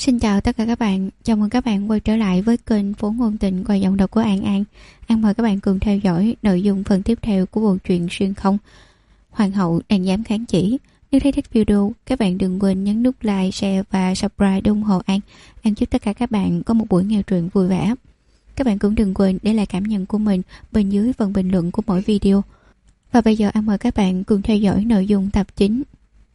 Xin chào tất cả các bạn, chào mừng các bạn quay trở lại với kênh Phố Ngôn Tình qua giọng đọc của An An. An mời các bạn cùng theo dõi nội dung phần tiếp theo của bộ truyện xuyên không Hoàng hậu đang dám kháng chỉ. Nếu thấy thích video, các bạn đừng quên nhấn nút like, share và subscribe để ủng hộ An. An chúc tất cả các bạn có một buổi nghe truyện vui vẻ. Các bạn cũng đừng quên để lại cảm nhận của mình bên dưới phần bình luận của mỗi video. Và bây giờ An mời các bạn cùng theo dõi nội dung tập 9.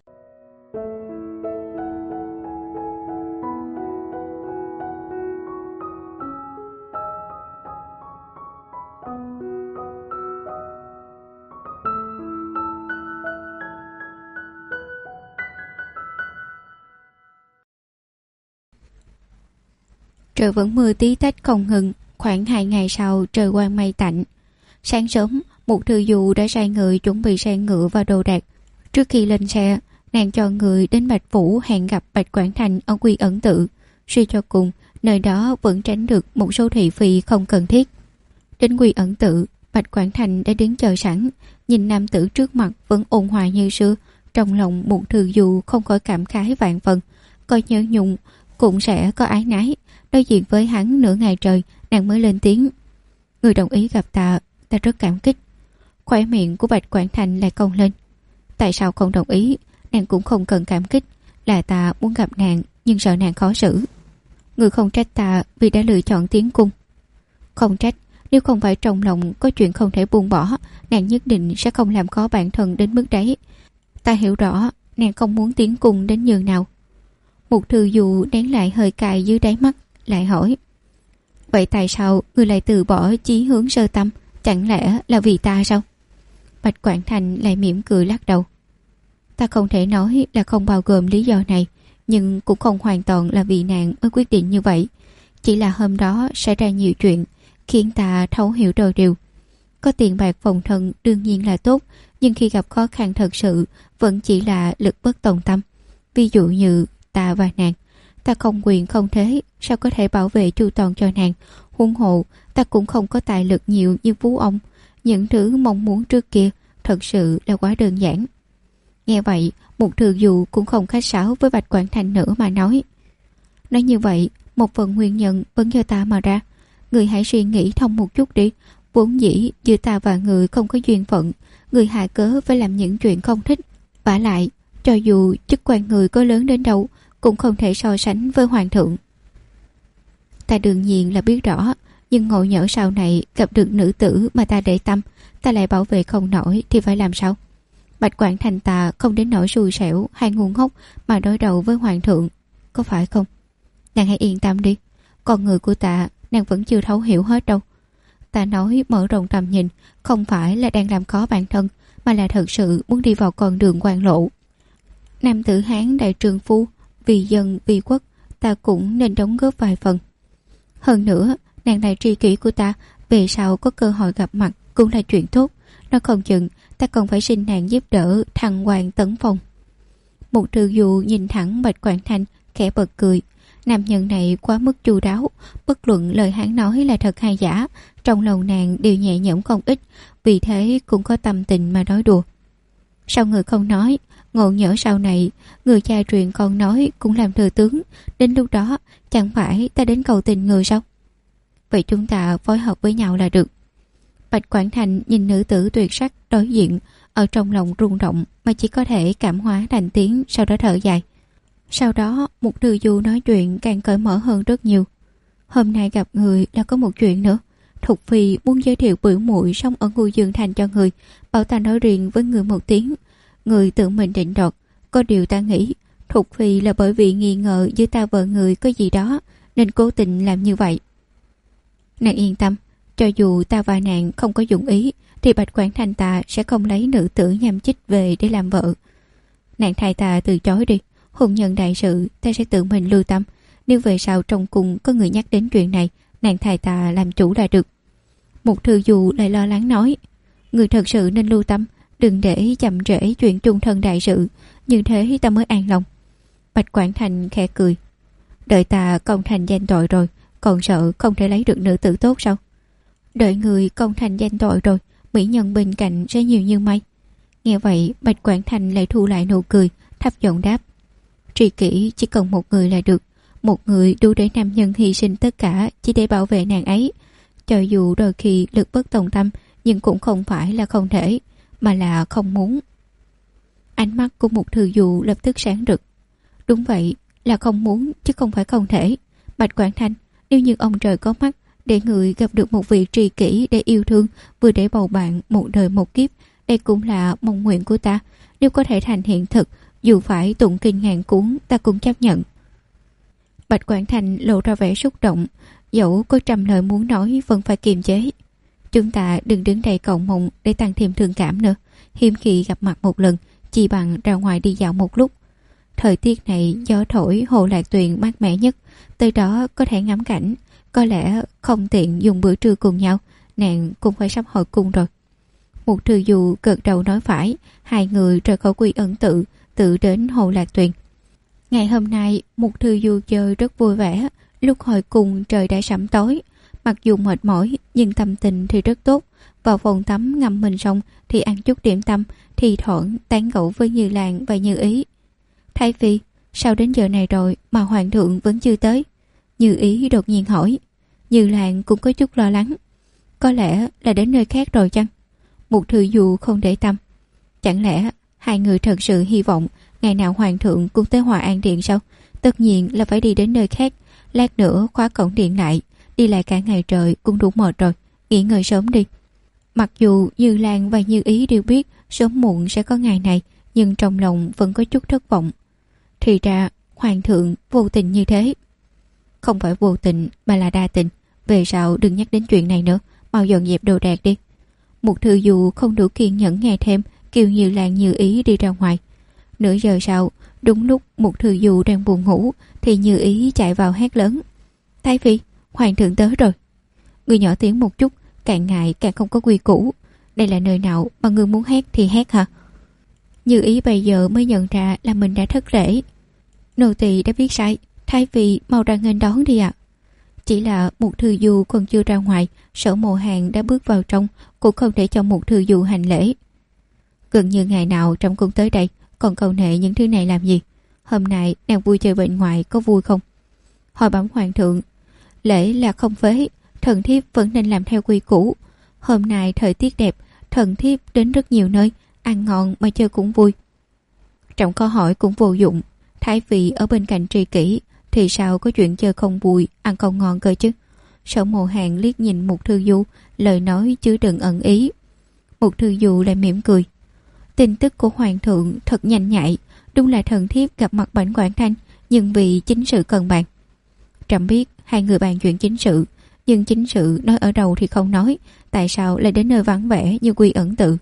Trời vẫn mưa tí tách không ngừng. Khoảng 2 ngày sau trời quang mây tạnh. Sáng sớm, Mục Thư Du đã sai người chuẩn bị xe ngựa và đồ đạc. Trước khi lên xe, nàng cho người đến Bạch Phủ hẹn gặp Bạch Quảng Thành ở Quy Ẩn Tự. Suy cho cùng, nơi đó vẫn tránh được một số thị phi không cần thiết. Đến Quy Ẩn Tự, Bạch Quảng Thành đã đứng chờ sẵn, nhìn nam tử trước mặt vẫn ôn hòa như xưa. Trong lòng Mục Thư Du không khỏi cảm khái vạn phần, coi nhớ nhung cũng sẽ có ái nái. Đối diện với hắn nửa ngày trời, nàng mới lên tiếng: "Người đồng ý gặp ta rất cảm kích." Khóe miệng của Bạch Quảng Thành lại cong lên. Tại sao không đồng ý? Nàng cũng không cần cảm kích, là ta muốn gặp nàng nhưng sợ nàng khó xử. Người không trách ta vì đã lựa chọn tiến cung. Không trách, nếu không phải trong lòng có chuyện không thể buông bỏ, nàng nhất định sẽ không làm khó bản thân đến mức đấy. Ta hiểu rõ nàng không muốn tiến cung đến nhường nào. Mục Thư Du nén lại hơi cay dưới đáy mắt, lại hỏi: "Vậy tại sao người lại từ bỏ chí hướng sơ tâm? Chẳng lẽ là vì ta sao?" Bạch Quảng Thành lại mỉm cười lắc đầu: "Ta không thể nói là không bao gồm lý do này, nhưng cũng không hoàn toàn là vì nàng mới quyết định như vậy. Chỉ là hôm đó xảy ra nhiều chuyện, khiến ta thấu hiểu đôi điều. Có tiền bạc phòng thân đương nhiên là tốt, nhưng khi gặp khó khăn thật sự vẫn chỉ là lực bất tòng tâm. Ví dụ như ta và nàng, ta không quyền không thế, sao có thể bảo vệ chu toàn cho nàng? Huống hộ, ta cũng không có tài lực nhiều như Phú ông. Những thứ mong muốn trước kia thật sự là quá đơn giản." Nghe vậy, Mục Thư Du cũng không khách sáo với Bạch Quảng Thành nữa mà nói: "Nói như vậy, một phần nguyên nhân vẫn do ta mà ra. Người hãy suy nghĩ thông một chút đi. Vốn dĩ giữa ta và người không có duyên phận, người hạ cớ phải làm những chuyện không thích. Vả lại, cho dù chức quan người có lớn đến đâu cũng không thể so sánh với hoàng thượng. Ta đương nhiên là biết rõ, nhưng ngộ nhỡ sau này gặp được nữ tử mà ta để tâm, ta lại bảo vệ không nổi thì phải làm sao? Bạch Quảng Thành ta không đến nỗi xui xẻo hay ngu ngốc mà đối đầu với hoàng thượng, có phải không? Nàng hãy yên tâm đi, con người của ta nàng vẫn chưa thấu hiểu hết đâu. Ta nói mở rộng tầm nhìn không phải là đang làm khó bản thân, mà là thật sự muốn đi vào con đường quan lộ. Nam tử Hán đại trượng phu, vì dân vì quốc, ta cũng nên đóng góp vài phần. Hơn nữa, nàng là tri kỷ của ta, về sau có cơ hội gặp mặt cũng là chuyện tốt. Nó không chừng ta còn phải xin nàng giúp đỡ thăng hoàng tấn phong." Mục Thư Du nhìn thẳng Bạch Quảng Thành, khẽ bật cười. Nam nhân này quá mức chu đáo, bất luận lời hắn nói là thật hay giả, trong lòng nàng đều nhẹ nhõm không ít, vì thế cũng có tâm tình mà nói đùa. "Sao người không nói? Ngộ nhỡ sau này người cha truyền con nói cũng làm thừa tướng, đến lúc đó chẳng phải ta đến cầu tình người sao? Vậy chúng ta phối hợp với nhau là được." Bạch Quảng Thành nhìn nữ tử tuyệt sắc đối diện, ở trong lòng rung động mà chỉ có thể cảm hóa thành tiếng, sau đó thở dài. Sau đó Mục Thư Du nói chuyện càng cởi mở hơn rất nhiều. "Hôm nay gặp người là có một chuyện nữa. Thục Phi muốn giới thiệu biểu muội sống ở Ngô Dương Thành cho người, bảo ta nói riêng với người một tiếng. Người tự mình định đoạt. Có điều ta nghĩ Thục Phi là bởi vì nghi ngờ giữa ta vợ người có gì đó nên cố tình làm như vậy. Nàng yên tâm, cho dù ta và nàng không có dụng ý thì Bạch Quảng Thành ta sẽ không lấy nữ tử nham chích về để làm vợ. Nàng thay ta từ chối đi. Hôn nhân đại sự ta sẽ tự mình lưu tâm. Nếu về sau trong cung có người nhắc đến chuyện này, nàng thay ta làm chủ là được." Mục Thư Du lại lo lắng nói: "Người thật sự nên lưu tâm, đừng để chậm trễ chuyện chung thân đại sự, như thế ta mới an lòng." Bạch Quảng Thành khẽ cười: "Đợi ta công thành danh tội rồi, còn sợ không thể lấy được nữ tử tốt sao? Đợi người công thành danh tội rồi, mỹ nhân bên cạnh sẽ nhiều như mây." Nghe vậy, Bạch Quảng Thành lại thu lại nụ cười, thấp giọng đáp: "Tri kỷ chỉ cần một người là được, một người đủ để nam nhân hy sinh tất cả chỉ để bảo vệ nàng ấy. Cho dù đôi khi lực bất tòng tâm, nhưng cũng không phải là không thể, mà là không muốn. Ánh mắt của Mục Thư Du lập tức sáng rực. Đúng vậy, là không muốn chứ không phải không thể. Bạch Quảng Thanh, nếu như ông trời có mắt để người gặp được một vị tri kỷ để yêu thương, vừa để bầu bạn một đời một kiếp, đây cũng là mong nguyện của ta. Nếu có thể thành hiện thực, dù phải tụng kinh ngàn cuốn, ta cũng chấp nhận. Bạch Quảng Thanh lộ ra vẻ xúc động, dẫu có trăm lời muốn nói vẫn phải kiềm chế. Chúng ta đừng đứng đây cầu mong để tăng thêm thương cảm nữa. Hiếm khi gặp mặt một lần, chỉ bằng ra ngoài đi dạo một lúc. Thời tiết này gió thổi, hồ Lạc Tuyền mát mẻ nhất, tới đó có thể ngắm cảnh. Có lẽ không tiện dùng bữa trưa cùng nhau, nàng cũng phải sắp hồi cung rồi. Mục Thư Du gật đầu nói phải, hai người rời khỏi Quy Ẩn Tự, tự đến hồ Lạc Tuyền. Ngày hôm nay Mục Thư Du chơi rất vui vẻ. Lúc hồi cùng trời đã sẫm tối, mặc dù mệt mỏi nhưng tâm tình thì rất tốt. Vào phòng tắm ngâm mình xong thì ăn chút điểm tâm, thì thoảng tán gẫu với Như Lan và Như Ý. Thái phi, sao đến giờ này rồi mà hoàng thượng vẫn chưa tới? Như Ý đột nhiên hỏi. Như Lan cũng có chút lo lắng. Có lẽ là đến nơi khác rồi chăng? Mục Thư Du không để tâm. Chẳng lẽ hai người thật sự hy vọng ngày nào hoàng thượng cũng tới Hòa An Điện sao? Tất nhiên là phải đi đến nơi khác. Lát nữa khóa cổng điện lại, đi lại cả ngày trời cũng đủ mệt rồi, nghỉ ngơi sớm đi. Mặc dù Như Lan và Như Ý đều biết sớm muộn sẽ có ngày này, nhưng trong lòng vẫn có chút thất vọng. Thì ra hoàng thượng vô tình như thế. Không phải vô tình mà là đa tình. Về sau đừng nhắc đến chuyện này nữa, mau dọn dẹp đồ đạc đi. Mục Thư Du không đủ kiên nhẫn nghe thêm, kêu Như Lan Như Ý đi ra ngoài. Nửa giờ sau, đúng lúc Mục Thư Du đang buồn ngủ thì Như Ý chạy vào hét lớn. Thái phi, hoàng thượng tới rồi. Người nhỏ tiếng một chút, càng ngại càng không có quy củ. Đây là nơi nào mà người muốn hét thì hét hả? Như Ý bây giờ mới nhận ra là mình đã thất lễ. Nô tỳ đã biết sai, Thái phi mau ra nghênh đón đi ạ. Chỉ là Mục Thư Du còn chưa ra ngoài, Sở Mộ Hàng đã bước vào trong, cũng không để cho Mục Thư Du hành lễ. Gần như ngày nào trong cung tới đây, còn cầu nệ những thứ này làm gì? Hôm nay nàng vui chơi bên ngoài có vui không? Hỏi bẩm hoàng thượng, lễ là không phế, thần thiếp vẫn nên làm theo quy củ. Hôm nay thời tiết đẹp, thần thiếp đến rất nhiều nơi, ăn ngon mà chơi cũng vui. Trọng có hỏi cũng vô dụng, thái phi ở bên cạnh tri kỷ thì sao có chuyện chơi không vui, ăn không ngon cơ chứ? Sở Mộ Hàng liếc nhìn Mục Thư Du, lời nói chứ đừng ẩn ý. Mục Thư Du lại mỉm cười. Tin tức của hoàng thượng thật nhanh nhạy, đúng là thần thiếp gặp mặt Bạch Quảng Thanh, nhưng vì chính sự cần bàn. Trẫm biết hai người bàn chuyện chính sự, nhưng chính sự nói ở đâu thì không nói, tại sao lại đến nơi vắng vẻ như Quy Ẩn Tự?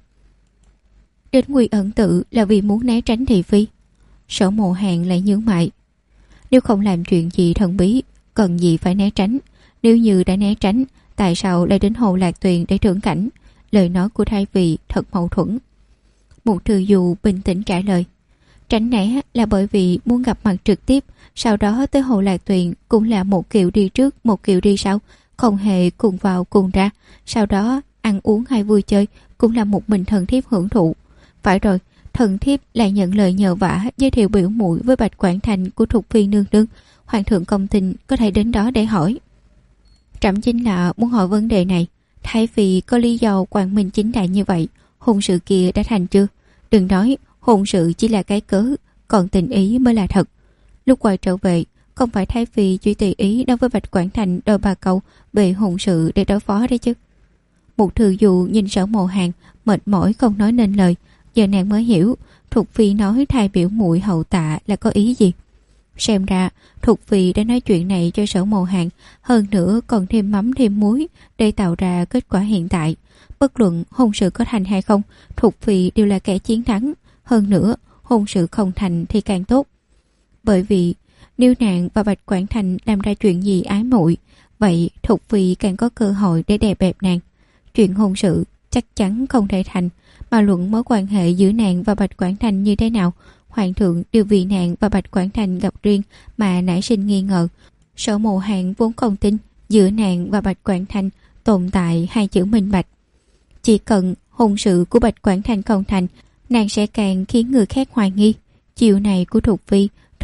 Đến Quy Ẩn Tự là vì muốn né tránh thị phi. Sở Mộ Hàng lại nhướng mày. Nếu không làm chuyện gì thần bí, cần gì phải né tránh? Nếu như đã né tránh, tại sao lại đến hồ Lạc Tuyền để thưởng cảnh? Lời nói của thái phi thật mâu thuẫn. Mục Thư Du bình tĩnh trả lời. Tránh né là bởi vì muốn gặp mặt trực tiếp, sau đó tới hồ Lạc Tuyền cũng là một kiểu đi trước, một kiểu đi sau, không hề cùng vào cùng ra. Sau đó ăn uống hay vui chơi cũng là một mình thần thiếp hưởng thụ. Phải rồi, thần thiếp lại nhận lời nhờ vả giới thiệu biểu muội với Bạch Quảng Thành của Thục Phi nương nương. Hoàng thượng công tin có thể đến đó để hỏi. Trẫm chính là muốn hỏi vấn đề này. Thái phi có lý do quang minh chính đại như vậy, hôn sự kia đã thành chưa? Đừng nói hôn sự chỉ là cái cớ, còn tình ý mới là thật. Lúc quay trở về, không phải thái phi chỉ tùy ý nói với Bạch Quảng Thành đôi ba câu về hôn sự để đối phó đấy chứ? Mục Thư Du nhìn Sở Mộ Hàng mệt mỏi không nói nên lời. Giờ nàng mới hiểu Thục Phi nói thay biểu muội hậu tạ là có ý gì. Xem ra Thục Phi đã nói chuyện này cho Sở Mộ Hàng, hơn nữa còn thêm mắm thêm muối để tạo ra kết quả hiện tại. Bất luận hôn sự có thành hay không, Thục Phi đều là kẻ chiến thắng. Hơn nữa hôn sự không thành thì càng tốt. Bởi vì nếu nàng và Bạch Quảng Thành làm ra chuyện gì ái muội, vậy Thục Phi càng có cơ hội để đè bẹp nàng. Chuyện hôn sự chắc chắn không thể thành, mà luận mối quan hệ giữa nàng và Bạch Quảng Thành như thế nào, hoàng thượng đều vì nàng và Bạch Quảng Thành gặp riêng mà nảy sinh nghi ngờ. Sở Mộ Hàng vốn không tin giữa nàng và Bạch Quảng Thành tồn tại hai chữ minh bạch. Chỉ cần hôn sự của Bạch Quảng Thành không thành, nàng sẽ càng khiến người khác hoài nghi. Chiều này của Thục Phi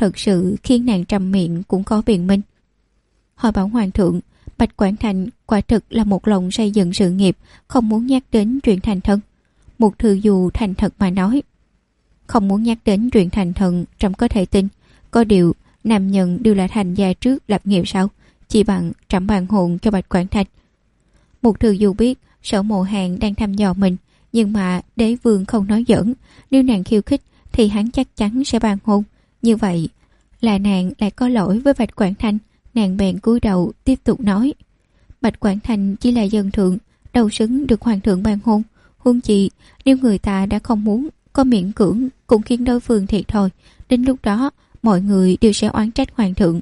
thật sự khiến nàng trầm miệng cũng có biện minh. Hỏi bảo hoàng thượng, Bạch Quảng Thành quả thực là một lòng xây dựng sự nghiệp, không muốn nhắc đến chuyện thành thân. Một thư dù thành thật mà nói. Không muốn nhắc đến chuyện thành thân, trẫm có thể tin. Có điều, nam nhân đều là thành gia trước lập nghiệp sao? Chỉ bằng trẫm bàn hồn cho Bạch Quảng Thành. Một thư dù biết Sở Mộ Hàn đang thăm dò mình, nhưng mà đế vương không nói giỡn. Nếu nàng khiêu khích thì hắn chắc chắn sẽ bàn hôn. Như vậy là nàng lại có lỗi với Bạch Quảng Thành. Nàng bèn cúi đầu tiếp tục nói, Bạch Quảng Thành chỉ là dân thượng, đâu xứng được hoàng thượng ban hôn. Huống chi nếu người ta đã không muốn, có miễn cưỡng cũng khiến đối phương thiệt thôi. Đến lúc đó mọi người đều sẽ oán trách hoàng thượng.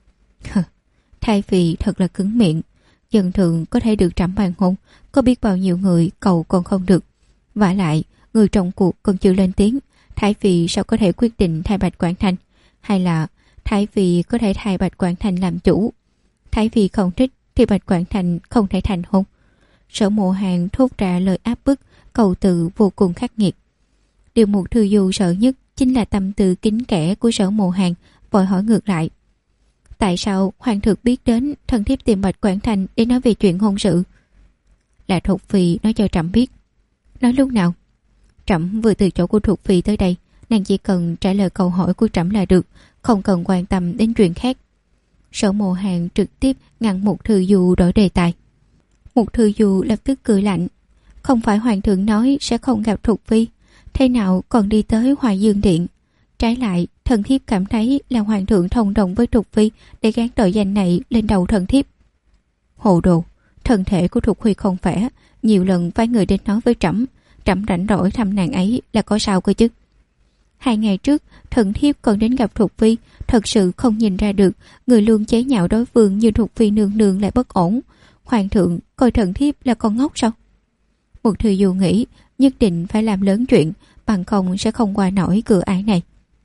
Thái phi thật là cứng miệng. Dân thượng có thể được trẫm ban hôn, có biết bao nhiêu người cầu còn không được. Vả lại người trong cuộc còn chưa lên tiếng, Thái phi sao có thể quyết định thay Bạch Quảng Thành? Hay là Thái phi có thể thay Bạch Quảng Thành làm chủ? Thái phi không thích thì Bạch Quảng Thành không thể thành hôn. Sở Mộ Hàn thốt ra lời áp bức, cầu từ vô cùng khắc nghiệt. Điều một thư du sợ nhất chính là tâm tư kín kẽ của Sở Mộ Hàn, vội hỏi ngược lại. Tại sao hoàng thượng biết đến thần thiếp tìm Bạch Quảng Thành để nói về chuyện hôn sự? Là Thục Phi nói cho trẫm biết. Nói lúc nào? Trẫm vừa từ chỗ của Thục Phi tới đây, nàng chỉ cần trả lời câu hỏi của trẫm là được, không cần quan tâm đến chuyện khác. Sở Mộ Hàn trực tiếp ngăn Mục Thư Du đổi đề tài. Mục Thư Du lập tức cười lạnh. Không phải hoàng thượng nói sẽ không gặp Thục Phi, thế nào còn đi tới Hoài Dương Điện? Trái lại, thần thiếp cảm thấy là hoàng thượng thông đồng với Thục Phi để gán tội danh này lên đầu thần thiếp. Hồ đồ, thân thể của Thục Phi không khỏe, nhiều lần phái người đến nói với trẫm, trẫm rảnh rỗi thăm nàng ấy là có sao cơ chứ? 2 ngày trước, thần thiếp còn đến gặp Thục Phi, thật sự không nhìn ra được người luôn chế nhạo đối phương như Thục Phi nương nương lại bất ổn. Hoàng thượng coi thần thiếp là con ngốc sao? Một thư du nghĩ nhất định phải làm lớn chuyện, bằng không sẽ không qua nổi cửa ải này.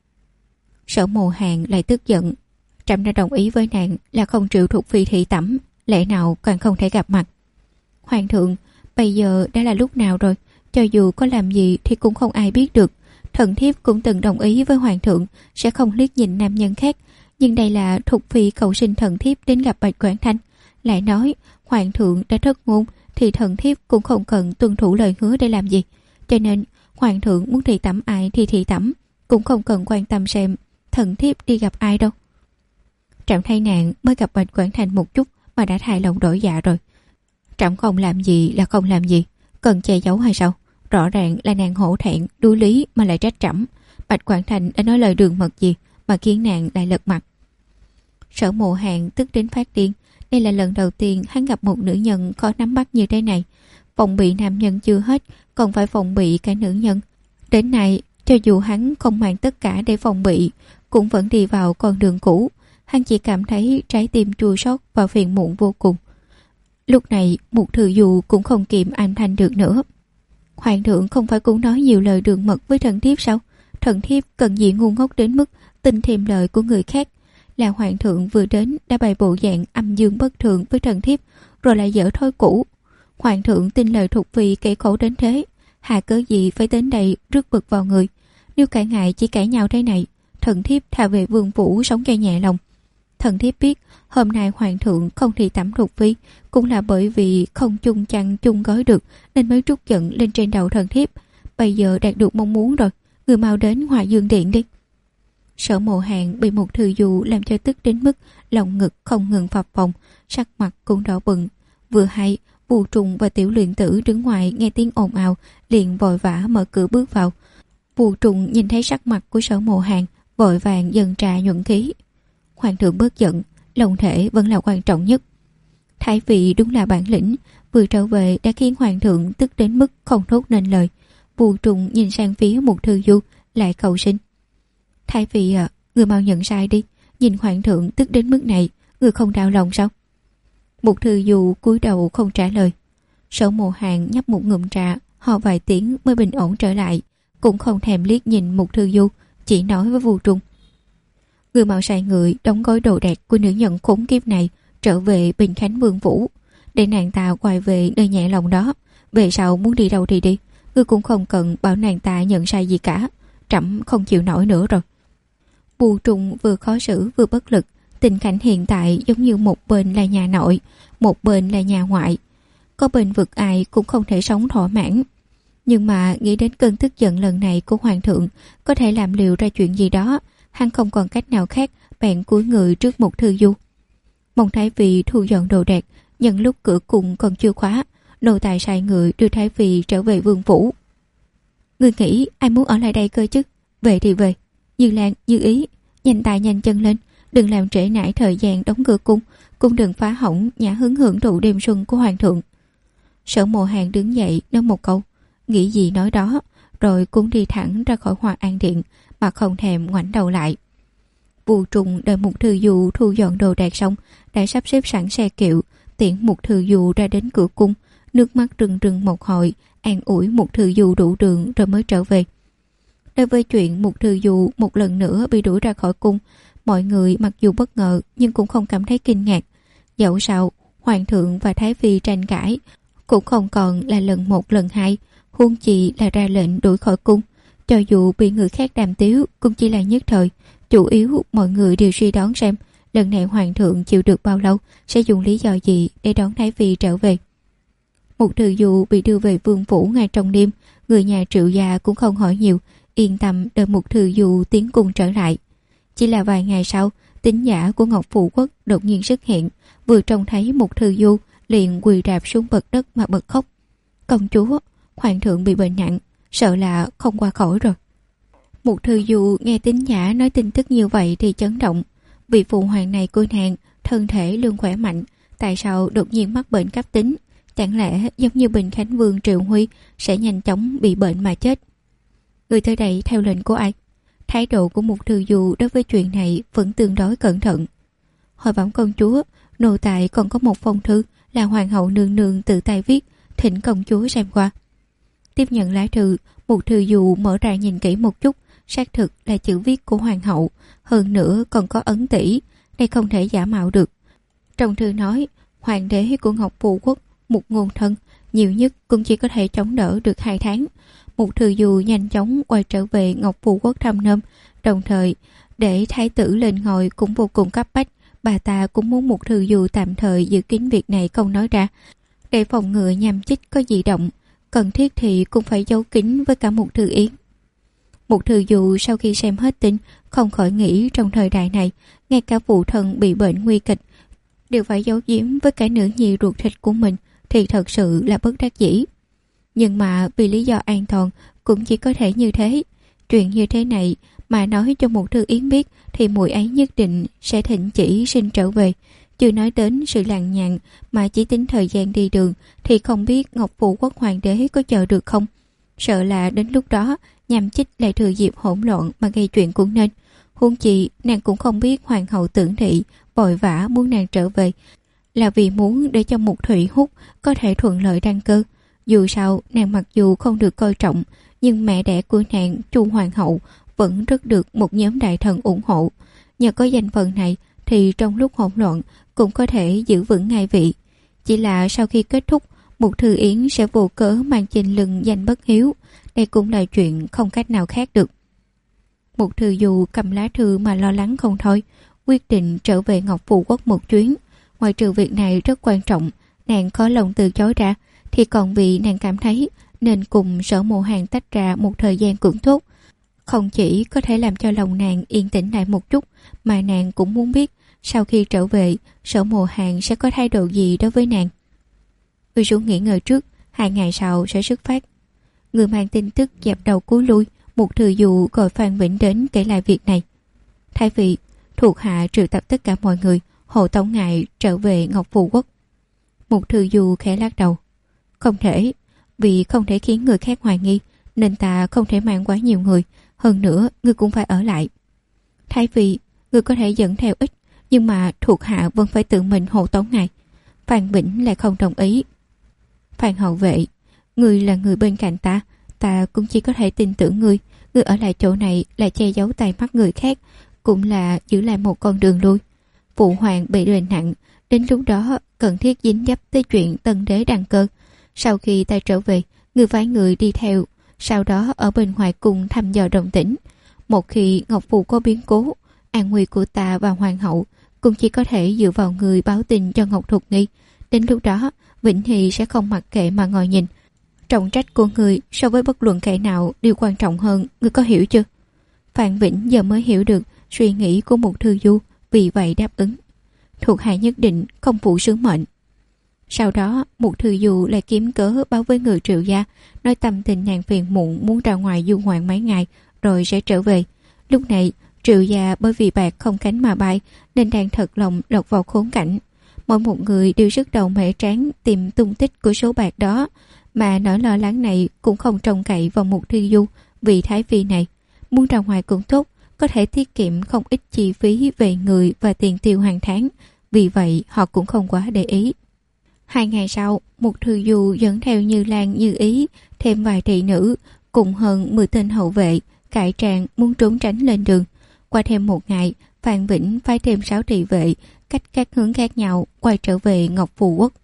Sở Mộ Hàn lại tức giận. Trẫm đã đồng ý với nàng là không triệu Thục Phi thị tẩm, lẽ nào càng không thể gặp mặt? Hoàng thượng, bây giờ đã là lúc nào rồi? Cho dù có làm gì thì cũng không ai biết được. Thần thiếp cũng từng đồng ý với hoàng thượng sẽ không liếc nhìn nam nhân khác, nhưng đây là Thục Phi cầu xin thần thiếp đến gặp Bạch Quảng Thành. Lại nói hoàng thượng đã thất ngôn thì thần thiếp cũng không cần tuân thủ lời hứa để làm gì. Cho nên hoàng thượng muốn thị tẩm ai thì thị tẩm, cũng không cần quan tâm xem thần thiếp đi gặp ai đâu. Trẫm thấy nàng mới gặp Bạch Quảng Thành một chút mà đã thay lòng đổi dạ rồi. Trẫm không làm gì là không làm gì, cần che giấu hay sao? Rõ ràng là nàng hổ thẹn, đuối lý mà lại trách trẫm. Bạch Quảng Thành đã nói lời đường mật gì mà khiến nàng lại lật mặt? Sở Mộ Hàn tức đến phát điên. Đây là lần đầu tiên hắn gặp một nữ nhân khó nắm bắt như thế này. Phòng bị nam nhân chưa hết, còn phải phòng bị cả nữ nhân. Đến nay, cho dù hắn không mang tất cả để phòng bị, cũng vẫn đi vào con đường cũ. Hắn chỉ cảm thấy trái tim chua xót và phiền muộn vô cùng. Lúc này, một thư du cũng không kìm âm thanh được nữa. Hoàng thượng không phải cũng nói nhiều lời đường mật với thần thiếp sao? Thần thiếp cần gì ngu ngốc đến mức tin thêm lời của người khác? Là hoàng thượng vừa đến đã bày bộ dạng âm dương bất thường với thần thiếp, rồi lại dở thói cũ. Hoàng thượng tin lời Thục Phi kẻ khổ đến thế, hà cớ gì phải đến đây rước bực vào người? Nếu cả ngày chỉ cãi nhau thế này, thần thiếp thà về vương phủ sống cho nhẹ lòng. Thần thiếp biết hôm nay hoàng thượng không thị tẩm Thục Phi cũng là bởi vì không chung chăn chung gói được nên mới trút giận lên trên đầu thần thiếp. Bây giờ đạt được mong muốn rồi, người mau đến Hoài Dương Điện đi. Sở Mộ Hàn bị một thư du làm cho tức đến mức lòng ngực không ngừng phập phồng, sắc mặt cũng đỏ bừng. Vừa hay Vu Trùng và Tiểu Luyện Tử đứng ngoài nghe tiếng ồn ào, liền vội vã mở cửa bước vào. Vu Trùng nhìn thấy sắc mặt của Sở Mộ Hàn, vội vàng dần trà nhuận khí. Hoàng thượng bớt giận, lòng thể vẫn là quan trọng nhất. Thái phi đúng là bản lĩnh, vừa trở về đã khiến hoàng thượng tức đến mức không thốt nên lời. Vu Trùng nhìn sang phía một thư du, lại cầu xin. Thái phi à, người mau nhận sai đi, nhìn hoàng thượng tức đến mức này, người không đau lòng sao? Một thư du cúi đầu không trả lời. Sở Mộ Hàn nhấp một ngụm trà, ho vài tiếng mới bình ổn trở lại, cũng không thèm liếc nhìn một thư du, chỉ nói với Vu Trùng. Người mau sai người đóng gói đồ đạc của nữ nhân khốn kiếp này trở về Bình Khánh Vương Phủ, để nàng ta quay về nơi nhẹ lòng đó. Về sau muốn đi đâu thì đi, người cũng không cần bảo nàng ta nhận sai gì cả, trẫm không chịu nổi nữa rồi. Vu Trùng vừa khó xử vừa bất lực. Tình cảnh hiện tại giống như một bên là nhà nội, một bên là nhà ngoại. Có bên vực ai cũng không thể sống thỏa mãn. Nhưng mà nghĩ đến cơn tức giận lần này của hoàng thượng có thể làm liệu ra chuyện gì đó, hắn không còn cách nào khác, bèn cúi người trước Mục Thư Du. Mong thái phi thu dọn đồ đạc, nhân lúc cửa cung còn chưa khóa, nô tài sai người đưa thái phi trở về vương phủ. Người nghĩ ai muốn ở lại đây cơ chứ? Về thì về, Như Lan, Như Ý, nhanh tay nhanh chân lên, đừng làm trễ nải thời gian đóng cửa cung, cũng đừng phá hỏng nhã hứng hưởng thụ đêm xuân của hoàng thượng. Sở Mộ Hàn đứng dậy nói một câu, nghĩ gì nói đó, rồi cũng đi thẳng ra khỏi Hoa An Điện mà không thèm ngoảnh đầu lại. Vu Trùng đợi Mục Thư Du thu dọn đồ đạc xong, đã sắp xếp sẵn xe kiệu, tiễn Mục Thư Du ra đến cửa cung, nước mắt rưng rưng một hồi, an ủi Mục Thư Du đủ đường rồi mới trở về. Đối với chuyện Mục Thư Du một lần nữa bị đuổi ra khỏi cung, mọi người mặc dù bất ngờ nhưng cũng không cảm thấy kinh ngạc. Dẫu sao, hoàng thượng và thái phi tranh cãi cũng không còn là lần một lần hai, huống chi là ra lệnh đuổi khỏi cung. Cho dù bị người khác đàm tiếu cũng chỉ là nhất thời, chủ yếu mọi người đều suy đoán xem lần này hoàng thượng chịu được bao lâu, sẽ dùng lý do gì để đón thái phi trở về. Mục Thư Du bị đưa về vương phủ ngay trong đêm, người nhà Triệu gia cũng không hỏi nhiều, yên tâm đợi Mục Thư Du tiến cung trở lại. Chỉ là vài ngày sau, tín giả của Ngọc Phụ Quốc đột nhiên xuất hiện, vừa trông thấy Mục Thư Du liền quỳ rạp xuống bậc đất mà bật khóc. Công chúa, hoàng thượng bị bệnh nặng, sợ là không qua khỏi rồi. Mục Thư Du nghe tín giả nói tin tức như vậy thì chấn động. Vị phụ hoàng này của nàng thân thể luôn khỏe mạnh, tại sao đột nhiên mắc bệnh cấp tính? Chẳng lẽ giống như Bình Khánh Vương Triệu Huy sẽ nhanh chóng bị bệnh mà chết? Người tới đây theo lệnh của ai? Thái độ của Mục Thư Du đối với chuyện này vẫn tương đối cẩn thận. Hồi bẩm công chúa, nô tài còn có một phong thư là hoàng hậu nương nương tự tay viết, thỉnh công chúa xem qua. Tiếp nhận lá thư, Mục Thư Du mở ra nhìn kỹ một chút, xác thực là chữ viết của hoàng hậu, hơn nữa còn có ấn tỷ, đây không thể giả mạo được. Trong thư nói, hoàng đế của Ngọc Phụ Quốc Mục Ngôn Thân nhiều nhất cũng chỉ có thể chống đỡ được 2 tháng. Mục Thư Du nhanh chóng quay trở về Ngọc Phụ Quốc thăm nom, đồng thời để thái tử lên ngôi cũng vô cùng cấp bách. Bà ta cũng muốn Mục Thư Du tạm thời giữ kín việc này không nói ra, để phòng ngừa nhằm chích có dị động, cần thiết thì cũng phải giấu kín với cả Mục Thư Yến. Mục Thư Du sau khi xem hết tin, không khỏi nghĩ trong thời đại này, ngay cả phụ thân bị bệnh nguy kịch đều phải giấu giếm với cả nữ nhi ruột thịt của mình, thì thật sự là bất đắc dĩ. Nhưng mà vì lý do an toàn cũng chỉ có thể như thế. Chuyện như thế này mà nói cho Mục Thư Yến biết thì muội ấy nhất định sẽ thỉnh chỉ xin trở về. Chưa nói đến sự lằng nhằng, mà chỉ tính thời gian đi đường thì không biết Ngọc Phụ Quốc hoàng đế có chờ được không. Sợ là đến lúc đó nhằm chích lại thừa dịp hỗn loạn mà gây chuyện cũng nên. Huống chi nàng cũng không biết hoàng hậu Tưởng Thị vội vã muốn nàng trở về là vì muốn để cho Mục Thủy Húc có thể thuận lợi đăng cơ. Dù sao nàng mặc dù không được coi trọng, nhưng mẹ đẻ của nàng Chu hoàng hậu vẫn rất được một nhóm đại thần ủng hộ. Nhờ có danh phận này thì trong lúc hỗn loạn cũng có thể giữ vững ngai vị. Chỉ là sau khi kết thúc, Mục Thư Yến sẽ vô cớ mang trên lưng danh bất hiếu. Đây cũng là chuyện không cách nào khác được. Mục Thư Du cầm lá thư mà lo lắng không thôi, quyết định trở về Ngọc Phụ Quốc một chuyến. Ngoài trừ việc này rất quan trọng, nàng khó lòng từ chối ra, thì còn vì nàng cảm thấy nên cùng Sở Mộ Hàn tách ra một thời gian cũng tốt. Không chỉ có thể làm cho lòng nàng yên tĩnh lại một chút, mà nàng cũng muốn biết sau khi trở về Sở Mộ Hàn sẽ có thái độ gì đối với nàng. Người xuống nghỉ ngơi trước, 2 ngày sau sẽ xuất phát. Người mang tin tức dập đầu cúi lui. Mục Thư Du gọi Phan Vĩnh đến kể lại việc này. Thái vị, thuộc hạ triệu tập tất cả mọi người hộ tống ngài trở về Ngọc Phụ Quốc. Mục Thư Du khẽ lắc đầu. Không thể, vì không thể khiến người khác hoài nghi, nên ta không thể mang quá nhiều người. Hơn nữa, ngươi cũng phải ở lại. Thái vị, ngươi có thể dẫn theo ít, nhưng mà thuộc hạ vẫn phải tự mình hộ tống ngài. Phan Vĩnh lại không đồng ý. Phan hậu vệ, ngươi là người bên cạnh ta, ta cũng chỉ có thể tin tưởng ngươi. Ngươi ở lại chỗ này là che giấu tai mắt người khác, cũng là giữ lại một con đường lui. Phụ hoàng bị bệnh nặng, đến lúc đó cần thiết dính dấp tới chuyện tân đế đăng cơ. Sau khi ta trở về, ngươi phái người đi theo, sau đó ở bên ngoài cùng thăm dò động tĩnh. Một khi Ngọc Phụ có biến cố, An nguy của ta và hoàng hậu cũng chỉ có thể dựa vào người báo tin cho Ngọc Thục Nghi. Đến lúc đó Vĩnh Hy sẽ không mặc kệ mà ngồi nhìn. Trọng trách của người so với bất luận kẻ nào đều quan trọng hơn, người có hiểu chưa? Phan Vĩnh giờ mới hiểu được suy nghĩ của Mục Thư Du, vì vậy đáp ứng. Thuộc hạ nhất định không phụ sứ mệnh. Sau đó Mục Thư Du lại kiếm cớ báo với người Triệu gia, nói tâm tình nàng phiền muộn muốn ra ngoài du ngoạn mấy ngày rồi sẽ trở về. Lúc này Triệu gia bởi vì bạc không cánh mà bay nên đang thật lòng lọt vào khốn cảnh. Mỗi một người đều sức đầu mẻ tráng tìm tung tích của số bạc đó, mà nỗi lo lắng này cũng không trông cậy vào Mục Thư Du vì thái phi này. Muốn ra ngoài cũng tốt, có thể tiết kiệm không ít chi phí về người và tiền tiêu hàng tháng, vì vậy họ cũng không quá để ý. 2 ngày sau, Mục Thư Du dẫn theo Như Lan, Như Ý, thêm vài thị nữ, cùng hơn 10 tên hậu vệ, cải trang muốn trốn tránh lên đường. Qua thêm 1 ngày, Phan Vĩnh phái thêm 6 thị vệ, cách các hướng khác nhau, quay trở về Ngọc Phù Quốc.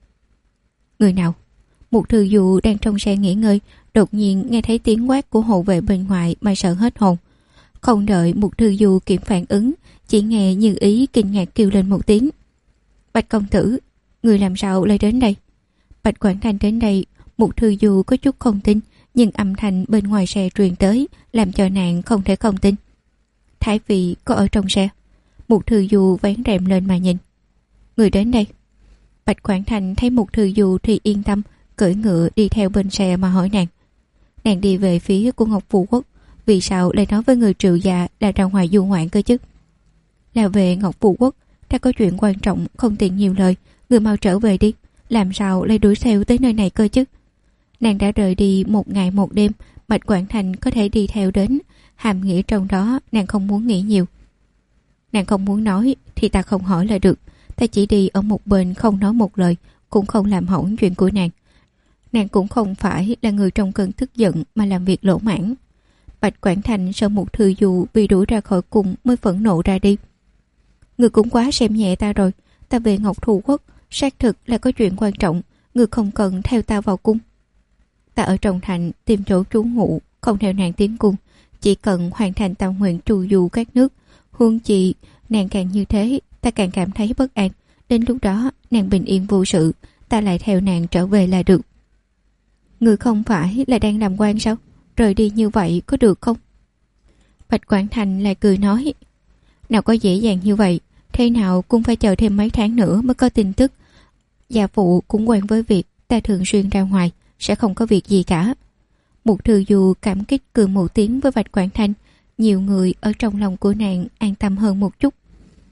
Người nào? Mục Thư Du đang trong xe nghỉ ngơi, đột nhiên nghe thấy tiếng quát của hộ vệ bên ngoài mà sợ hết hồn. Không đợi Mục Thư Du kịp phản ứng, chỉ nghe Như Ý kinh ngạc kêu lên một tiếng. Bạch công tử, người làm sao lại đến đây? Bạch Quảng Thành đến đây, Mục Thư Du có chút không tin, nhưng âm thanh bên ngoài xe truyền tới làm cho nàng không thể không tin. Thái phi có ở trong xe. Mục Thư Du vén rèm lên mà nhìn. Người đến đây. Bạch Quảng Thành thấy Mục Thư Du thì yên tâm, cưỡi ngựa đi theo bên xe mà hỏi nàng. Nàng đi về phía của Ngọc Phù Quốc, vì sao lại nói với người Triệu gia là ra ngoài du ngoạn cơ chứ? Là về Ngọc Phù Quốc, ta có chuyện quan trọng không tiện nhiều lời, người mau trở về đi. Làm sao lại đuổi theo tới nơi này cơ chứ? Nàng đã rời đi 1 ngày 1 đêm, Bạch Quảng Thành có thể đi theo đến, hàm nghĩa trong đó nàng không muốn nghĩ nhiều. Nàng không muốn nói thì ta không hỏi là được. Ta chỉ đi ở một bên không nói một lời, cũng không làm hỏng chuyện của nàng. Nàng cũng không phải là người trong cơn tức giận mà làm việc lỗ mãn. Bạch Quảng Thành sợ Mục Thư Du bị đuổi ra khỏi cung mới phẫn nộ ra đi. Người cũng quá xem nhẹ ta rồi. Ta về Ngọc Thù Quốc, xác thực là có chuyện quan trọng. Người không cần theo ta vào cung. Ta ở trong thành tìm chỗ trú ngụ, không theo nàng tiến cung. Chỉ cần hoàn thành tâm nguyện trù du các nước. Huống chi nàng càng như thế, ta càng cảm thấy bất an. Đến lúc đó nàng bình yên vô sự, ta lại theo nàng trở về là được. Người không phải là đang làm quan sao? Rời đi như vậy có được không? Bạch Quảng Thành lại cười nói. Nào có dễ dàng như vậy, thế nào cũng phải chờ thêm mấy tháng nữa mới có tin tức. Gia phụ cũng quen với việc ta thường xuyên ra ngoài, sẽ không có việc gì cả. Mục Thư Du cảm kích cười một tiếng với Bạch Quảng Thành. Nhiều người ở trong lòng của nàng an tâm hơn một chút.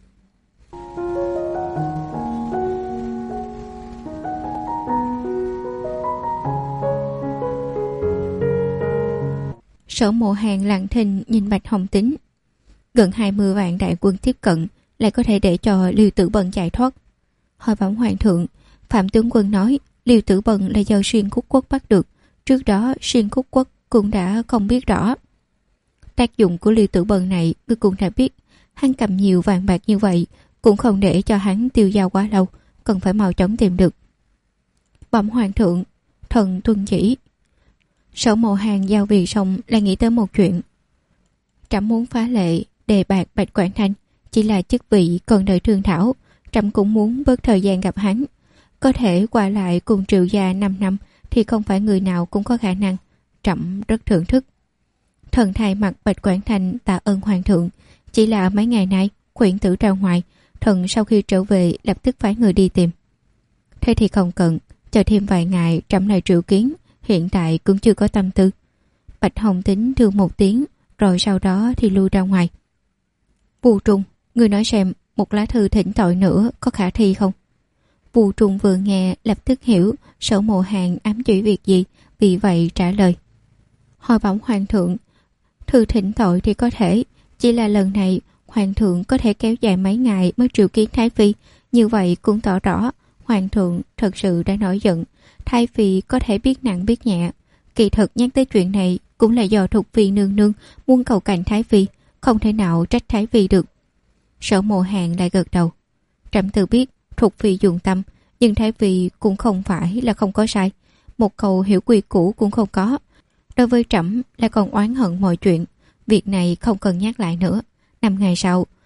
Sở Mộ Hàn lặng thinh nhìn Bạch Hồng Tín. Gần 20 vạn đại quân tiếp cận, lại có thể để cho Liêu Tử Bân chạy thoát. Hỏi bẩm hoàng thượng, Phạm tướng quân nói Liêu Tử Bân là do Xuyên Khúc Quốc bắt được. Trước đó Xuyên Khúc Quốc cũng đã không biết rõ. Tác dụng của Liêu Tử Bân này ngươi cũng đã biết. Hắn cầm nhiều vàng bạc như vậy, cũng không để cho hắn tiêu dao quá lâu, cần phải mau chóng tìm được. Bẩm hoàng thượng, thần tuân chỉ. Sở Mộ Hàn giao việc xong lại nghĩ tới một chuyện. Trẫm muốn phá lệ đề bạt Bạch Quảng Thành, chỉ là chức vị còn đợi thương thảo. Trẫm cũng muốn bớt thời gian gặp hắn. Có thể qua lại cùng Triệu gia 5 năm thì không phải người nào cũng có khả năng. Trẫm rất thưởng thức. Thần thay mặt Bạch Quảng Thành tạ ơn hoàng thượng. Chỉ là mấy ngày nay khuyển tử ra ngoài, thần sau khi trở về lập tức phái người đi tìm. Thế thì không cần, chờ thêm vài ngày trẫm lại triệu kiến. Hiện tại cũng chưa có tâm tư. Bạch Hồng Tín thưa một tiếng, rồi sau đó thì lui ra ngoài. Vu Trung, người nói xem một lá thư thỉnh tội nữa có khả thi không? Vu Trung vừa nghe lập tức hiểu Sở Mộ Hàn ám chỉ việc gì, vì vậy trả lời. Hỏi bẩm hoàng thượng, thư thỉnh tội thì có thể, chỉ là lần này hoàng thượng có thể kéo dài mấy ngày mới triệu kiến Thái phi, như vậy cũng tỏ rõ hoàng thượng thật sự đã nổi giận. Thái phi có thể biết nặng biết nhẹ. Kỳ thực nhắc tới chuyện này cũng là do Thục phi nương nương muốn cầu cạnh Thái phi, không thể nào trách Thái phi được. Sở Mộ Hàn lại gật đầu. Trẫm tự biết Thục phi dụng tâm, nhưng Thái phi cũng không phải là không có sai. Một câu hiểu quy củ cũng không có. Đối với trẫm lại còn oán hận mọi chuyện. Việc này không cần nhắc lại nữa. 5 ngày sau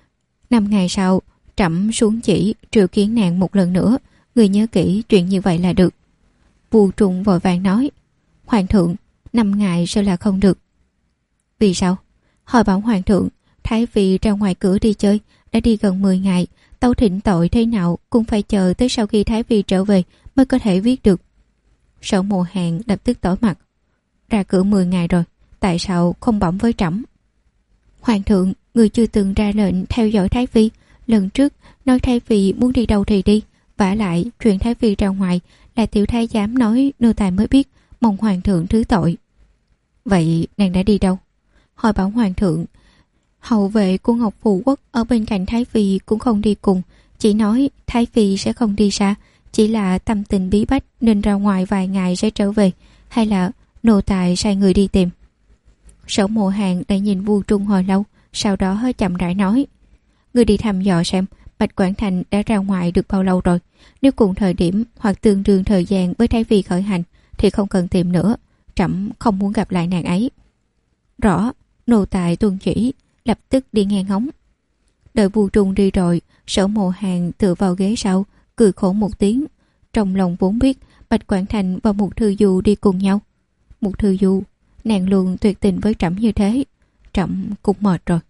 5 ngày sau, trẫm xuống chỉ triệu kiến nàng một lần nữa, người nhớ kỹ chuyện như vậy là được. Vu Trung vội vàng nói, Hoàng thượng, 5 ngày sao là không được? Vì sao? Hỏi bảo Hoàng thượng, Thái Phi ra ngoài cửa đi chơi, đã đi gần 10 ngày, tấu thỉnh tội thế nào cũng phải chờ tới sau khi Thái Phi trở về mới có thể viết được. Sở Mộ Hàn lập tức tỏ mặt, ra cửa 10 ngày rồi, tại sao không bẩm với trẫm? Hoàng thượng, người chưa từng ra lệnh theo dõi Thái Phi, lần trước nói Thái Phi muốn đi đâu thì đi, vả lại chuyện Thái Phi ra ngoài là tiểu thái giám nói nô tài mới biết, mong Hoàng thượng thứ tội. Vậy nàng đã đi đâu? Hỏi bảo Hoàng thượng, hậu vệ của Ngọc Phù Quốc ở bên cạnh Thái Phi cũng không đi cùng, chỉ nói Thái Phi sẽ không đi xa, chỉ là tâm tình bí bách nên ra ngoài vài ngày sẽ trở về, hay là nô tài sai người đi tìm. Sở Mộ Hàn đã nhìn Vu Trung hồi lâu, sau đó chậm rãi nói, người đi thăm dò xem Bạch Quảng Thành đã ra ngoài được bao lâu rồi, nếu cùng thời điểm hoặc tương đương thời gian với Thái Phi khởi hành thì không cần tìm nữa, trẫm không muốn gặp lại nàng ấy. Rõ, nô tài tuân chỉ, lập tức đi nghe ngóng. Đợi Vu Trung đi rồi, Sở Mộ Hàn tựa vào ghế sau, cười khổ một tiếng, trong lòng vốn biết Bạch Quảng Thành và Mục Thư Du đi cùng nhau. Mục Thư Du, nàng luôn tuyệt tình với trẫm như thế, trẫm cũng mệt rồi.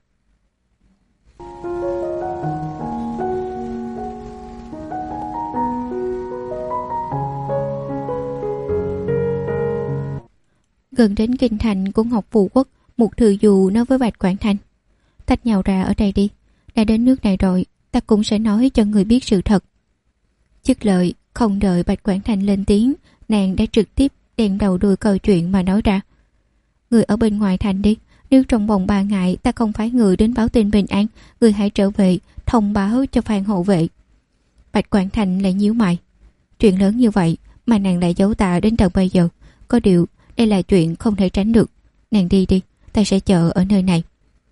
Gần đến kinh thành của Ngọc Phù Quốc, Mục Thư Du nói với Bạch Quảng Thành, tách nhau ra ở đây đi, đã đến nước này rồi, ta cũng sẽ nói cho người biết sự thật. Dứt lời, không đợi Bạch Quảng Thành lên tiếng, nàng đã trực tiếp đem đầu đuôi câu chuyện mà nói ra. Người ở bên ngoài thành đi, nếu trong vòng 3 ngày ta không phái người đến báo tin bình an, người hãy trở về, thông báo cho Phan hộ vệ. Bạch Quảng Thành lại nhíu mày. Chuyện lớn như vậy mà nàng lại giấu ta đến tận bây giờ, có điều đây là chuyện không thể tránh được. Nàng đi đi, ta sẽ chờ ở nơi này.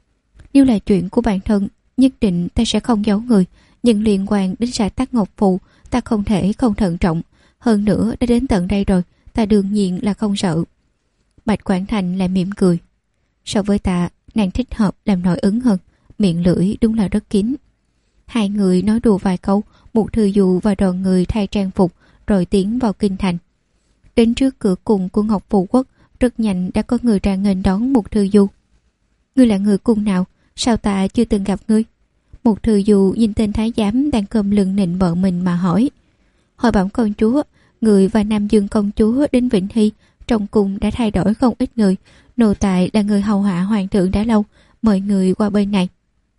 Nếu là chuyện của bản thân, nhất định ta sẽ không giấu người, nhưng liên quan đến xã tắc Ngọc Phù, ta không thể không thận trọng. Hơn nữa đã đến tận đây rồi, ta đương nhiên là không sợ. Bạch Quảng Thành lại mỉm cười. So với ta, nàng thích hợp làm nội ứng hơn, miệng lưỡi đúng là rất kín. Hai người nói đùa vài câu, Mục Thư Du và đoàn người thay trang phục rồi tiến vào kinh thành. Đến trước cửa cung của Ngọc Phù Quốc, rất nhanh đã có người ra nghênh đón Mục Thư Du. Ngươi là người cung nào? Sao ta chưa từng gặp ngươi? Mục Thư Du nhìn tên thái giám đang cơm lưng nịnh vợ mình mà hỏi. Hỏi bẩm công chúa, người và Nam Dương công chúa đến Vĩnh Hy, trong cung đã thay đổi không ít người. Nô tài là người hầu hạ hoàng thượng đã lâu, mời người qua bên này.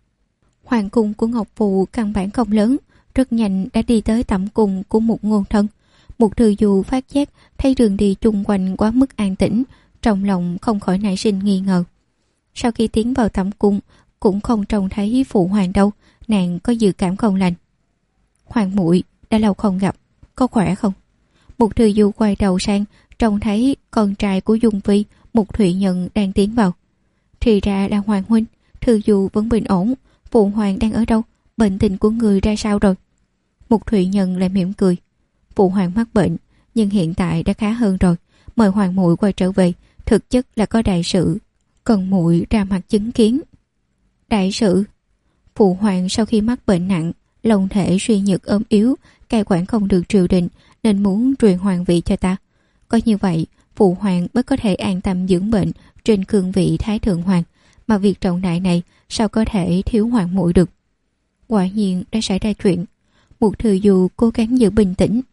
Hoàng cung của Ngọc Phù căn bản không lớn, rất nhanh đã đi tới tẩm cung của một ngôn thân. Mục Thư Du phát giác thấy đường đi chung quanh quá mức an tĩnh, trong lòng không khỏi nảy sinh nghi ngờ. Sau khi tiến vào tẩm cung, cũng không trông thấy phụ hoàng đâu, nàng có dự cảm không lành. Hoàng muội đã lâu không gặp, có khỏe không? Mục Thư Du quay đầu sang, trông thấy con trai của Dung Phi, Mục Thụy Nhận đang tiến vào. Thì ra là Hoàng huynh, Thư Du vẫn bình ổn, phụ hoàng đang ở đâu, bệnh tình của người ra sao rồi? Mục Thụy Nhận lại mỉm cười. Phụ hoàng mắc bệnh, nhưng hiện tại đã khá hơn rồi, mời hoàng muội quay trở về, thực chất là có đại sự, cần muội ra mặt chứng kiến. Đại sự? Phụ hoàng sau khi mắc bệnh nặng, lòng thể suy nhược ốm yếu, cai quản không được triều đình, nên muốn truyền hoàng vị cho ta. Có như vậy, phụ hoàng mới có thể an tâm dưỡng bệnh trên cương vị thái thượng hoàng, mà việc trọng đại này sao có thể thiếu hoàng muội được. Quả nhiên đã xảy ra chuyện. Mục Thư Du cố gắng giữ bình tĩnh.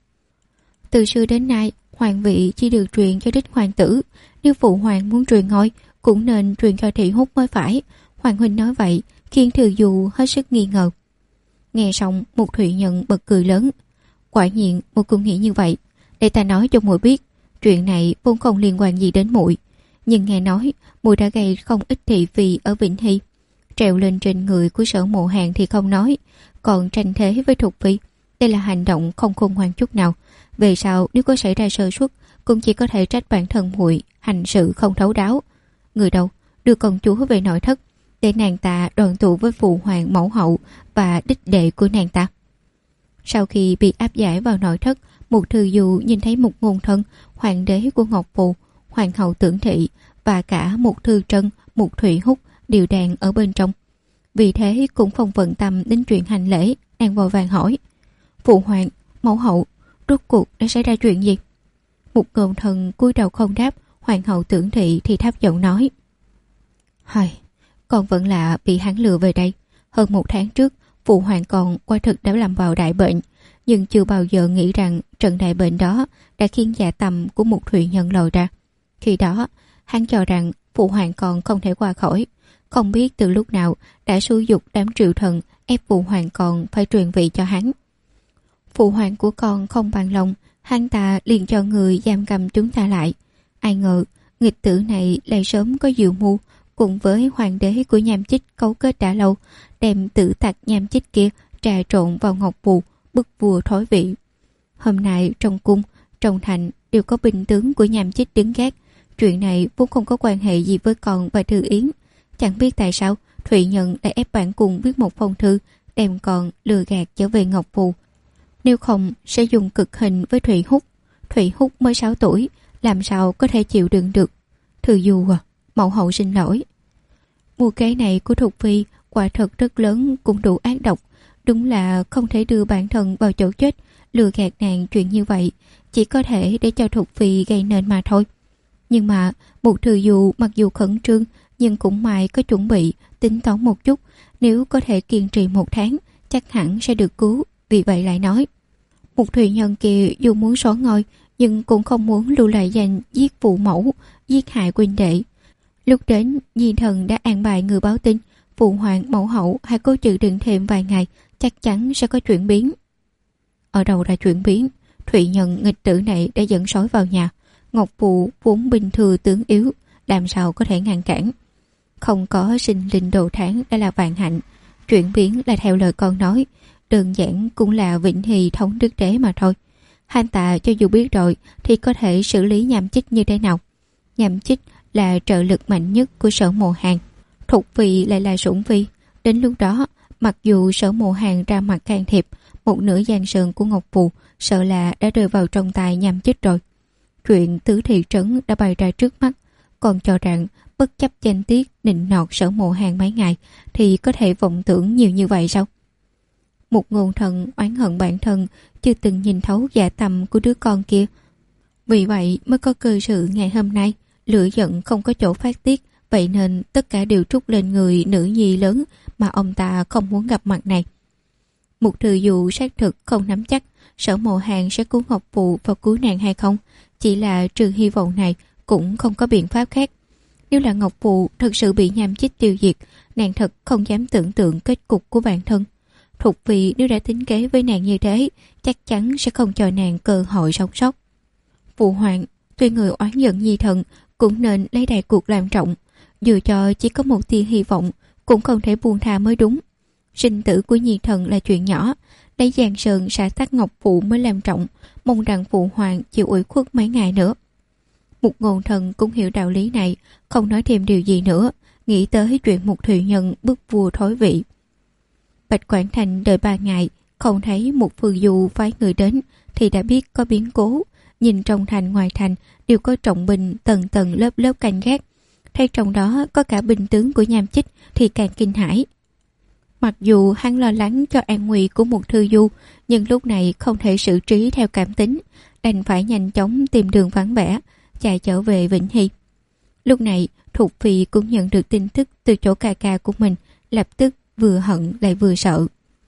Từ xưa đến nay, hoàng vị chỉ được truyền cho đích hoàng tử, nếu phụ hoàng muốn truyền ngôi cũng nên truyền cho Thị Húc mới phải. Hoàng huynh nói vậy khiến Thư Du hết sức nghi ngờ. Nghe xong, Mục Thụy Nhận bật cười lớn. Quả nhiên muội cũng nghĩ như vậy. Để ta nói cho muội biết, chuyện này vốn không liên quan gì đến muội, nhưng nghe nói muội đã gây không ít thị phi ở Vĩnh Hy, trèo lên trên người của Sở Mộ Hàn thì không nói, còn tranh thế với Thục Phi. Đây là hành động không khôn ngoan chút nào. Về sau nếu có xảy ra sơ suất, cũng chỉ có thể trách bản thân muội hành sự không thấu đáo. Người đâu đưa công chúa về nội thất, để nàng ta đoàn tụ với phụ hoàng mẫu hậu và đích đệ của nàng ta. Sau khi bị áp giải vào nội thất, Mục Thư Du nhìn thấy một ngôn thân, hoàng đế của Ngọc Phù, hoàng hậu Tưởng Thị và cả Mục Thư Trân, Mục Thụy Húc đều đang ở bên trong. vì thế cũng không bận tâm đến chuyện hành lễ. Nàng vội vàng hỏi: Phụ hoàng, mẫu hậu, rốt cuộc đã xảy ra chuyện gì? Một Ngôn Thần cúi đầu không đáp. Hoàng hậu Tưởng Thị thì thấp giọng nói: Hời, con vẫn là bị hắn lừa về đây. Hơn 1 tháng trước, phụ hoàng con quả thực đã lâm vào đại bệnh, nhưng chưa bao giờ nghĩ rằng trận đại bệnh đó đã khiến dạ tâm của một thủy nhân lòi ra. Khi đó, hắn cho rằng phụ hoàng con không thể qua khỏi, không biết từ lúc nào đã xúi giục đám triệu thần ép phụ hoàng con phải truyền vị cho hắn. Phụ hoàng của con không bằng lòng, hắn ta liền cho người giam cầm chúng ta lại. Ai ngờ nghịch tử này lại sớm có dự mưu, cùng với hoàng đế của Nham Chích cấu kết đã lâu, đem tử tặc Nham Chích kia trà trộn vào ngọc phù, bức vua thối vị. Hôm nay trong cung, trong thành đều có binh tướng của Nham Chích đứng gác. Chuyện này vốn không có quan hệ gì với con và Thư Yến. Chẳng biết tại sao Thụy Nhân đã ép bản cung viết một phong thư, đem con lừa gạt trở về ngọc phù. Nếu không sẽ dùng cực hình với Thụy Húc. Thụy Húc mới 6 tuổi, làm sao có thể chịu đựng được. Thư Du à, mẫu hậu xin lỗi. Mưu kế này của Thục Phi quả thật rất lớn, cũng đủ ác độc. Đúng là không thể đưa bản thân vào chỗ chết, lừa gạt nàng chuyện như vậy, chỉ có thể để cho Thục Phi gây nên mà thôi. Nhưng mà một Thư Du mặc dù khẩn trương, nhưng cũng may có chuẩn bị, tính toán một chút. Nếu có thể kiên trì 1 tháng, chắc hẳn sẽ được cứu. Vì vậy lại nói: Một Thùy Nhân kia dù muốn xóa ngôi, nhưng cũng không muốn lưu lại danh giết phụ mẫu, giết hại huynh đệ. Lúc đến, Nhi thần đã an bài người báo tin, phụ hoàng mẫu hậu hãy cố chịu đựng thêm vài ngày, chắc chắn sẽ có chuyển biến. Ở đâu ra chuyển biến? Thụy Nhân nghịch tử này đã dẫn sói vào nhà. Ngọc Phụ vốn bình thừa tướng yếu, làm sao có thể ngăn cản? Không có sinh linh đồ tháng đã là vạn hạnh. Chuyển biến là theo lời con nói, đơn giản cũng là Vĩnh Hy thống đức đế mà thôi. Han tạ cho dù biết rồi thì có thể xử lý Nham Chích như thế nào? Nham Chích là trợ lực mạnh nhất của Sở Mộ Hàn, Thục Phi lại là Sủng Phi. Đến lúc đó, mặc dù Sở Mộ Hàn ra mặt can thiệp, một nửa giang sơn của Ngọc Phù sợ là đã rơi vào trong tay Nham Chích rồi. Chuyện tứ thị trấn đã bày ra trước mắt, còn cho rằng bất chấp danh tiết nịnh nọt Sở Mộ Hàn mấy ngày thì có thể vọng tưởng nhiều như vậy sao? Một Ngôn Thần oán hận bản thân chưa từng nhìn thấu dạ tâm của đứa con kia, vì vậy mới có cơ sự ngày hôm nay. Lửa giận không có chỗ phát tiết, vậy nên tất cả đều trút lên người nữ nhi lớn mà ông ta không muốn gặp mặt này. Một Thư Du xác thực không nắm chắc Sở Mộ Hàn sẽ cứu Ngọc Phụ và cứu nàng hay không, chỉ là trừ hy vọng này cũng không có biện pháp khác. Nếu là Ngọc Phụ thật sự bị Nham Chích tiêu diệt, nàng thật không dám tưởng tượng kết cục của bản thân. Thục Phi nếu đã tính kế với nàng như thế, chắc chắn sẽ không cho nàng cơ hội sống sót. Phụ hoàng, tuy người oán giận Nhi thần, cũng nên lấy đại cuộc làm trọng. Dù cho chỉ có một tia hy vọng, cũng không thể buông tha mới đúng. Sinh tử của Nhi thần là chuyện nhỏ, lấy Giang Sơn xã tắc Ngọc Phụ mới làm trọng. Mong rằng phụ hoàng chịu ủy khuất mấy ngày nữa. Một Ngôn Thần cũng hiểu đạo lý này, không nói thêm điều gì nữa, nghĩ tới chuyện một Thụy Nhân bức vua thối vị. Bạch Quảng Thành đợi 3 ngày, không thấy một Phương Du phái người đến thì đã biết có biến cố. Nhìn trong thành ngoài thành đều có trọng binh tầng tầng lớp lớp canh gác, thấy trong đó có cả binh tướng của Nham Chích thì càng kinh hãi. Mặc dù hắn lo lắng cho an nguy của một Thư Du, nhưng lúc này không thể xử trí theo cảm tính, đành phải nhanh chóng tìm đường vắng vẻ chạy trở về Vĩnh Hy. Lúc này Thục Phi cũng nhận được tin tức từ chỗ ca ca của mình, lập tức vừa hận lại vừa sợ.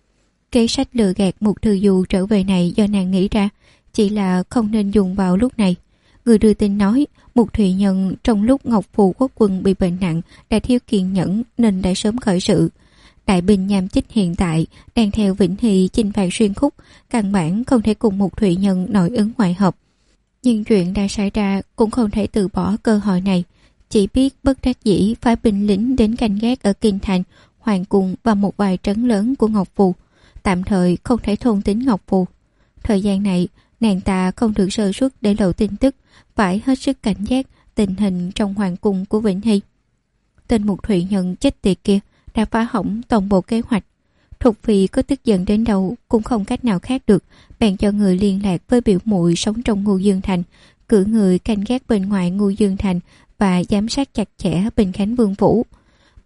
Kế sách lừa gạt một Thư Du trở về này do nàng nghĩ ra, chỉ là không nên dùng vào lúc này. Người đưa tin nói một Thụy Nhân trong lúc Ngọc Phù Quốc quân bị bệnh nặng đã thiếu kiên nhẫn nên đã sớm khởi sự. Đại binh Nham Chích hiện tại đang theo Vĩnh Hy chinh phạt xuyên khúc, căn bản không thể cùng một Thụy Nhân nội ứng ngoại hợp. Nhưng chuyện đã xảy ra cũng không thể từ bỏ cơ hội này, chỉ biết bất đắc dĩ phái binh lính đến canh gác ở Kinh Thành, Hoàng Cung và một vài trấn lớn của Ngọc Phù, tạm thời không thể thôn tính Ngọc Phù. Thời gian này nàng ta không được sơ suất để lộ tin tức, phải hết sức cảnh giác tình hình trong Hoàng Cung của Vĩnh Hy. Tên một Thụy Nhân chết tiệt kia đã phá hỏng toàn bộ kế hoạch. Thục Phi có tức giận đến đâu cũng không cách nào khác được, bèn cho người liên lạc với biểu muội sống trong Ngưu Dương Thành, cử người canh gác bên ngoài Ngưu Dương Thành và giám sát chặt chẽ bên Khánh Vương Phủ.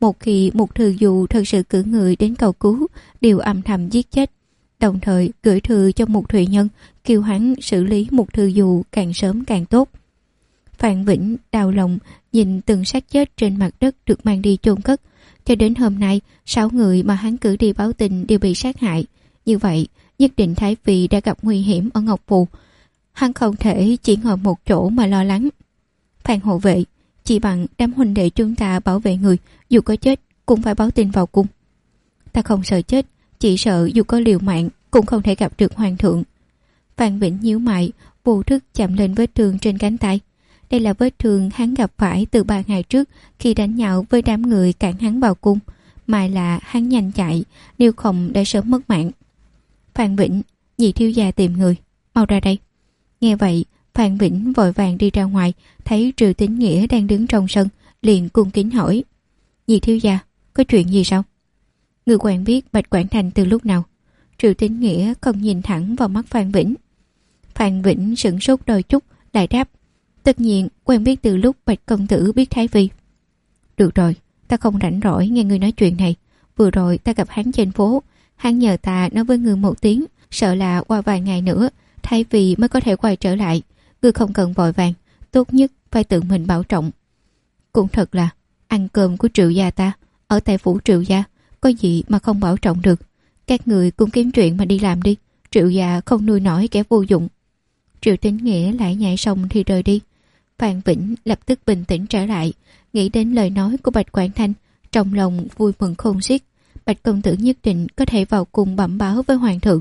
Một khi Mục Thư Du thật sự cử người đến cầu cứu, đều âm thầm giết chết, đồng thời gửi thư cho Mục Thụy Nhân kêu hắn xử lý Mục Thư Du càng sớm càng tốt. Phan Vĩnh đau lòng nhìn từng xác chết trên mặt đất được mang đi chôn cất. Cho đến hôm nay, 6 người mà hắn cử đi báo tin đều bị sát hại. Như vậy, nhất định Thái Phi đã gặp nguy hiểm ở Ngọc Phù. Hắn không thể chỉ ngồi một chỗ mà lo lắng. Phan hộ vệ, chỉ bằng đám huynh đệ chúng ta bảo vệ người, dù có chết cũng phải báo tin vào cung. Ta không sợ chết, chỉ sợ dù có liều mạng cũng không thể gặp được hoàng thượng. Phan Vĩnh nhíu mày, vô thức chạm lên vết thương trên cánh tay. Đây là vết thương hắn gặp phải từ 3 ngày trước khi đánh nhau với đám người cản hắn vào cung. Mà là hắn nhanh chạy, nếu không đã sớm mất mạng. Phan Vĩnh, nhị thiếu gia tìm người, mau ra đây. Nghe vậy, Phan Vĩnh vội vàng đi ra ngoài, thấy Triệu Tín Nghĩa đang đứng trong sân, liền cung kính hỏi: nhị thiếu gia, có chuyện gì sao? Người quen biết Bạch Quảng Thành từ lúc nào? Triệu Tín Nghĩa không nhìn thẳng vào mắt Phan Vĩnh. Phan Vĩnh sửng sốt đôi chút, lại đáp: tất nhiên quen biết từ lúc Bạch công tử biết Thái Phi. Được rồi, ta không rảnh rỗi nghe người nói chuyện này. Vừa rồi ta gặp hắn trên phố, hắn nhờ ta nói với người một tiếng, sợ là qua vài ngày nữa Thái Phi mới có thể quay trở lại. Ngươi không cần vội vàng, tốt nhất phải tự mình bảo trọng. Cũng thật là ăn cơm của Triệu gia ta ở tại phủ Triệu gia, có gì mà không bảo trọng được. Các người cũng kiếm chuyện mà đi làm đi, Triệu gia không nuôi nổi kẻ vô dụng. Triệu Tín Nghĩa lại nhảy xong thì rời đi. Phan Vĩnh lập tức bình tĩnh trở lại, nghĩ đến lời nói của Bạch Quảng Thanh, trong lòng vui mừng khôn xiết. Bạch công tử nhất định có thể vào cung bẩm báo với hoàng thượng.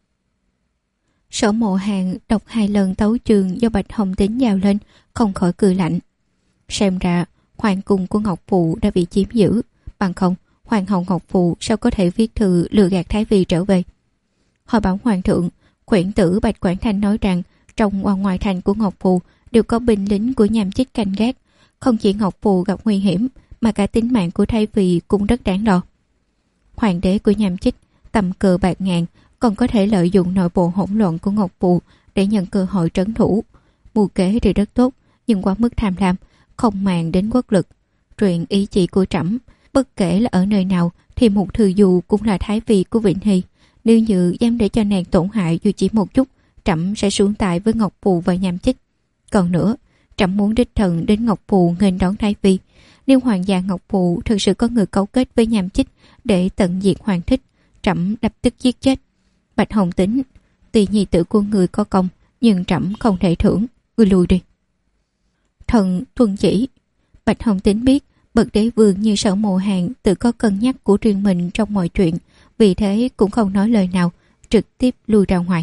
Sở Mộ Hàn đọc 2 lần tấu chương do Bạch Hồng Tín giao lên, không khỏi cười lạnh. Xem ra hoàng cung của Ngọc Phụ đã bị chiếm giữ, bằng không hoàng hậu Ngọc Phụ sao có thể viết thư lừa gạt Thái Phi trở về. Hồi bảo hoàng thượng, khuyển tử Bạch Quảng Thanh nói rằng trong và ngoài thành của Ngọc Phụ đều có binh lính của Nham Chích canh gác. Không chỉ Ngọc Phụ gặp nguy hiểm, mà cả tính mạng của Thái Phi cũng rất đáng lo. Hoàng đế của Nham Chích tầm cờ bạc ngàn, còn có thể lợi dụng nội bộ hỗn loạn của Ngọc Phụ để nhận cơ hội trấn thủ. Mưu kế thì rất tốt, nhưng quá mức tham lam, không màng đến quốc lực. Truyền ý chỉ của trẫm, bất kể là ở nơi nào thì Mục Thư Du cũng là Thái Phi của Vĩnh Hy. Nếu như dám để cho nàng tổn hại dù chỉ một chút, trẫm sẽ xuống tài với Ngọc Phụ và Nham Chích. Còn nữa, trẫm muốn đích thân đến Ngọc Phụ nghênh đón Thái Phi. Nếu hoàng gia Ngọc Phụ thực sự có người cấu kết với Nham Chích để tận diệt Hoàng Thích, trẫm lập tức giết chết. Bạch Hồng Tín, tuy nhi tử của người có công, nhưng trẫm không thể thưởng, ngươi lùi đi. Thần tuân chỉ. Bạch Hồng Tín biết bậc đế vương như Sở Mộ Hàn tự có cân nhắc của riêng mình trong mọi chuyện, vì thế cũng không nói lời nào, trực tiếp lui ra ngoài.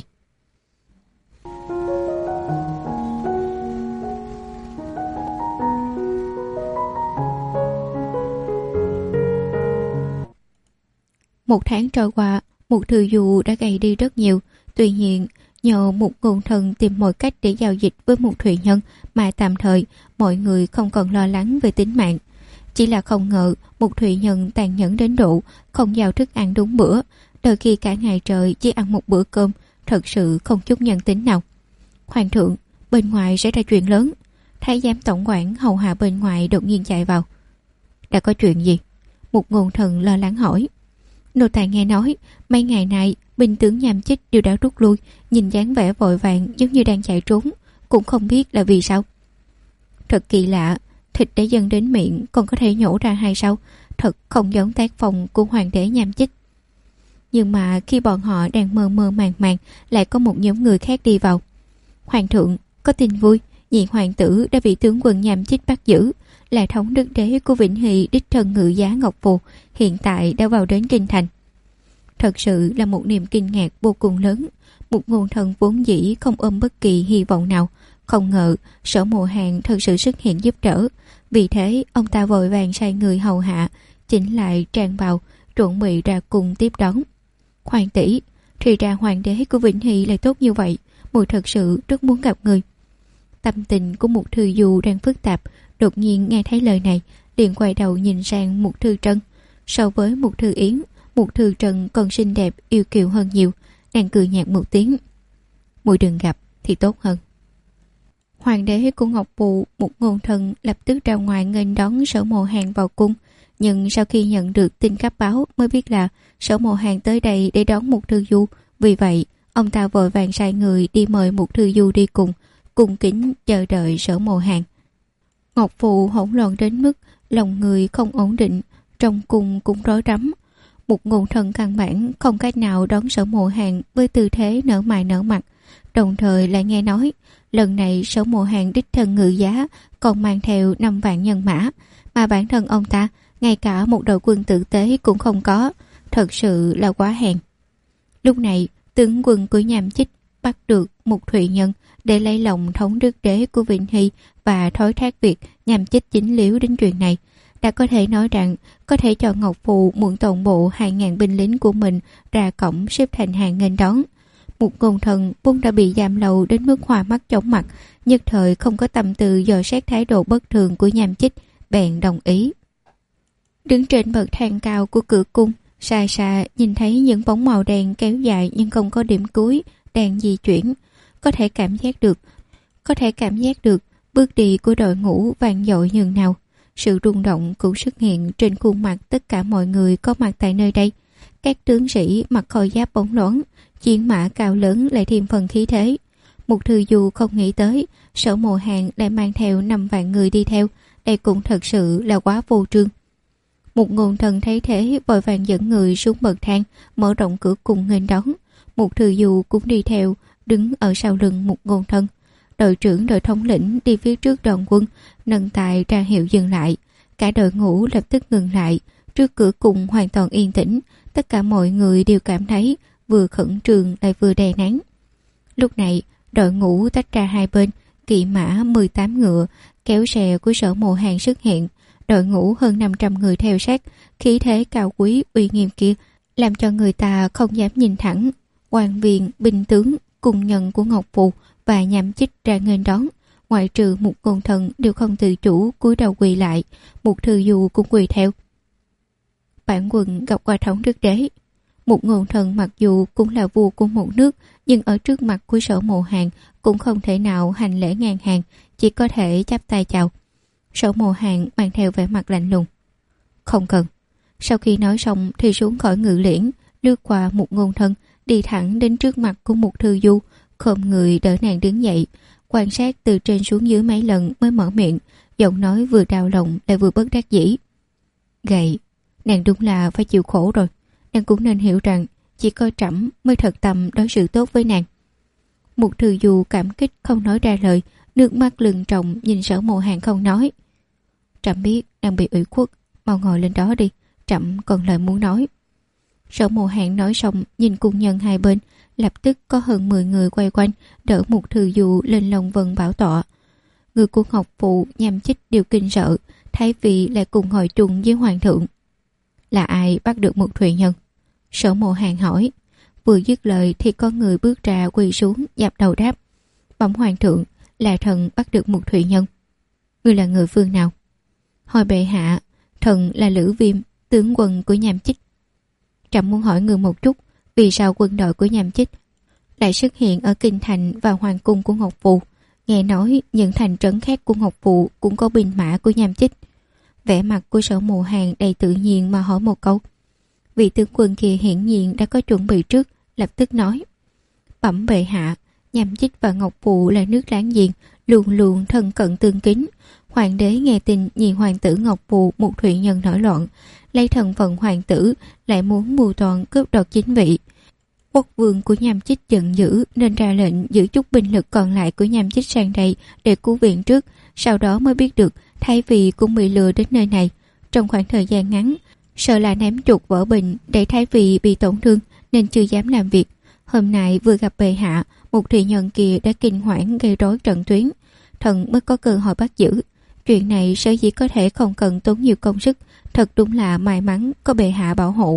Một tháng trôi qua, Mục Thư Du đã gầy đi rất nhiều. Tuy nhiên, nhờ một nguồn thần tìm mọi cách để giao dịch với Mục Thụy Nhân mà tạm thời mọi người không còn lo lắng về tính mạng. Chỉ là không ngờ Mục Thụy Nhân tàn nhẫn đến độ không giao thức ăn đúng bữa, đôi khi cả ngày trời chỉ ăn một bữa cơm, thật sự không chút nhân tính nào. Hoàng thượng, bên ngoài xảy ra chuyện lớn. Thái giám tổng quản hầu hạ bên ngoài đột nhiên chạy vào. Đã có chuyện gì? Một nguồn thần lo lắng hỏi. Nô tài nghe nói mấy ngày nay binh tướng Nham Chích đều đã rút lui, nhìn dáng vẻ vội vàng giống như đang chạy trốn, cũng không biết là vì sao. Thật kỳ lạ, thịt đã dâng đến miệng còn có thể nhổ ra hay sao? Thật không giống tác phong của hoàng đế Nham Chích. Nhưng mà khi bọn họ đang mơ mơ màng màng, lại có một nhóm người khác đi vào. Hoàng thượng, có tin vui, nhị hoàng tử đã bị tướng quân Nham Chích bắt giữ, là thống đức đế của Vĩnh Hy đích thân ngự giá Ngọc Phù, hiện tại đã vào đến kinh thành. Thật sự là một niềm kinh ngạc vô cùng lớn. Một nguồn thần vốn dĩ không ôm bất kỳ hy vọng nào, không ngờ Sở Mộ Hàn thật sự xuất hiện giúp đỡ. Vì thế ông ta vội vàng sai người hầu hạ chỉnh lại trang bào, chuẩn bị ra cùng tiếp đón. Hoàng tỷ, thì ra hoàng đế của Vĩnh Hy lại tốt như vậy, muội thật sự rất muốn gặp người. Tâm tình của Mục Thư Du đang phức tạp, đột nhiên nghe thấy lời này, liền quay đầu nhìn sang Mục Thư Trân. So với Mục Thư Yến, Mục Thư Trân còn xinh đẹp yêu kiều hơn nhiều. Nàng cười nhạt một tiếng. Muội đừng gặp thì tốt hơn. Hoàng đế của Ngọc Phụ, một ngôn thần lập tức ra ngoài nghênh đón Sở Mộ Hàn vào cung. nhưng sau khi nhận được tin cấp báo mới biết là Sở Mộ Hàn tới đây để đón Mục Thư Du. Vì vậy ông ta vội vàng sai người đi mời Mục Thư Du đi cùng, cung kính chờ đợi Sở Mộ Hàn. Ngọc Phụ hỗn loạn đến mức lòng người không ổn định, trong cung cũng rối rắm. Một Ngôn Thần căn bản không cách nào đón Sở Mộ Hàn với tư thế nở mày nở mặt, đồng thời lại nghe nói lần này Sở Mộ Hàn đích thân ngự giá còn mang theo 5 vạn nhân mã, mà bản thân ông ta ngay cả một đội quân tử tế cũng không có, thật sự là quá hèn. Lúc này tướng quân của Nham Chích bắt được một Thụy Nhân để lấy lòng thống đức đế của Vĩnh Hy và thối thác việc Nham Chích chính liếu đến chuyện này, đã có thể nói rằng có thể cho Ngọc Phụ mượn toàn bộ 2.000 binh lính của mình ra cổng xếp thành hàng nghênh đón. Một Ngôn Thần vốn đã bị giam lâu đến mức hoa mắt chóng mặt, nhất thời không có tâm tư dò xét thái độ bất thường của Nham Chích, bèn đồng ý. Đứng trên bậc thang cao của cửa cung, xa xa nhìn thấy những bóng màu đen kéo dài nhưng không có điểm cuối đang di chuyển, có thể cảm giác được bước đi của đội ngũ vang dội nhường nào. Sự rung động cũng xuất hiện trên khuôn mặt tất cả mọi người có mặt tại nơi đây. Các tướng sĩ mặc khôi giáp bóng loáng, chiến mã cao lớn lại thêm phần khí thế. Mục Thư Du không nghĩ tới Sở Mộ Hàn lại mang theo 5 vạn người đi theo, đây cũng thật sự là quá vô trương. Một Ngôn Thần thấy thế vội vàng dẫn người xuống bậc thang, mở rộng cửa cung nghênh đón. Mục Thư Du cũng đi theo, đứng ở sau lưng Một Ngôn Thần. Đội trưởng đội thống lĩnh đi phía trước đoàn quân, nâng tài ra hiệu dừng lại. Cả đội ngũ lập tức ngừng lại, trước cửa cung hoàn toàn yên tĩnh. Tất cả mọi người đều cảm thấy vừa khẩn trương lại vừa đè nén. Lúc này đội ngũ tách ra hai bên, kỵ mã 18 ngựa kéo xe của Sở Mộ Hàn xuất hiện. Đội ngũ hơn 500 người theo sát, khí thế cao quý uy nghiêm kia làm cho người ta không dám nhìn thẳng. Quan viên, binh tướng, cùng nhân của Ngọc Phụ và Nham Chích ra nghênh đón, ngoại trừ Một Ngôn Thần đều không tự chủ cúi đầu quỳ lại. Một Thư Du cũng quỳ theo. Bản quân gặp qua thống đức đế. Một Ngôn Thần mặc dù cũng là vua của một nước, nhưng ở trước mặt của Sở Mộ Hàn cũng không thể nào hành lễ ngang hàng, chỉ có thể chắp tay chào. Sở Mộ Hàn mang theo vẻ mặt lạnh lùng. Không cần. Sau khi nói xong thì xuống khỏi ngự liễn, lướt qua Một Ngôn Thần, đi thẳng đến trước mặt của Một Thư Du, khom người đỡ nàng đứng dậy, quan sát từ trên xuống dưới mấy lần mới mở miệng, giọng nói vừa đau lòng lại vừa bất đắc dĩ. Gầy, nàng đúng là phải chịu khổ rồi. Nàng cũng nên hiểu rằng chỉ có trẫm mới thật tâm đối xử tốt với nàng. Một Thư Du cảm kích không nói ra lời, nước mắt lưng tròng nhìn Sở Mộ Hàn không nói. Trẫm biết đang bị ủy khuất, mau ngồi lên đó đi, trẫm còn lời muốn nói. Sở Mộ Hàn nói xong nhìn cung nhân hai bên, lập tức có hơn 10 người quay quanh đỡ Một Thư Du lên Long Vân bảo tọa. Người của Ngọc Phụ, Nham Chích đều kinh sợ, thái vị lại cùng ngồi chung với hoàng thượng. Là ai bắt được một Thụy Nhân? Sở Mộ Hàn hỏi. Vừa dứt lời thì có người bước ra quỳ xuống dập đầu đáp. Bẩm hoàng thượng, là thần bắt được một Thụy Nhân. Ngươi là người phương nào? Hồi bệ hạ, thần là Lữ Viêm, tướng quân của Nham Chích. Trẫm muốn hỏi người một chút, vì sao quân đội của Nham Chích lại xuất hiện ở kinh thành và hoàng cung của Ngọc Phụ? Nghe nói những thành trấn khác của Ngọc Phụ cũng có binh mã của Nham Chích. Vẻ mặt của Sở Mộ Hàn đầy tự nhiên mà hỏi một câu. Vị tướng quân kia hiển nhiên đã có chuẩn bị trước, lập tức nói. Bẩm bệ hạ, Nham Chích và Ngọc Phụ là nước láng giềng, luôn luôn thân cận tương kính. Hoàng đế nghe tin nhị hoàng tử Ngọc Phụ một Thụy Nhân nổi loạn, lấy thân phận hoàng tử lại muốn mưu toàn cướp đoạt chính vị. Quốc vương của Nham Chích giận dữ nên ra lệnh giữ chút binh lực còn lại của Nham Chích sang đây để cứu viện trước, sau đó mới biết được thái vị cũng bị lừa đến nơi này. Trong khoảng thời gian ngắn, sợ là ném chuột vỡ bình để thái vị bị tổn thương nên chưa dám làm việc. Hôm nay vừa gặp bệ hạ, một Thụy Nhân kia đã kinh hoảng gây rối trận tuyến, thần mới có cơ hội bắt giữ. Chuyện này sở dĩ có thể không cần tốn nhiều công sức, thật đúng là may mắn có bệ hạ bảo hộ.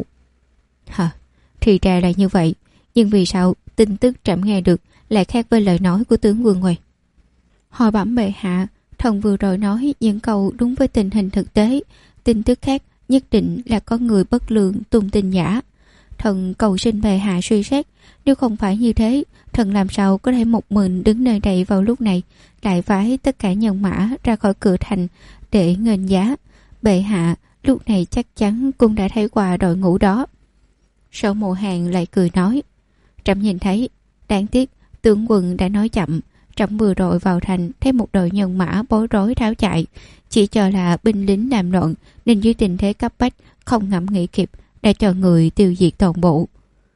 Thì ra là như vậy, nhưng vì sao tin tức trẫm nghe được lại khác với lời nói của tướng quân vậy? Hồi bẩm bệ hạ, thần vừa rồi nói những câu đúng với tình hình thực tế, tin tức khác nhất định là có người bất lương tung tin giả. Thần cầu xin bệ hạ suy xét, nếu không phải như thế, thần làm sao có thể một mình đứng nơi đây vào lúc này, lại phái tất cả nhân mã ra khỏi cửa thành để nghênh giá. Bệ hạ, lúc này chắc chắn cũng đã thấy qua đội ngũ đó. Sở Mộ Hàn lại cười nói, trẫm nhìn thấy, đáng tiếc tướng quân đã nói chậm. Trẫm vừa rồi vào thành thấy một đội nhân mã bối rối tháo chạy, chỉ cho là binh lính làm loạn, nên dưới tình thế cấp bách không ngẫm nghĩ kịp đã cho người tiêu diệt toàn bộ.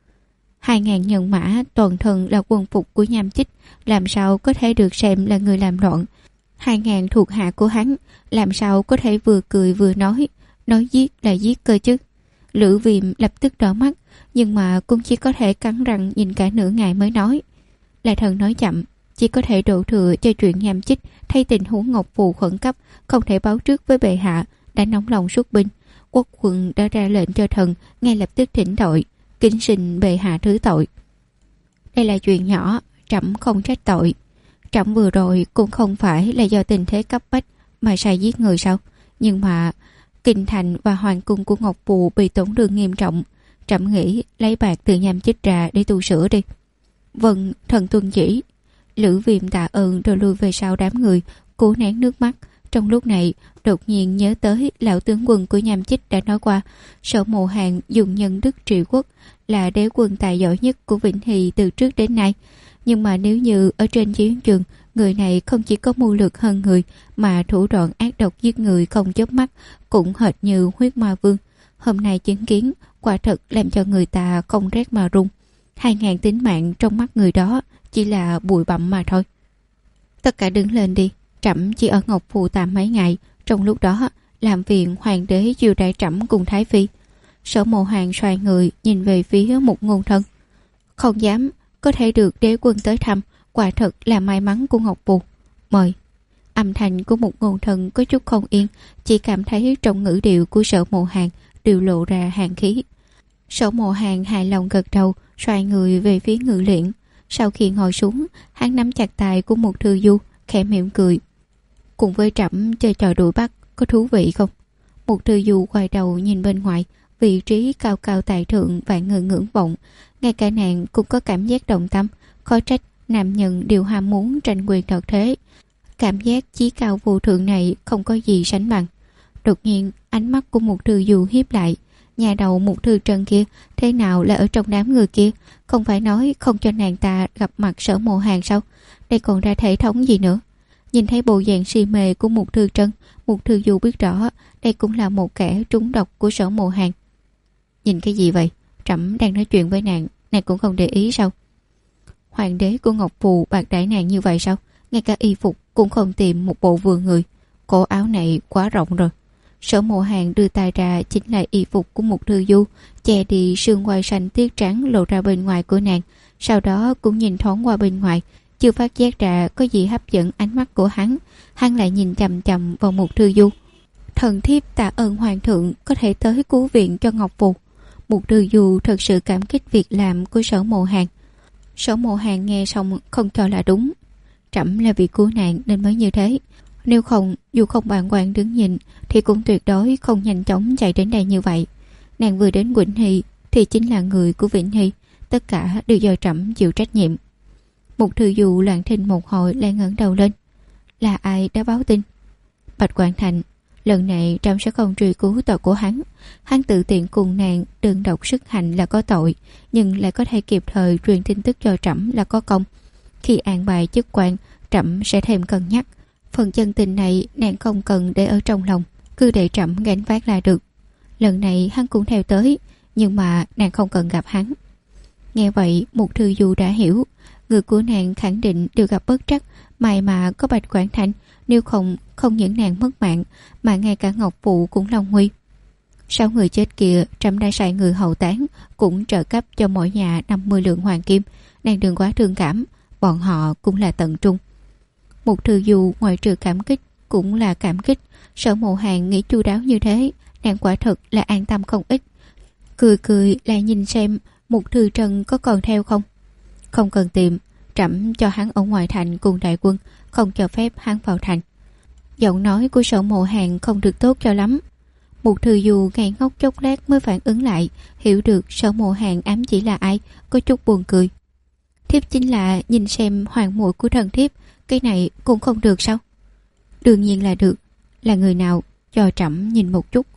2.000 nhân mã toàn thân là quân phục của Nham Chích, làm sao có thể được xem là người làm loạn. 2.000 thuộc hạ của hắn làm sao có thể vừa cười vừa nói giết là giết cơ chứ. Lữ Viêm lập tức đỏ mắt, nhưng mà cũng chỉ có thể cắn răng nhìn cả nửa ngày mới nói. Là thần nói chậm, chỉ có thể đổ thừa cho chuyện Nham Chích thay tình huống Ngọc Phù khẩn cấp, không thể báo trước với bệ hạ, đã nóng lòng xuất binh. Quốc quân đã ra lệnh cho thần ngay lập tức thỉnh tội, kính xin bệ hạ thứ tội. Đây là chuyện nhỏ, trẫm không trách tội. Trẫm vừa rồi cũng không phải là do tình thế cấp bách mà sai giết người sao? Nhưng mà kinh thành và hoàng cung của Ngọc Phù bị tổn thương nghiêm trọng, trẫm nghĩ lấy bạc từ Nham Chích ra để tu sửa đi. Vâng, thần tuân chỉ. Lữ Viêm tạ ơn rồi lui về sau đám người, cố nén nước mắt. Trong lúc này đột nhiên nhớ tới lão tướng quân của Nham Chích đã nói qua, Sở Mộ Hàn dùng nhân đức trị quốc, là đế quân tài giỏi nhất của Vĩnh Hy từ trước đến nay. Nhưng mà nếu như ở trên chiến trường, người này không chỉ có mưu lược hơn người, mà thủ đoạn ác độc giết người không chớp mắt, cũng hệt như huyết ma vương. Hôm nay chứng kiến, quả thật làm cho người ta không rét mà run. 2.000 tính mạng trong mắt người đó chỉ là bụi bặm mà thôi. Tất cả đứng lên đi, trẫm chỉ ở Ngọc Phù tạm mấy ngày, trong lúc đó làm phiền hoàng đế chiêu đãi trẫm cùng Thái Phi. Sở Mộ Hàn xoay người nhìn về phía một ngôn thân. Không dám, có thể được đế quân tới thăm, quả thật là may mắn của Ngọc Phù. Mời. Âm thanh của một ngôn thân có chút không yên, chỉ cảm thấy trong ngữ điệu của Sở Mộ Hàn đều lộ ra hàn khí. Sở Mộ Hàn hài lòng gật đầu, xoay người về phía Ngự Liễn. Sau khi ngồi xuống, hắn nắm chặt tay của một thư du, khẽ mỉm cười. Cùng với trẫm chơi trò đuổi bắt có thú vị không? Một thư du quay đầu nhìn bên ngoài, vị trí cao cao tại thượng vạn người ngưỡng vọng, ngay cả nàng cũng có cảm giác động tâm. Khó trách nam nhân đều ham muốn tranh quyền đoạt thế. Cảm giác chí cao vô thượng này không có gì sánh bằng. Đột nhiên ánh mắt của một thư du hiếp lại. Nhà đầu một thư trần kia thế nào là ở trong đám người kia? Không phải nói không cho nàng ta gặp mặt Sở Mộ Hàn sao? Đây còn ra thể thống gì nữa? Nhìn thấy bộ dạng si mê của một thư trân, một thư du biết rõ đây cũng là một kẻ trúng độc của Sở Mộ Hàn. Nhìn cái gì vậy? Trẫm đang nói chuyện với nàng, nàng cũng không để ý sao? Hoàng đế của Ngọc Phù bạc đãi nàng như vậy sao? Ngay cả y phục cũng không tìm một bộ vừa người. Cổ áo này quá rộng rồi. Sở Mộ Hàn đưa tay ra chính là y phục của một thư du, che đi sương quai xanh tiết trắng lộ ra bên ngoài của nàng. Sau đó cũng nhìn thoáng qua bên ngoài, chưa phát giác ra có gì hấp dẫn ánh mắt của hắn. Hắn lại nhìn chằm chằm vào một thư du. Thần thiếp tạ ơn hoàng thượng có thể tới cứu viện cho Ngọc Phù. Một thư du thật sự cảm kích việc làm của Sở Mộ Hàn. Sở Mộ Hàn nghe xong không cho là đúng. Trẫm là vì cứu nàng nên mới như thế. Nếu không, dù không bàng hoàng đứng nhìn thì cũng tuyệt đối không nhanh chóng chạy đến đây như vậy. Nàng vừa đến Vĩnh Hy thì chính là người của Vĩnh Hy, tất cả đều do trẫm chịu trách nhiệm. Một thư du loạn thinh một hồi lại ngẩng đầu lên. Là ai đã báo tin? Bạch Quảng Thành. Lần này trẫm sẽ không truy cứu tội của hắn. Hắn tự tiện cùng nàng đơn độc sức hành là có tội, nhưng lại có thể kịp thời truyền tin tức cho trẫm là có công. Khi an bài chức quan, trẫm sẽ thêm cân nhắc. Phần chân tình này nàng không cần để ở trong lòng, cứ để trẫm gánh vác là được. Lần này hắn cũng theo tới, nhưng mà nàng không cần gặp hắn. Nghe vậy một thư du đã hiểu, người của nàng khẳng định đều gặp bất trắc, may mà có Bạch Quảng Thành, nếu không những nàng mất mạng, mà ngay cả Ngọc Phụ cũng lòng nguy. 6 người chết kia trẫm đã sai người hậu táng, cũng trợ cấp cho mỗi nhà 50 lượng hoàng kim. Nàng đừng quá thương cảm, bọn họ cũng là tận trung. Một thư du ngoại trừ cảm kích cũng là cảm kích. Sở Mộ Hàn nghĩ chu đáo như thế, nàng quả thật là an tâm không ít. Cười lại nhìn xem một thư trần có còn theo không. Không cần tìm, trẫm cho hắn ở ngoài thành cùng đại quân, không cho phép hắn vào thành. Giọng nói của Sở Mộ Hàn không được tốt cho lắm. Một thư du ngây ngốc chốc lát mới phản ứng lại, hiểu được Sở Mộ Hàn ám chỉ là ai, có chút buồn cười. Thiếp chính là nhìn xem hoàng muội của thần thiếp, cái này cũng không được sao? Đương nhiên là được. Là người nào cho trẫm nhìn một chút.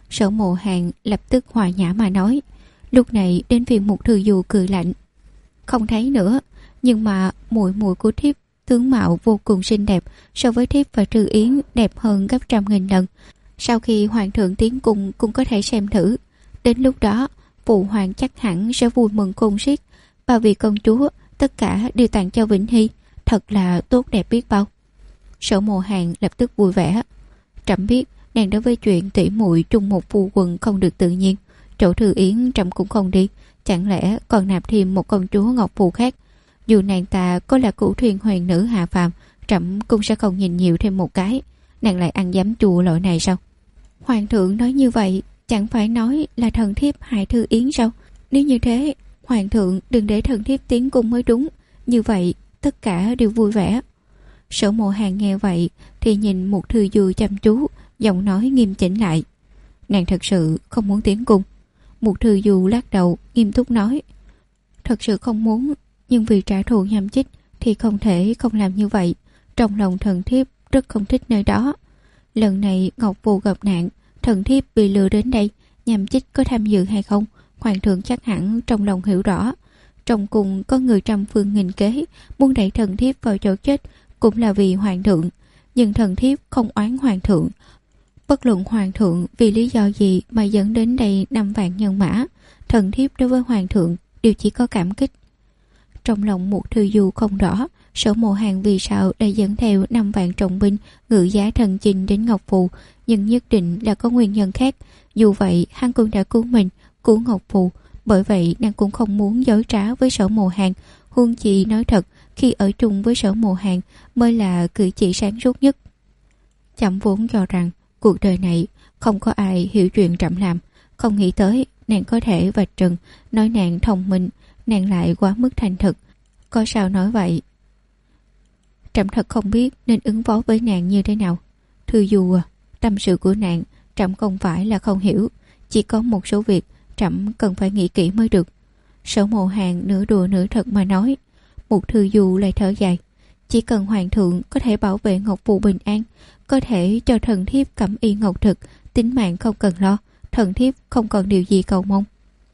Sở Mộ Hàn lập tức hòa nhã mà nói. Lúc này đến phiên Mục Thư Du cười lạnh. Không thấy nữa, nhưng mà muội muội của thiếp tướng mạo vô cùng xinh đẹp, so với thiếp và Trư Yến đẹp hơn gấp trăm nghìn lần. Sau khi hoàng thượng tiến cung cũng có thể xem thử. Đến lúc đó phụ hoàng chắc hẳn sẽ vui mừng khôn xiết. Ba vị công chúa tất cả đều tặng cho Vĩnh Hy, thật là tốt đẹp biết bao. Sở Mộ Hàn lập tức vui vẻ. Trẫm biết nàng đối với chuyện tỉ muội chung một phu quân không được tự nhiên. Chỗ Trư Yến trẫm cũng không đi, chẳng lẽ còn nạp thêm một công chúa Ngọc Phù khác. Dù nàng ta có là cửu thuyền huyền nữ hạ phàm, trẫm cũng sẽ không nhìn nhiều thêm một cái. Nàng lại ăn dám chùa lội này sao? Hoàng thượng nói như vậy chẳng phải nói là thần thiếp hại Thư Yến sao? Nếu như thế, hoàng thượng đừng để thần thiếp tiến cung mới đúng. Như vậy tất cả đều vui vẻ. Sở Mộ Hàn nghe vậy thì nhìn Mục Thư Du chăm chú, giọng nói nghiêm chỉnh lại. Nàng thật sự không muốn tiến cung? Mục Thư Du lắc đầu nghiêm túc nói. Thật sự không muốn, nhưng vì trả thù Nham Chích thì không thể không làm như vậy. Trong lòng thần thiếp rất không thích nơi đó. Lần này Ngọc Phù gặp nạn, thần thiếp bị lừa đến đây, Nham Chích có tham dự hay không, hoàng thượng chắc hẳn trong lòng hiểu rõ. Trong cùng có người trăm phương nghìn kế muốn đẩy thần thiếp vào chỗ chết, cũng là vì hoàng thượng. Nhưng thần thiếp không oán hoàng thượng. Bất luận hoàng thượng vì lý do gì mà dẫn đến đây 5 vạn nhân mã, thần thiếp đối với hoàng thượng đều chỉ có cảm kích. Trong lòng Mục Thư Du không rõ Sở Mộ Hàn vì sao lại dẫn theo 5 vạn trọng binh ngự giá thần chinh đến Ngọc Phù, nhưng nhất định là có nguyên nhân khác. Dù vậy hắn cũng đã cứu mình, cứu Ngọc Phù, bởi vậy nàng cũng không muốn dối trá với Sở Mộ Hàn. Huống chi nói thật, khi ở chung với Sở Mộ Hàn mới là cử chỉ sáng suốt nhất. Chậm vốn cho rằng cuộc đời này không có ai hiểu chuyện trẫm làm, không nghĩ tới nàng có thể vạch trần, nói nàng thông minh, nàng lại quá mức thành thực. Có sao nói vậy? Trẫm thật không biết nên ứng phó với nàng như thế nào. Thư Du à, tâm sự của nàng trẫm không phải là không hiểu, chỉ có một số việc trẫm cần phải nghĩ kỹ mới được. Sở Mộ Hàn nửa đùa nửa thật mà nói. Mục Thư Du lại thở dài. Chỉ cần hoàng thượng có thể bảo vệ Ngọc Phù bình an, có thể cho thần thiếp cẩm y ngọc thực, tính mạng không cần lo, thần thiếp không còn điều gì cầu mong.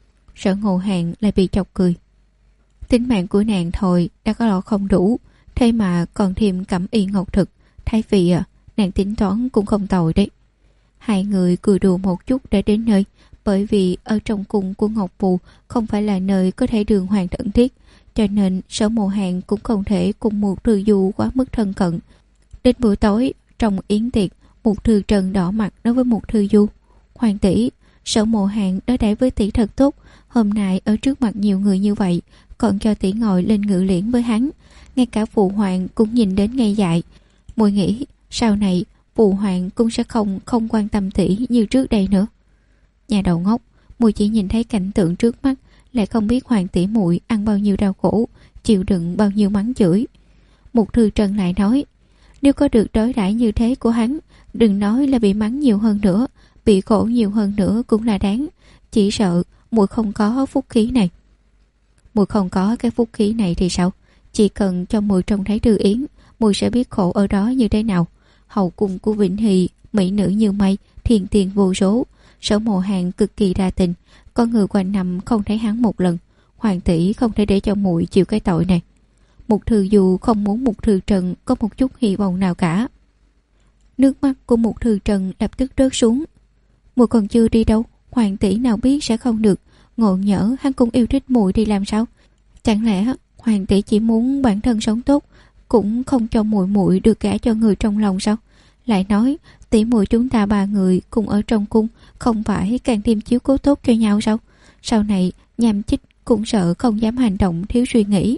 Sở Mộ Hàn lại bị chọc cười. Tính mạng của nàng thôi đã có lo không đủ, thế mà còn thêm cẩm y ngọc thực. Thái phi à, nàng tính toán cũng không tồi đấy. Hai người cười đùa một chút đã đến nơi, bởi vì ở trong cung của Ngọc Phù không phải là nơi có thể đường hoàng thân thiết, cho nên Sở Mộ Hàn cũng không thể cùng Mục Thư Du quá mức thân cận. Đến buổi tối trong yến tiệc, Mục Thư Trần đỏ mặt nói với Mục Thư Du. Hoàng tỷ, Sở Mộ Hàn đối đãi với tỷ thật tốt, hôm nay ở trước mặt nhiều người như vậy còn cho tỷ ngồi lên ngự liễn với hắn, ngay cả phụ hoàng cũng nhìn đến ngây dại. Muội nghĩ sau này phụ hoàng cũng sẽ không quan tâm tỷ như trước đây nữa. Nhà đầu ngốc, muội chỉ nhìn thấy cảnh tượng trước mắt, lại không biết hoàng tỷ muội ăn bao nhiêu đau khổ, chịu đựng bao nhiêu mắng chửi. Mục Thư Trần lại nói, nếu có được đối đãi như thế của hắn, đừng nói là bị mắng nhiều hơn nữa, bị khổ nhiều hơn nữa cũng là đáng. Chỉ sợ muội không có phúc khí này. Muội không có cái phúc khí này thì sao? Chỉ cần cho muội trông thấy Trư Yến, muội sẽ biết khổ ở đó như thế nào. Hậu cung của Vĩnh Hy, mỹ nữ như mây, thiên tiền vô số. Sở Mộ Hàn cực kỳ đa tình, có người quanh năm không thấy hắn một lần. Hoàng tỷ không thể để cho muội chịu cái tội này. Mục Thư Du không muốn Mục Thư Trần có một chút hy vọng nào cả. Nước mắt của Mục Thư Trần lập tức rớt xuống. Muội còn chưa đi đâu, hoàng tỷ nào biết sẽ không được. Ngộ nhỡ hắn cũng yêu thích muội thì làm sao? Chẳng lẽ hoàng tỷ chỉ muốn bản thân sống tốt, cũng không cho muội được gả cho người trong lòng sao? Lại nói tỷ muội chúng ta 3 người cùng ở trong cung, không phải càng thêm chiếu cố tốt cho nhau sao? Sau này Nham Chích cũng sợ không dám hành động thiếu suy nghĩ.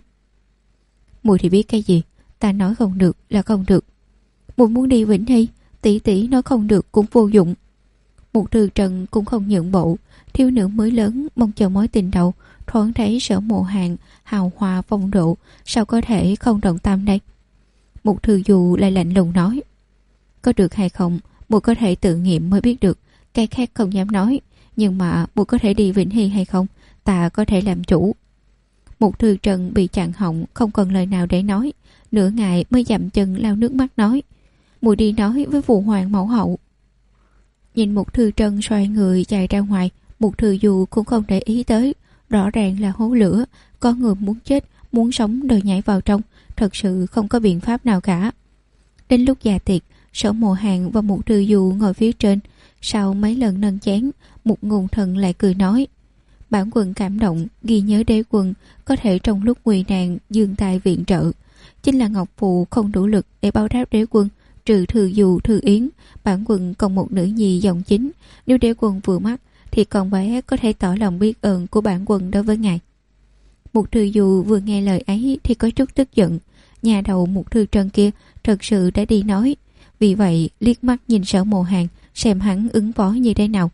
Muội thì biết cái gì? Ta nói không được là không được. Muội muốn đi Vĩnh Hy, tỷ tỷ nói không được cũng vô dụng. Mục Thư Trần cũng không nhượng bộ. Thiếu nữ mới lớn mong chờ mối tình đầu, thoáng thấy Sở Mộ Hàn hào hoa phong độ, sao có thể không động tâm đây? Mục Thư Du lại lạnh lùng nói, có được hay không muội có thể tự nghiệm mới biết được, cái khác không dám nói. Nhưng mà muội có thể đi Vĩnh Hy hay không, ta có thể làm chủ. Mục Thư Trần bị chặn họng, không còn lời nào để nói. Nửa ngày mới dậm chân lau nước mắt nói, muội đi nói với phụ hoàng mẫu hậu. Nhìn Mục Thư Trân xoay người chạy ra ngoài, Mục Thư Du cũng không để ý tới. Rõ ràng là hố lửa, có người muốn chết, muốn sống đều nhảy vào trong, thật sự không có biện pháp nào cả. Đến lúc dạ tiệc, Sở Mộ Hàn và Mục Thư Du ngồi phía trên. Sau mấy lần nâng chén, Mục Ngôn Thần lại cười nói: bản quân cảm động ghi nhớ đế quân có thể trong lúc nguy nan giương tay viện trợ. Chính là Ngọc Phụ không đủ lực để báo đáp đế quân. Trừ Thư Du, Thư Yến, bản quân còn một nữ nhi dòng chính. Nếu đế quân vừa mắt thì con bé có thể tỏ lòng biết ơn của bản quân đối với ngài. Mục Thư Du vừa nghe lời ấy thì có chút tức giận. Nhà đầu Mục Thư Trân kia thật sự đã đi nói. Vì vậy liếc mắt nhìn Sở Mộ Hàn xem hắn ứng phó như thế nào.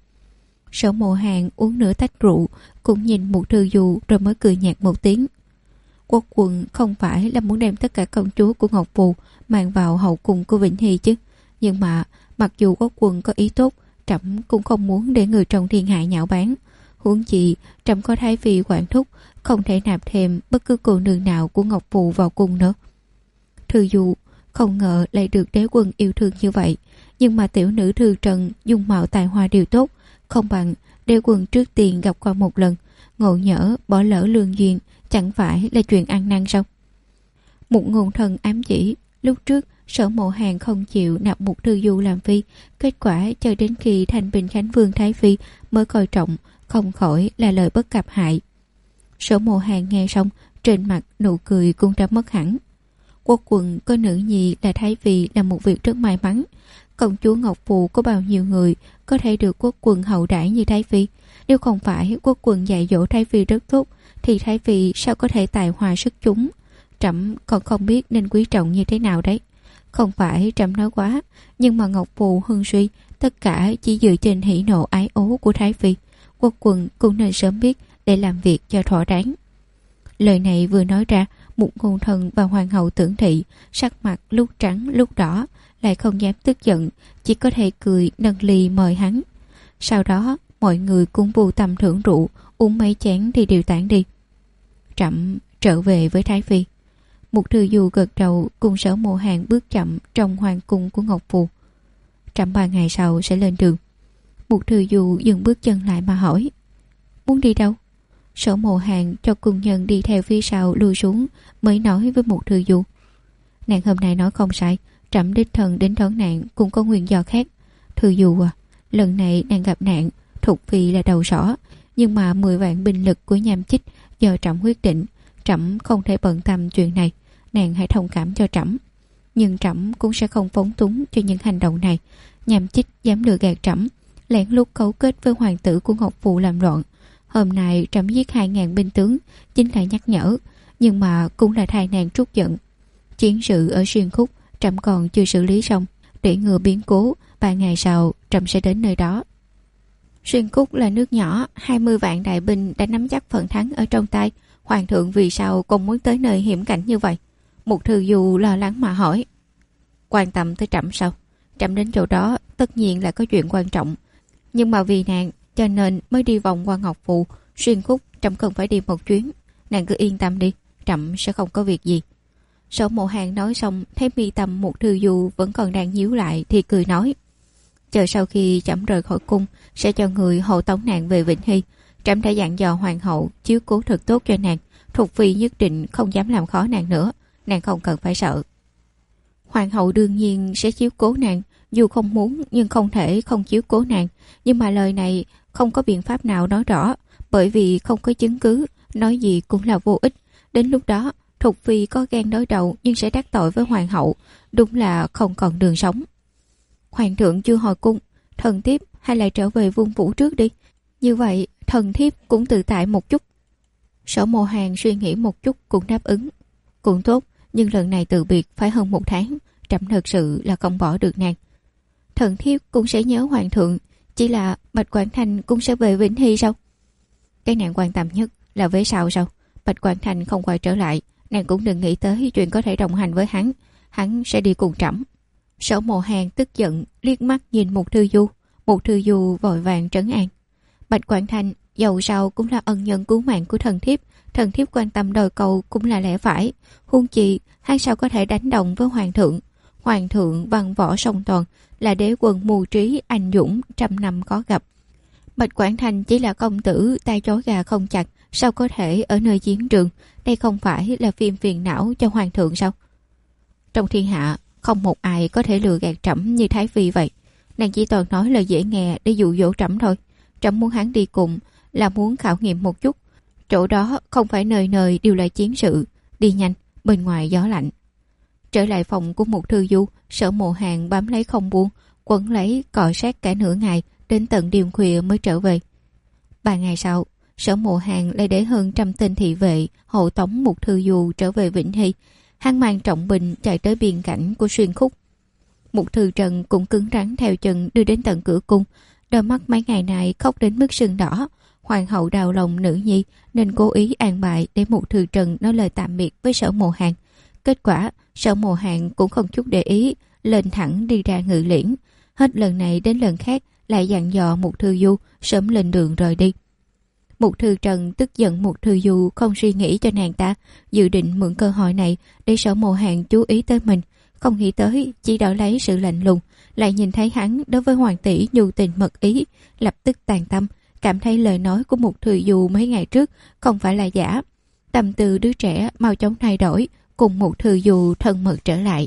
Sở Mộ Hàn uống nửa tách rượu, cũng nhìn Mục Thư Du rồi mới cười nhạt một tiếng. Quốc quân không phải là muốn đem tất cả công chúa của Ngọc Phù mang vào hậu cung của Vĩnh Hy chứ. Nhưng mà mặc dù quốc quân có ý tốt, trẫm cũng không muốn để người trong thiên hạ nhạo báng. Huống chi trẫm có thái phi quản thúc, không thể nạp thêm bất cứ cô nương nào của Ngọc Phù vào cung nữa. Thư Du không ngờ lại được đế quân yêu thương như vậy. Nhưng mà tiểu nữ Thư Trần dung mạo tài hoa đều tốt, không bằng đế quân trước tiên gặp qua một lần. Ngộ nhỡ bỏ lỡ lương duyên, chẳng phải là chuyện ăn năn sao? Một Ngôn Thần ám chỉ lúc trước Sở Mộ Hàn không chịu nạp Mục Thư Du làm phi, kết quả cho đến khi thành Bình Khánh Vương thái phi mới coi trọng, không khỏi là lời bất cập hại. Sở Mộ Hàn nghe xong, trên mặt nụ cười cũng đã mất hẳn. Quốc quân có nữ nhi là thái phi là một việc rất may mắn. Công chúa Ngọc Phù có bao nhiêu người có thể được quốc quân hậu đãi như thái phi? Nếu không phải quốc quân dạy dỗ thái phi rất tốt thì thái phi sao có thể tài hòa sức chúng? Trẫm còn không biết nên quý trọng như thế nào đấy. Không phải trẫm nói quá, nhưng mà Ngọc Phù hưng suy tất cả chỉ dựa trên hỉ nộ ái ố của thái phi. Quốc quân cũng nên sớm biết để làm việc cho thỏa đáng. Lời này vừa nói ra, Mục Ngôn Thần và hoàng hậu Tưởng Thị sắc mặt lúc trắng lúc đỏ, lại không dám tức giận, chỉ có thể cười nâng ly mời hắn. Sau đó mọi người cũng vô tâm thưởng rượu, uống mấy chén thì đều tản đi. Trẫm trở về với thái phi. Mục Thư Du gật đầu cùng Sở Mộ Hàn bước chậm trong hoàng cung của Ngọc Phù. Trẫm 3 ngày sau sẽ lên đường. Mục Thư Du dừng bước chân lại mà hỏi: muốn đi đâu? Sở Mộ Hàn cho cung nhân đi theo phía sau lùi xuống, mới nói với Mục Thư Du: nàng hôm nay nói không sai, trẫm đích thân đến đón nàng cũng có nguyên do khác. Thư Du à, lần này nàng gặp nạn, Thục Phi là đầu sỏ, nhưng mà 10 vạn binh lực của Nham Chích do trẫm quyết định, trẫm không thể bận tâm chuyện này, nàng hãy thông cảm cho trẫm. Nhưng trẫm cũng sẽ không phóng túng cho những hành động này. Nham Chích dám lừa gạt trẫm, lén lút cấu kết với hoàng tử của Ngọc Phù làm loạn. Hôm nay trẫm giết 2.000 binh tướng chính là nhắc nhở, nhưng mà cũng là thai nạn trút giận. Chiến sự ở Xuyên Khúc trẫm còn chưa xử lý xong, để ngừa biến cố, 3 ngày sau trẫm sẽ đến nơi đó. Xuyên Khúc là nước nhỏ, 20 vạn đại binh đã nắm chắc phần thắng ở trong tay. Hoàng thượng vì sao còn muốn tới nơi hiểm cảnh như vậy? Mục Thư Du lo lắng mà hỏi. Quan tâm tới trẫm sao? Trẫm đến chỗ đó tất nhiên là có chuyện quan trọng, nhưng mà vì nàng cho nên mới đi vòng qua Ngọc Phù. Xuyên Khúc trẫm cần phải đi một chuyến, nàng cứ yên tâm đi, trẫm sẽ không có việc gì. Sở Mộ Hàn nói xong, thấy mi tâm Mục Thư Du vẫn còn đang nhíu lại thì cười nói: chờ sau khi trẫm rời khỏi cung sẽ cho người hộ tống nàng về Vĩnh Hy. Trẫm đã dặn dò hoàng hậu chiếu cố thật tốt cho nàng, Thục Phi nhất định không dám làm khó nàng nữa, nàng không cần phải sợ. Hoàng hậu đương nhiên sẽ chiếu cố nàng, dù không muốn nhưng không thể không chiếu cố nàng. Nhưng mà lời này không có biện pháp nào nói rõ, bởi vì không có chứng cứ, nói gì cũng là vô ích. Đến lúc đó Thục Phi có gan đối đầu nhưng sẽ đắc tội với hoàng hậu, đúng là không còn đường sống. Hoàng thượng chưa hồi cung, thần thiếp hay là trở về vương phủ trước đi, như vậy thần thiếp cũng tự tại một chút. Sở Mộ Hàn suy nghĩ một chút cũng đáp ứng. Cũng tốt, nhưng lần này từ biệt phải hơn 1 tháng, trẫm thật sự là không bỏ được nàng. Thần thiếp cũng sẽ nhớ hoàng thượng, chỉ là Bạch Quảng Thành cũng sẽ về Vĩnh Hy sao? Cái nàng quan tâm nhất là về sau sao? Bạch Quảng Thành không quay trở lại, nàng cũng đừng nghĩ tới chuyện có thể đồng hành với hắn sẽ đi cùng trẫm. Sở Mộ Hàn tức giận liếc mắt nhìn Mục Thư Du. Mục Thư Du vội vàng trấn an: Bạch Quảng Thành dầu sao cũng là ân nhân cứu mạng của thần thiếp quan tâm đòi cầu cũng là lẽ phải. Huống chi hắn sao có thể đánh đồng với hoàng thượng? Hoàng thượng văn võ song toàn, là đế quân mưu trí anh dũng trăm năm khó gặp. Bạch Quảng Thành chỉ là công tử tay trói gà không chặt, sao có thể ở nơi chiến trường? Đây không phải là phim phiền não cho hoàng thượng sao? Trong thiên hạ không một ai có thể lừa gạt trẫm như Thái Phi vậy. Nàng chỉ toàn nói lời dễ nghe để dụ dỗ trẫm thôi. Trẫm muốn hắn đi cùng là muốn khảo nghiệm một chút. Chỗ đó không phải nơi nơi đều là chiến sự. Đi nhanh, bên ngoài gió lạnh. Trở lại phòng của một thư du, Sở Mộ Hàn bám lấy không buông, quấn lấy cọ sát cả nửa ngày, đến tận đêm khuya mới trở về. 3 ngày sau, Sở Mộ Hàn lại để hơn 100 tên thị vệ hộ tống một thư du trở về Vĩnh Hy. Hắn mang trọng binh chạy tới biên cảnh của Xuyên Khúc. Một thư trần cũng cứng rắn theo chân đưa đến tận cửa cung. Đôi mắt mấy ngày này khóc đến mức sưng đỏ. Hoàng hậu đau lòng nữ nhi nên cố ý an bài để một thư trần nói lời tạm biệt với Sở Mộ Hàn. Kết quả Sở Mộ Hàn cũng không chút để ý, lên thẳng đi ra Ngự Liễn. Hết lần này đến lần khác lại dặn dò một thư du sớm lên đường rời đi. Một thư trần tức giận một thư du không suy nghĩ cho nàng ta, dự định mượn cơ hội này để Sở Mộ Hàn chú ý tới mình. Không nghĩ tới chỉ đỡ lấy sự lạnh lùng, lại nhìn thấy hắn đối với hoàng tỷ nhu tình mật ý, lập tức tàn tâm, cảm thấy lời nói của một thư du mấy ngày trước không phải là giả. Tâm tư đứa trẻ mau chóng thay đổi, cùng một thư du thân mật trở lại.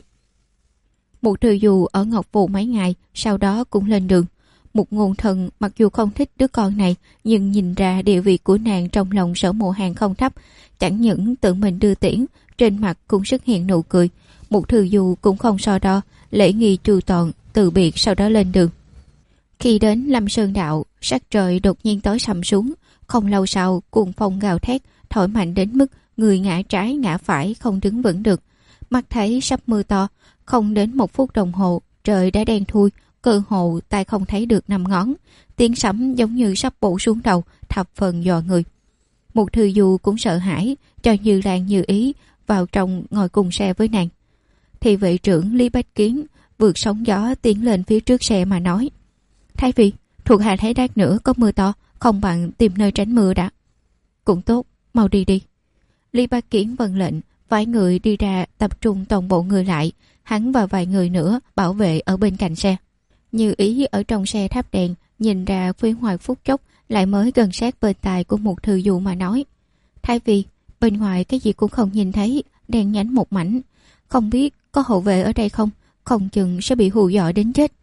Một thư du ở Ngọc Phù mấy ngày, sau đó cũng lên đường. Một ngôn thần mặc dù không thích đứa con này, nhưng nhìn ra địa vị của nàng trong lòng Sở Mộ Hàn không thấp, chẳng những tự mình đưa tiễn, trên mặt cũng xuất hiện nụ cười. Một thư du cũng không so đo, lễ nghi chu toàn, từ biệt sau đó lên đường. Khi đến Lâm Sơn Đạo, sắc trời đột nhiên tối sầm xuống, không lâu sau cuồng phong gào thét, thổi mạnh đến mức người ngã trái ngã phải không đứng vững được. Mắt thấy sắp mưa to, không đến 1 phút đồng hồ, trời đã đen thui, cơ hồ tay không thấy được 5 ngón. Tiếng sấm giống như sắp bổ xuống đầu, thập phần dọa người. Một thư du cũng sợ hãi, cho Như Lan Như Ý vào trong ngồi cùng xe với nàng. Thì vệ trưởng Lý Bách Kiến vượt sóng gió tiến lên phía trước xe mà nói: Thái Phi, thuộc hạ thấy đát nữa có mưa to, không bằng tìm nơi tránh mưa đã. Cũng tốt, mau đi đi. Lý Bách Kiến vâng lệnh, vài người đi ra tập trung toàn bộ người lại, hắn và vài người nữa bảo vệ ở bên cạnh xe. Như Ý ở trong xe thắp đèn, nhìn ra phía ngoài phút chốc, lại mới gần sát bên tai của một thư du mà nói: Thái Phi, bên ngoài cái gì cũng không nhìn thấy, đen nhánh một mảnh, không biết có hộ vệ ở đây không, không chừng sẽ bị hù dọa đến chết.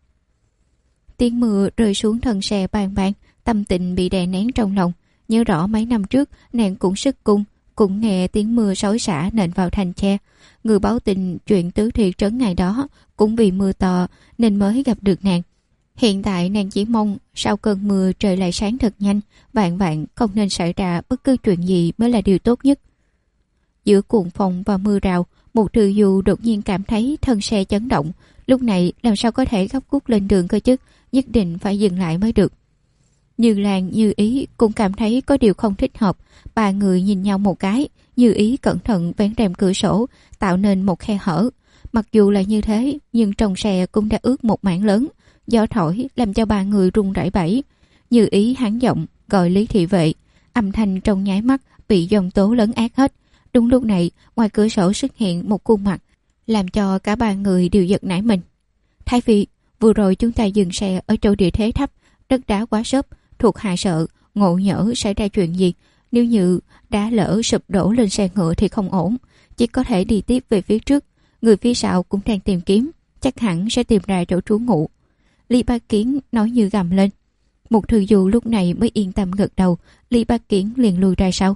Tiếng mưa rơi xuống thân xe bang bang, tâm tình bị đè nén trong lòng. Nhớ rõ mấy năm trước nàng cũng sức cung, cũng nghe tiếng mưa xối xả nện vào thành tre. Người báo tin chuyện tứ thị trấn ngày đó cũng vì mưa to nên mới gặp được nàng. Hiện tại nàng chỉ mong sau cơn mưa trời lại sáng thật nhanh, vạn vạn không nên xảy ra bất cứ chuyện gì mới là điều tốt nhất. Giữa cuồng phong và mưa rào, một thư du đột nhiên cảm thấy thân xe chấn động. Lúc này làm sao có thể gấp rút lên đường cơ chứ, nhất định phải dừng lại mới được. Như Lan Như Ý cũng cảm thấy có điều không thích hợp. 3 người nhìn nhau một cái, Như Ý cẩn thận vén rèm cửa sổ, tạo nên một khe hở. Mặc dù là như thế, nhưng trong xe cũng đã ướt một mảng lớn. Gió thổi làm cho 3 người run rẩy bẩy. Như Ý hắn giọng gọi Lý thị vệ, âm thanh trong nháy mắt bị dòng tố lấn át hết. Đúng lúc này, ngoài cửa sổ xuất hiện một khuôn mặt, làm cho cả 3 người đều giật nảy mình. Thái Phi, vừa rồi chúng ta dừng xe ở chỗ địa thế thấp, đất đá quá xốp, thuộc hạ sợ ngộ nhỡ xảy ra chuyện gì, nếu như đá lỡ sụp đổ lên xe ngựa thì không ổn, chỉ có thể đi tiếp về phía trước. Người phía sau cũng đang tìm kiếm, chắc hẳn sẽ tìm ra chỗ trú ngụ. Lý Bá Kiến nói như gầm lên. Một thư du lúc này mới yên tâm gật đầu. Lý Bá Kiến liền lùi ra sau.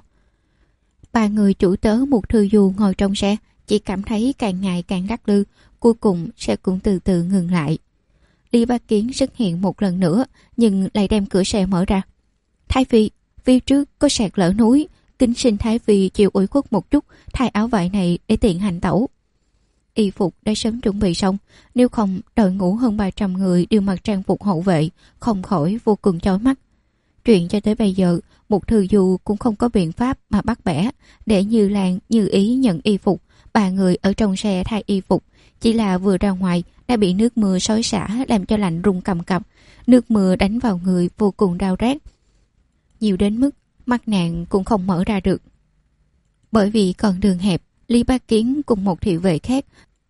3 người chủ tớ một thư du ngồi trong xe, chỉ cảm thấy càng ngày càng lắc lư, cuối cùng xe cũng từ từ ngừng lại. Lý Bá Kiến xuất hiện một lần nữa, nhưng lại đem cửa xe mở ra. Thái Phi, phía trước có sạt lở núi, kính xin Thái Phi chịu ủy khuất một chút, thay áo vải này để tiện hành tẩu. Y phục đã sớm chuẩn bị xong, nếu không đội ngũ hơn 300 người đều mặc trang phục hậu vệ, không khỏi vô cùng chói mắt. Chuyện cho tới bây giờ, một thư du cũng không có biện pháp mà bắt bẻ, để Như Lan Như Ý nhận y phục. 3 người ở trong xe thay y phục, chỉ là vừa ra ngoài đã bị nước mưa xối xả làm cho lạnh run cầm cập. Nước mưa đánh vào người vô cùng đau rát, nhiều đến mức mắt nàng cũng không mở ra được. Bởi vì con đường hẹp, Lý Bá Kiến cùng một thị vệ khác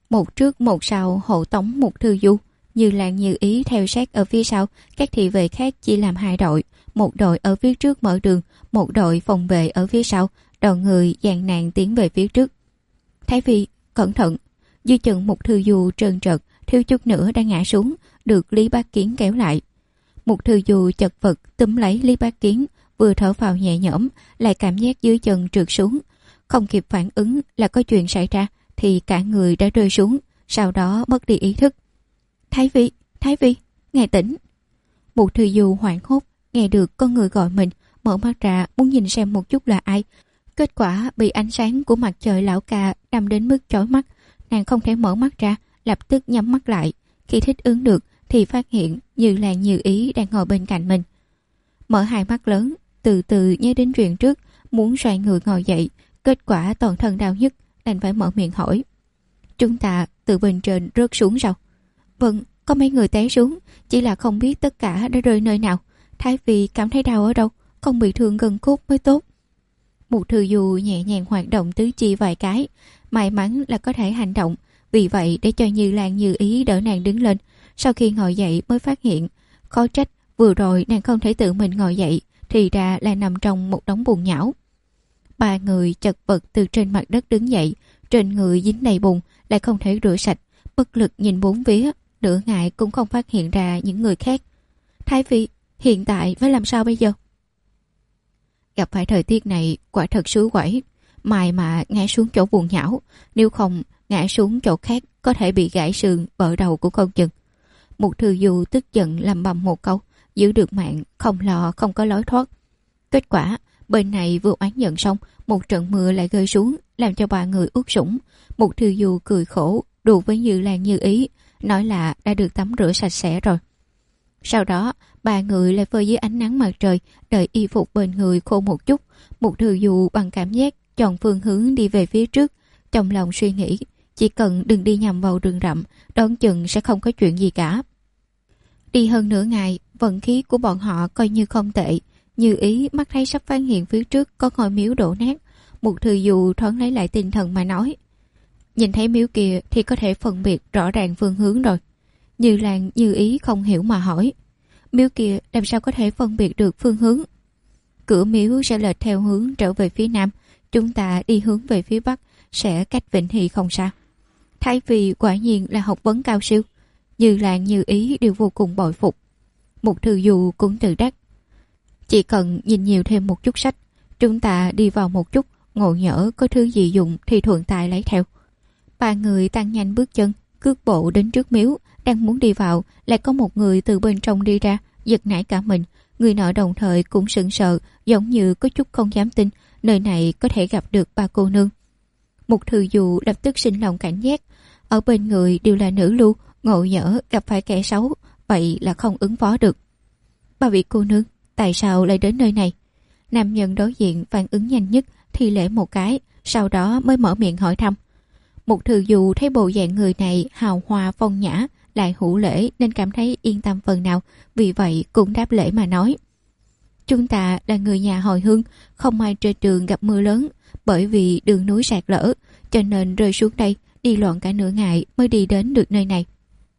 Một trước một sau hộ tống Mục Thư Du. Như Lan Như Ý theo sát ở phía sau, các thị vệ khác chia làm hai đội, một đội ở phía trước mở đường, một đội phòng vệ ở phía sau, đoàn người dàn nạn tiến về phía trước. Thái phi, cẩn thận! Dưới chân Mục Thư Du trơn trượt, thiếu chút nữa đã ngã xuống, được Lý Bác Kiến kéo lại. Mục Thư Du chật vật túm lấy Lý Bác Kiến, vừa thở phào nhẹ nhõm, lại cảm giác dưới chân trượt xuống. Không kịp phản ứng là có chuyện xảy ra, thì cả người đã rơi xuống, sau đó mất đi ý thức. Thái phi, ngài tỉnh! Mục Thư Du hoảng hốt, nghe được có người gọi mình, mở mắt ra muốn nhìn xem một chút là ai. Kết quả bị ánh sáng của mặt trời lão ca đâm đến mức chói mắt, nàng không thể mở mắt ra, lập tức nhắm mắt lại. Khi thích ứng được thì phát hiện Như Lan Như Ý đang ngồi bên cạnh mình. Mở hai mắt lớn, từ từ nhớ đến chuyện trước, muốn xoay người ngồi dậy, kết quả toàn thân đau nhức, đành phải mở miệng hỏi: chúng ta từ bên trên rớt xuống sao? Vâng, có mấy người té xuống, chỉ là không biết tất cả đã rơi nơi nào. Thái phi cảm thấy đau ở đâu, không bị thương gần cốt mới tốt. Mục Thư Du nhẹ nhàng hoạt động tứ chi vài cái, may mắn là có thể hành động, vì vậy để cho Như Lan Như Ý đỡ nàng đứng lên. Sau khi ngồi dậy mới phát hiện, khó trách vừa rồi nàng không thể tự mình ngồi dậy, thì ra là nằm trong một đống bùn nhão. Ba người chật vật từ trên mặt đất đứng dậy, trên người dính đầy bùn, lại không thể rửa sạch, bất lực nhìn bốn phía, nửa ngày cũng không phát hiện ra những người khác. Thái phi, hiện tại phải làm sao bây giờ? Gặp phải thời tiết này quả thật xui quẩy, mày mà ngã xuống chỗ bùn nhão, nếu không ngã xuống chỗ khác có thể bị gãy xương vỡ đầu của con chừng. Mục Thư Du tức giận lầm bầm một câu, giữ được mạng không lo không có lối thoát. Kết quả bên này vừa oán giận xong, một trận mưa lại rơi xuống, làm cho ba người ướt sũng. Mục Thư Du cười khổ đùa với Như Lan Như Ý, nói là đã được tắm rửa sạch sẽ rồi. Sau đó ba người lại phơi dưới ánh nắng mặt trời, đợi y phục bên người khô một chút. Mục Thư Du bằng cảm giác chọn phương hướng đi về phía trước, trong lòng suy nghĩ chỉ cần đừng đi nhầm vào rừng rậm, đoán chừng sẽ không có chuyện gì cả. Đi hơn nửa ngày, vận khí của bọn họ coi như không tệ. Như Ý mắt thấy sắp phát hiện phía trước có ngôi miếu đổ nát. Mục Thư Du thoáng lấy lại tinh thần mà nói: nhìn thấy miếu kia thì có thể phân biệt rõ ràng phương hướng rồi. Như Lan Như Ý không hiểu mà hỏi: miếu kia làm sao có thể phân biệt được phương hướng? Cửa miếu sẽ lệch theo hướng trở về phía nam, chúng ta đi hướng về phía bắc sẽ cách Vĩnh Hy không xa. Thái phi quả nhiên là học vấn cao siêu. Như Lan Như Ý đều vô cùng bội phục. Mục Thư Du cũng tự đắc: chỉ cần nhìn nhiều thêm một chút sách, chúng ta đi vào một chút, ngộ nhỡ có thứ gì dùng thì thuận tay lấy theo. Ba người tăng nhanh bước chân, cước bộ đến trước miếu, đang muốn đi vào, lại có một người từ bên trong đi ra, giật nảy cả mình. Người nọ đồng thời cũng sững sờ, giống như có chút không dám tin nơi này có thể gặp được ba cô nương. Mục Thư Du lập tức sinh lòng cảnh giác, ở bên người đều là nữ lưu, ngộ nhỡ gặp phải kẻ xấu, vậy là không ứng phó được. Ba vị cô nương, tại sao lại đến nơi này? Nam nhân đối diện phản ứng nhanh nhất, thi lễ một cái, sau đó mới mở miệng hỏi thăm. Mục Thư Du thấy bộ dạng người này hào hoa phong nhã, lại hữu lễ nên cảm thấy yên tâm phần nào, vì vậy cũng đáp lễ mà nói: chúng ta là người nhà hồi hương, không may trên đường gặp mưa lớn, bởi vì đường núi sạt lở, cho nên rơi xuống đây, đi loạn cả nửa ngày mới đi đến được nơi này.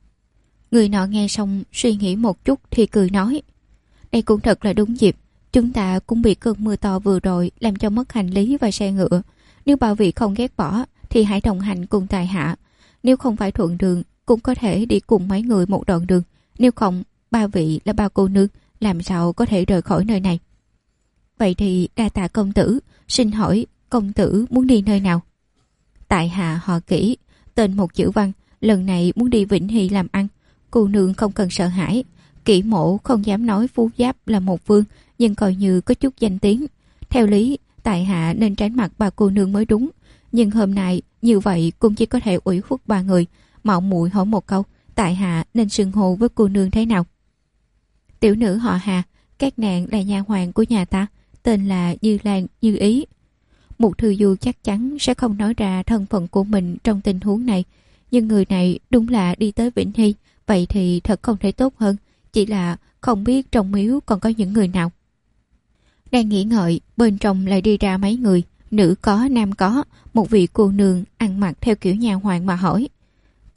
Người nọ nghe xong suy nghĩ một chút thì cười nói: đây cũng thật là đúng dịp, chúng ta cũng bị cơn mưa to vừa rồi làm cho mất hành lý và xe ngựa. Nếu ba vị không ghét bỏ thì hãy đồng hành cùng tại hạ, nếu không phải thuận đường cũng có thể đi cùng mấy người một đoạn đường, nếu không ba vị là ba cô nương, làm sao có thể rời khỏi nơi này. Vậy thì đa tạ công tử, xin hỏi công tử muốn đi nơi nào? Tại hạ họ Kỷ, tên một chữ Văn, lần này muốn đi Vĩnh Hy làm ăn. Cô nương không cần sợ hãi. Kỷ mổ không dám nói Phú Giáp là một vương, nhưng coi như có chút danh tiếng. Theo lý tại hạ nên tránh mặt ba cô nương mới đúng, nhưng hôm nay như vậy cũng chỉ có thể ủy khuất ba người. Mạo muội hỏi một câu, tại hạ nên xưng hô với cô nương thế nào? Tiểu nữ họ Hà, các nàng là nha hoàn của nhà ta, tên là Như Lan Như Ý. Mục Thư Du chắc chắn sẽ không nói ra thân phận của mình trong tình huống này, nhưng người này đúng là đi tới Vĩnh Hy, vậy thì thật không thể tốt hơn, chỉ là không biết trong miếu còn có những người nào. Đang nghĩ ngợi, bên trong lại đi ra mấy người, nữ có nam có. Một vị cô nương ăn mặc theo kiểu nhà hoàng mà hỏi: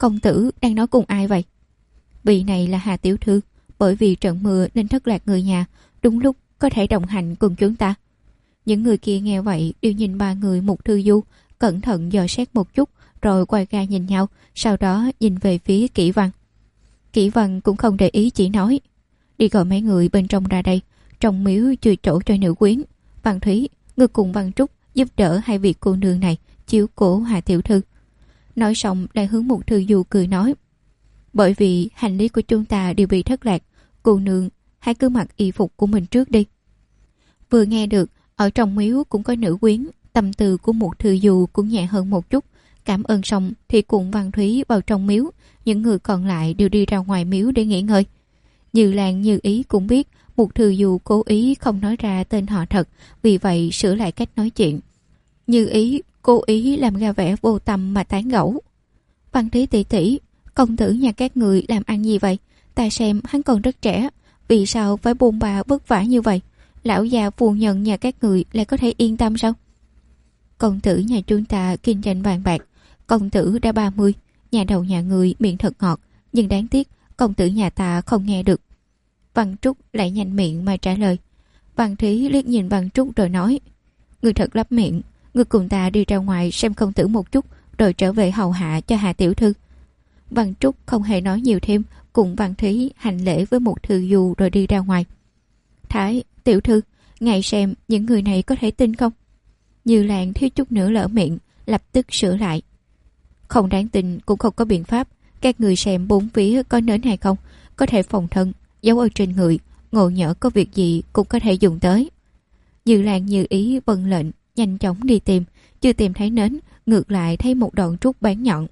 Công tử đang nói cùng ai vậy? Vị này là Hà tiểu thư, bởi vì trận mưa nên thất lạc người nhà, đúng lúc có thể đồng hành cùng chúng ta. Những người kia nghe vậy đều nhìn ba người Mục Thư Du, cẩn thận dò xét một chút, rồi quay ra nhìn nhau, sau đó nhìn về phía Kỷ Văn. Kỷ Văn cũng không để ý, chỉ nói: đi gọi mấy người bên trong ra đây, trong miếu chưa chỗ cho nữ quyến. Văn Thúy, ngươi cùng Văn Trúc giúp đỡ hai vị cô nương này chiếu cố Hà tiểu thư. Nói xong lại hướng Mục Thư Du cười nói: bởi vì hành lý của chúng ta đều bị thất lạc, cô nương hãy cứ mặc y phục của mình trước đi. Vừa nghe được ở trong miếu cũng có nữ quyến, tâm tư của Mục Thư Du cũng nhẹ hơn một chút. Cảm ơn xong thì cùng Văn Thúy vào trong miếu, những người còn lại đều đi ra ngoài miếu để nghỉ ngơi. Như Lan Như Ý cũng biết Mục Thư Du cố ý không nói ra tên họ thật, vì vậy sửa lại cách nói chuyện. Như Ý cố ý làm ra vẻ vô tâm mà tán gẫu: Văn Thúy tỷ tỷ, công tử nhà các người làm ăn gì vậy? Ta xem hắn còn rất trẻ, vì sao phải bôn ba vất vả như vậy? Lão già phu nhân nhà các người lại có thể yên tâm sao? Công tử nhà chúng ta kinh doanh vàng bạc, công tử đã 30, nhà đầu nhà người miệng thật ngọt, nhưng đáng tiếc công tử nhà ta không nghe được. Văn Trúc lại nhanh miệng mà trả lời. Văn Thúy liếc nhìn Văn Trúc rồi nói: người thật lắm miệng, người cùng ta đi ra ngoài xem công tử một chút, rồi trở về hầu hạ cho Hà tiểu thư. Văn Trúc không hề nói nhiều thêm, cùng Văn Thúy hành lễ với Mục Thư Du rồi đi ra ngoài. Thái tiểu thư, ngài xem những người này có thể tin không? Như Lan thiếu chút nữa lỡ miệng, lập tức sửa lại: không đáng tin cũng không có biện pháp. Các người xem bốn phía có nến hay không, có thể phòng thân, giấu ở trên người, ngộ nhỡ có việc gì cũng có thể dùng tới. Như Lan Như Ý vâng lệnh, nhanh chóng đi tìm, chưa tìm thấy nến, ngược lại thấy một đoạn trúc bén nhọn.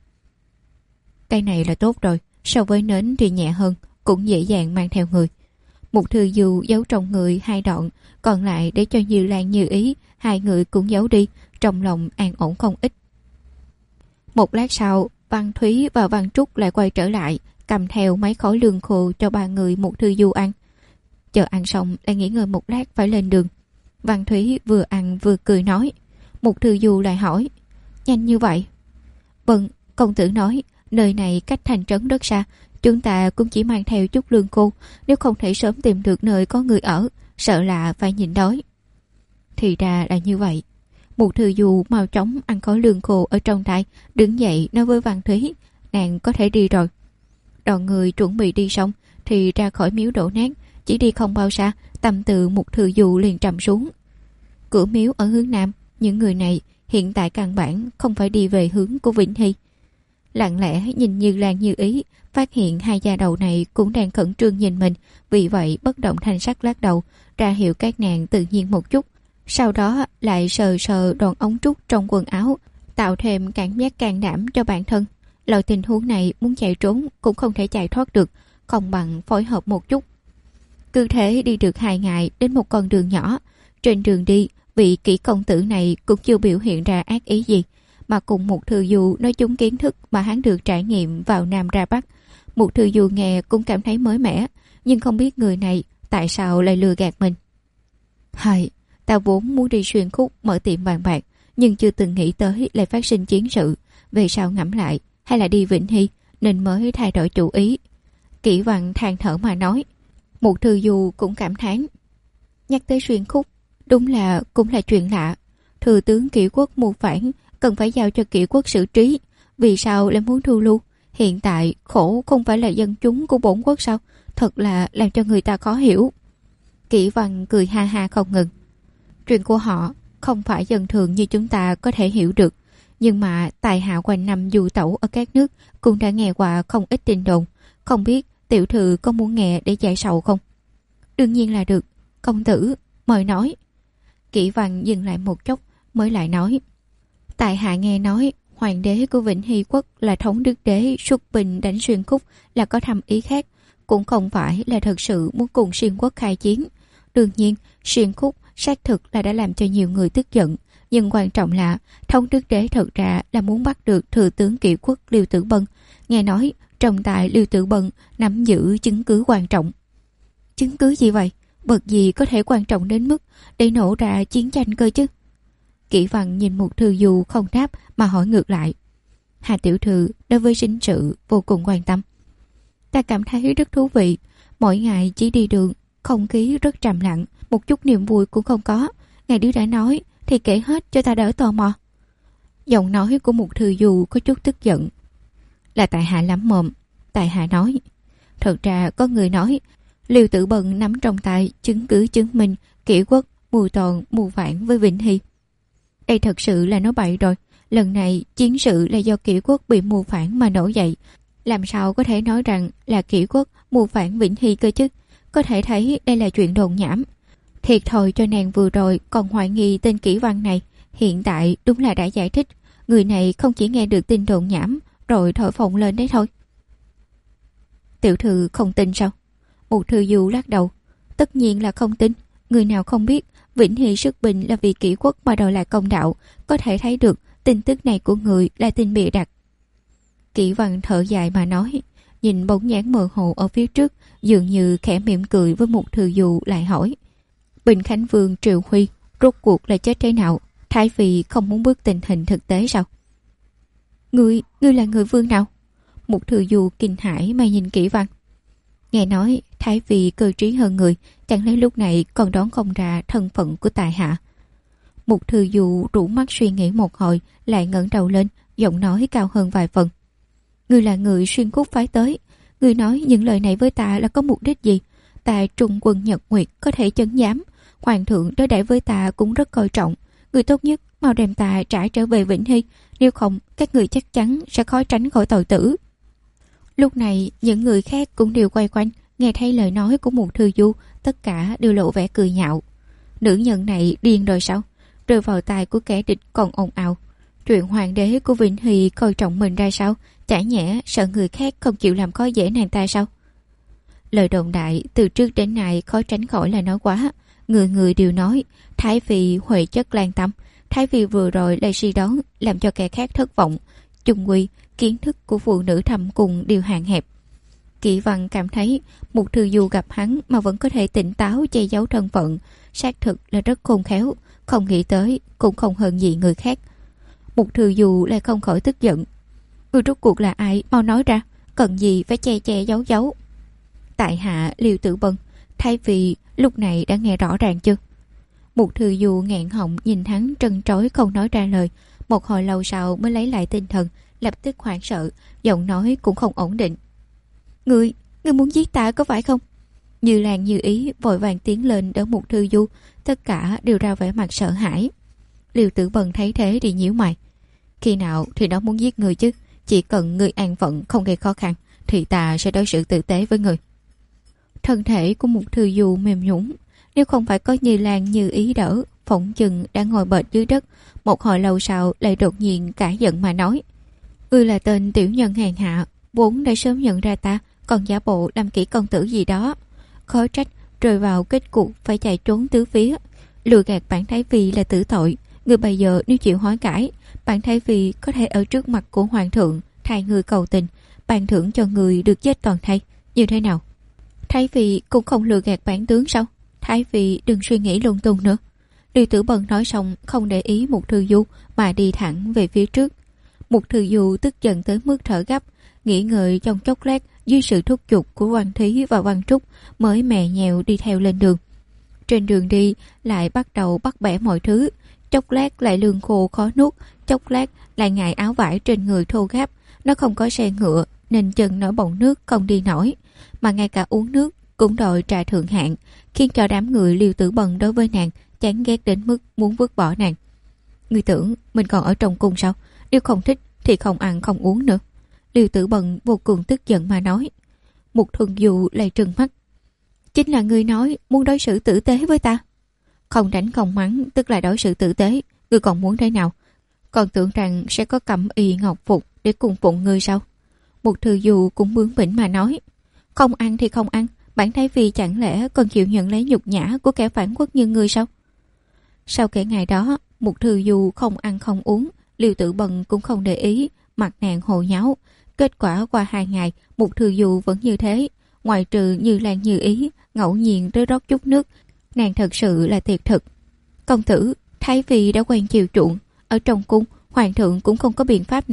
Cây này là tốt rồi, so với nến thì nhẹ hơn, cũng dễ dàng mang theo người. Mục Thư Du giấu trong người 2 đoạn, còn lại để cho Như Lan Như Ý, 2 người cũng giấu đi, trong lòng an ổn không ít. Một lát sau, Văn Thúy và Văn Trúc lại quay trở lại, cầm theo mấy khối lương khô cho 3 người Mục Thư Du ăn. Chờ ăn xong lại nghỉ ngơi một lát phải lên đường. Văn Thúy vừa ăn vừa cười nói. Mục Thư Du lại hỏi: nhanh như vậy? Vâng, công tử nói nơi này cách thành trấn rất xa, chúng ta cũng chỉ mang theo chút lương khô, nếu không thể sớm tìm được nơi có người ở, sợ là phải nhịn đói. Thì ra là như vậy. Mục Thư Du mau chóng ăn khối lương khô ở trong tay, đứng dậy nói với Văn Thúy: nàng có thể đi rồi. Đoàn người chuẩn bị đi xong thì ra khỏi miếu đổ nát, chỉ đi không bao xa, tâm tư Mục Thư Du liền trầm xuống. Cửa miếu ở hướng nam, những người này hiện tại căn bản không phải đi về hướng của Vĩnh Hy. Lặng lẽ nhìn Như Lan Như Ý, phát hiện hai gia đầu này cũng đang khẩn trương nhìn mình, vì vậy bất động thanh sắc lắc đầu, ra hiệu các nàng tự nhiên một chút. Sau đó lại sờ sờ đoạn ống trúc trong quần áo, tạo thêm cảm giác can đảm cho bản thân. Loại tình huống này muốn chạy trốn cũng không thể chạy thoát được, không bằng phối hợp một chút. Cứ thế đi được 2 ngày đến một con đường nhỏ. Trên đường đi, vị Kỷ công tử này cũng chưa biểu hiện ra ác ý gì, mà cùng Mục Thư Du nói chúng kiến thức mà hắn được trải nghiệm vào Nam ra Bắc. Mục Thư Du nghe cũng cảm thấy mới mẻ, nhưng không biết người này tại sao lại lừa gạt mình. Hay, ta vốn muốn đi xuyên khúc mở tiệm vàng bạc, nhưng chưa từng nghĩ tới lại phát sinh chiến sự. Về sau ngẫm lại, hay là đi Vĩnh Hy, nên mới thay đổi chủ ý. Kỷ Văn than thở mà nói. Mục Thư Du cũng cảm thán. Nhắc tới xuyên khúc, đúng là cũng là chuyện lạ. Thừa tướng Kỷ Quốc mưu phản, cần phải giao cho Kỷ Quốc xử trí, vì sao lại muốn thu lưu? Hiện tại khổ không phải là dân chúng của bổn quốc sao? Thật là làm cho người ta khó hiểu. Kỷ Văn cười ha ha không ngừng. Chuyện của họ không phải dân thường như chúng ta có thể hiểu được, nhưng mà tài hạ quanh năm du tẩu ở các nước cũng đã nghe qua không ít tin đồn. Không biết tiểu thư có muốn nghe để giải sầu không? Đương nhiên là được, công tử mời nói. Kỷ Văn dừng lại một chút mới lại nói. Tại hạ nghe nói hoàng đế của Vĩnh Hy Quốc là Thống Đức Đế xuất binh đánh xuyên khúc là có thâm ý khác, cũng không phải là thật sự muốn cùng xuyên quốc khai chiến. Đương nhiên xuyên khúc xác thực là đã làm cho nhiều người tức giận, nhưng quan trọng là Thống Đức Đế thật ra là muốn bắt được thừa tướng Kỷ Quốc Liêu Tử Bân. Nghe nói trong tay Liêu Tử Bân nắm giữ chứng cứ quan trọng. Chứng cứ gì vậy? Vật gì có thể quan trọng đến mức để nổ ra chiến tranh cơ chứ? Kỷ Văn nhìn Mục Thư Du không đáp mà hỏi ngược lại. Hà tiểu thư đối với chính sự vô cùng quan tâm. Ta cảm thấy rất thú vị. Mỗi ngày chỉ đi đường, không khí rất trầm lặng, một chút niềm vui cũng không có. Ngài Điếu đã nói thì kể hết cho ta đỡ tò mò. Giọng nói của một thư du có chút tức giận. Là tại hạ lắm mồm. Tại hạ nói. Thật ra có người nói Liêu Tử Bân nắm trong tay chứng cứ chứng minh Kỷ Quốc mưu toàn mưu phản với Vĩnh Hy. Đây thật sự là nói bậy rồi. Lần này chiến sự là do Kỷ Quốc bị mưu phản mà nổi dậy. Làm sao có thể nói rằng là Kỷ Quốc mưu phản Vĩnh Hy cơ chứ? Có thể thấy đây là chuyện đồn nhảm. Thiệt thòi cho nàng vừa rồi còn hoài nghi tên Kỷ Văn này. Hiện tại đúng là đã giải thích. Người này không chỉ nghe được tin đồn nhảm rồi thổi phồng lên đấy thôi. Tiểu thư không tin sao? Một thư du lắc đầu. Tất nhiên là không tin. Người nào không biết Vĩnh Hy sức binh là vì Kỷ Quốc mà đòi lại công đạo. Có thể thấy được tin tức này của người là tin bịa đặt. Kỷ Văn thở dài mà nói, nhìn bóng dáng mơ hồ ở phía trước, dường như khẽ mỉm cười với một thư du lại hỏi. Bình Khánh Vương Triệu Huy rốt cuộc là chết thế nào? Thái Phi không muốn bước tình hình thực tế sao? Ngươi là người vương nào? Một thư du kinh hãi mà nhìn Kỷ Văn. Nghe nói Thái Phi cơ trí hơn người, chẳng lẽ lúc này còn đoán không ra thân phận của tài hạ? Một thư du rủ mắt suy nghĩ một hồi, lại ngẩng đầu lên, giọng nói cao hơn vài phần. Ngươi là người xuyên khúc phái tới. Ngươi nói những lời này với ta là có mục đích gì? Ta trung quân Nhật Nguyệt có thể chấn giám. Hoàng thượng đối đãi với ta cũng rất coi trọng. Người tốt nhất mau đem ta trả trở về Vĩnh Hy. Nếu không các người chắc chắn sẽ khó tránh khỏi tội tử. Lúc này những người khác cũng đều quay quanh. Nghe thấy lời nói của một thư du, tất cả đều lộ vẻ cười nhạo. Nữ nhân này điên rồi sao? Rơi vào tai của kẻ địch còn ồn ào. Chuyện hoàng đế của Vĩnh Hy coi trọng mình ra sao? Chả nhẽ sợ người khác không chịu làm khó dễ nàng ta sao? Lời đồn đại từ trước đến nay khó tránh khỏi là nói quá. Người người đều nói Thái Phi huệ chất lan tâm. Thái Phi vừa rồi lại suy đoán làm cho kẻ khác thất vọng. Chung quy kiến thức của phụ nữ thầm cùng đều hạn hẹp. Kỷ Văn cảm thấy một thư du gặp hắn mà vẫn có thể tỉnh táo che giấu thân phận, xác thực là rất khôn khéo. Không nghĩ tới cũng không hơn gì người khác. Một thư du lại không khỏi tức giận. Người rốt cuộc là ai? Mau nói ra. Cần gì phải che che giấu giấu? Tại hạ Liêu Tử Bân. Thái Phi lúc này đã nghe rõ ràng chưa? Một thư du nghẹn họng nhìn hắn trân trối không nói ra lời. Một hồi lâu sau mới lấy lại tinh thần, lập tức hoảng sợ, giọng nói cũng không ổn định. Ngươi muốn giết ta có phải không? Như Lan Như Ý vội vàng tiến lên đỡ một thư du, tất cả đều ra vẻ mặt sợ hãi. Liêu Tử Bân thấy thế thì nhíu mày. Khi nào thì nó muốn giết người chứ? Chỉ cần người an phận không gây khó khăn thì ta sẽ đối xử tử tế với người. Thân thể của một thư du mềm nhũn. Nếu không phải có Như Lan Như Ý đỡ, phỏng chừng đã ngồi bệt dưới đất. Một hồi lâu sau lại đột nhiên cãi giận mà nói. Ngươi là tên tiểu nhân hèn hạ, vốn đã sớm nhận ra ta, còn giả bộ làm kỹ công tử gì đó. Khó trách rơi vào kết cục phải chạy trốn tứ phía. Lừa gạt bản Thái Phi là tử tội. Người bây giờ nếu chịu hối cải, bản Thái Phi có thể ở trước mặt của hoàng thượng thay người cầu tình, ban thưởng cho người được chết toàn thây. Như thế nào? Thái Phi cũng không lừa gạt bản tướng sao? Thái Phi đừng suy nghĩ lung tung nữa. Liêu Tử Bân nói xong không để ý một thư du mà đi thẳng về phía trước. Một thư du tức giận tới mức thở gấp, nghĩ ngợi trong chốc lát dưới sự thúc giục của Văn Thí và Văn Trúc mới mè nhèo đi theo lên đường. Trên đường đi lại bắt đầu bắt bẻ mọi thứ, chốc lát lại lương khô khó nuốt, chốc lát lại ngại áo vải trên người thô ráp. Nó không có xe ngựa nên chân nổi bọng nước không đi nổi, mà ngay cả uống nước cũng đòi trà thượng hạng, khiến cho đám người Liêu Tử Bân đối với nàng chán ghét đến mức muốn vứt bỏ nàng. Ngươi tưởng mình còn ở trong cung sao? Nếu không thích thì không ăn không uống nữa. Liêu Tử Bân vô cùng tức giận mà nói. Một thuần du lại trừng mắt. Chính là ngươi nói muốn đối xử tử tế với ta. Không đánh không mắng tức là đối xử tử tế. Ngươi còn muốn thế nào? Còn tưởng rằng sẽ có cẩm y ngọc phục để cùng phụng ngươi sao? Một thư du cũng bướng bỉnh mà nói. Không ăn thì không ăn, bản Thái Phi chẳng lẽ còn chịu nhận lấy nhục nhã của kẻ phản quốc như ngươi sao? Sau kể ngày đó, một thư du không ăn không uống, Liêu Tử Bân cũng không để ý, mặt nàng hồ nháo. Kết quả qua 2 ngày, một thư du vẫn như thế, ngoại trừ Như Lan Như Ý ngẫu nhiên tới rót chút nước, nàng thật sự là thiệt thực. Công tử, Thái Phi đã quen chiều chuộng, ở trong cung hoàng thượng cũng không có biện pháp nào,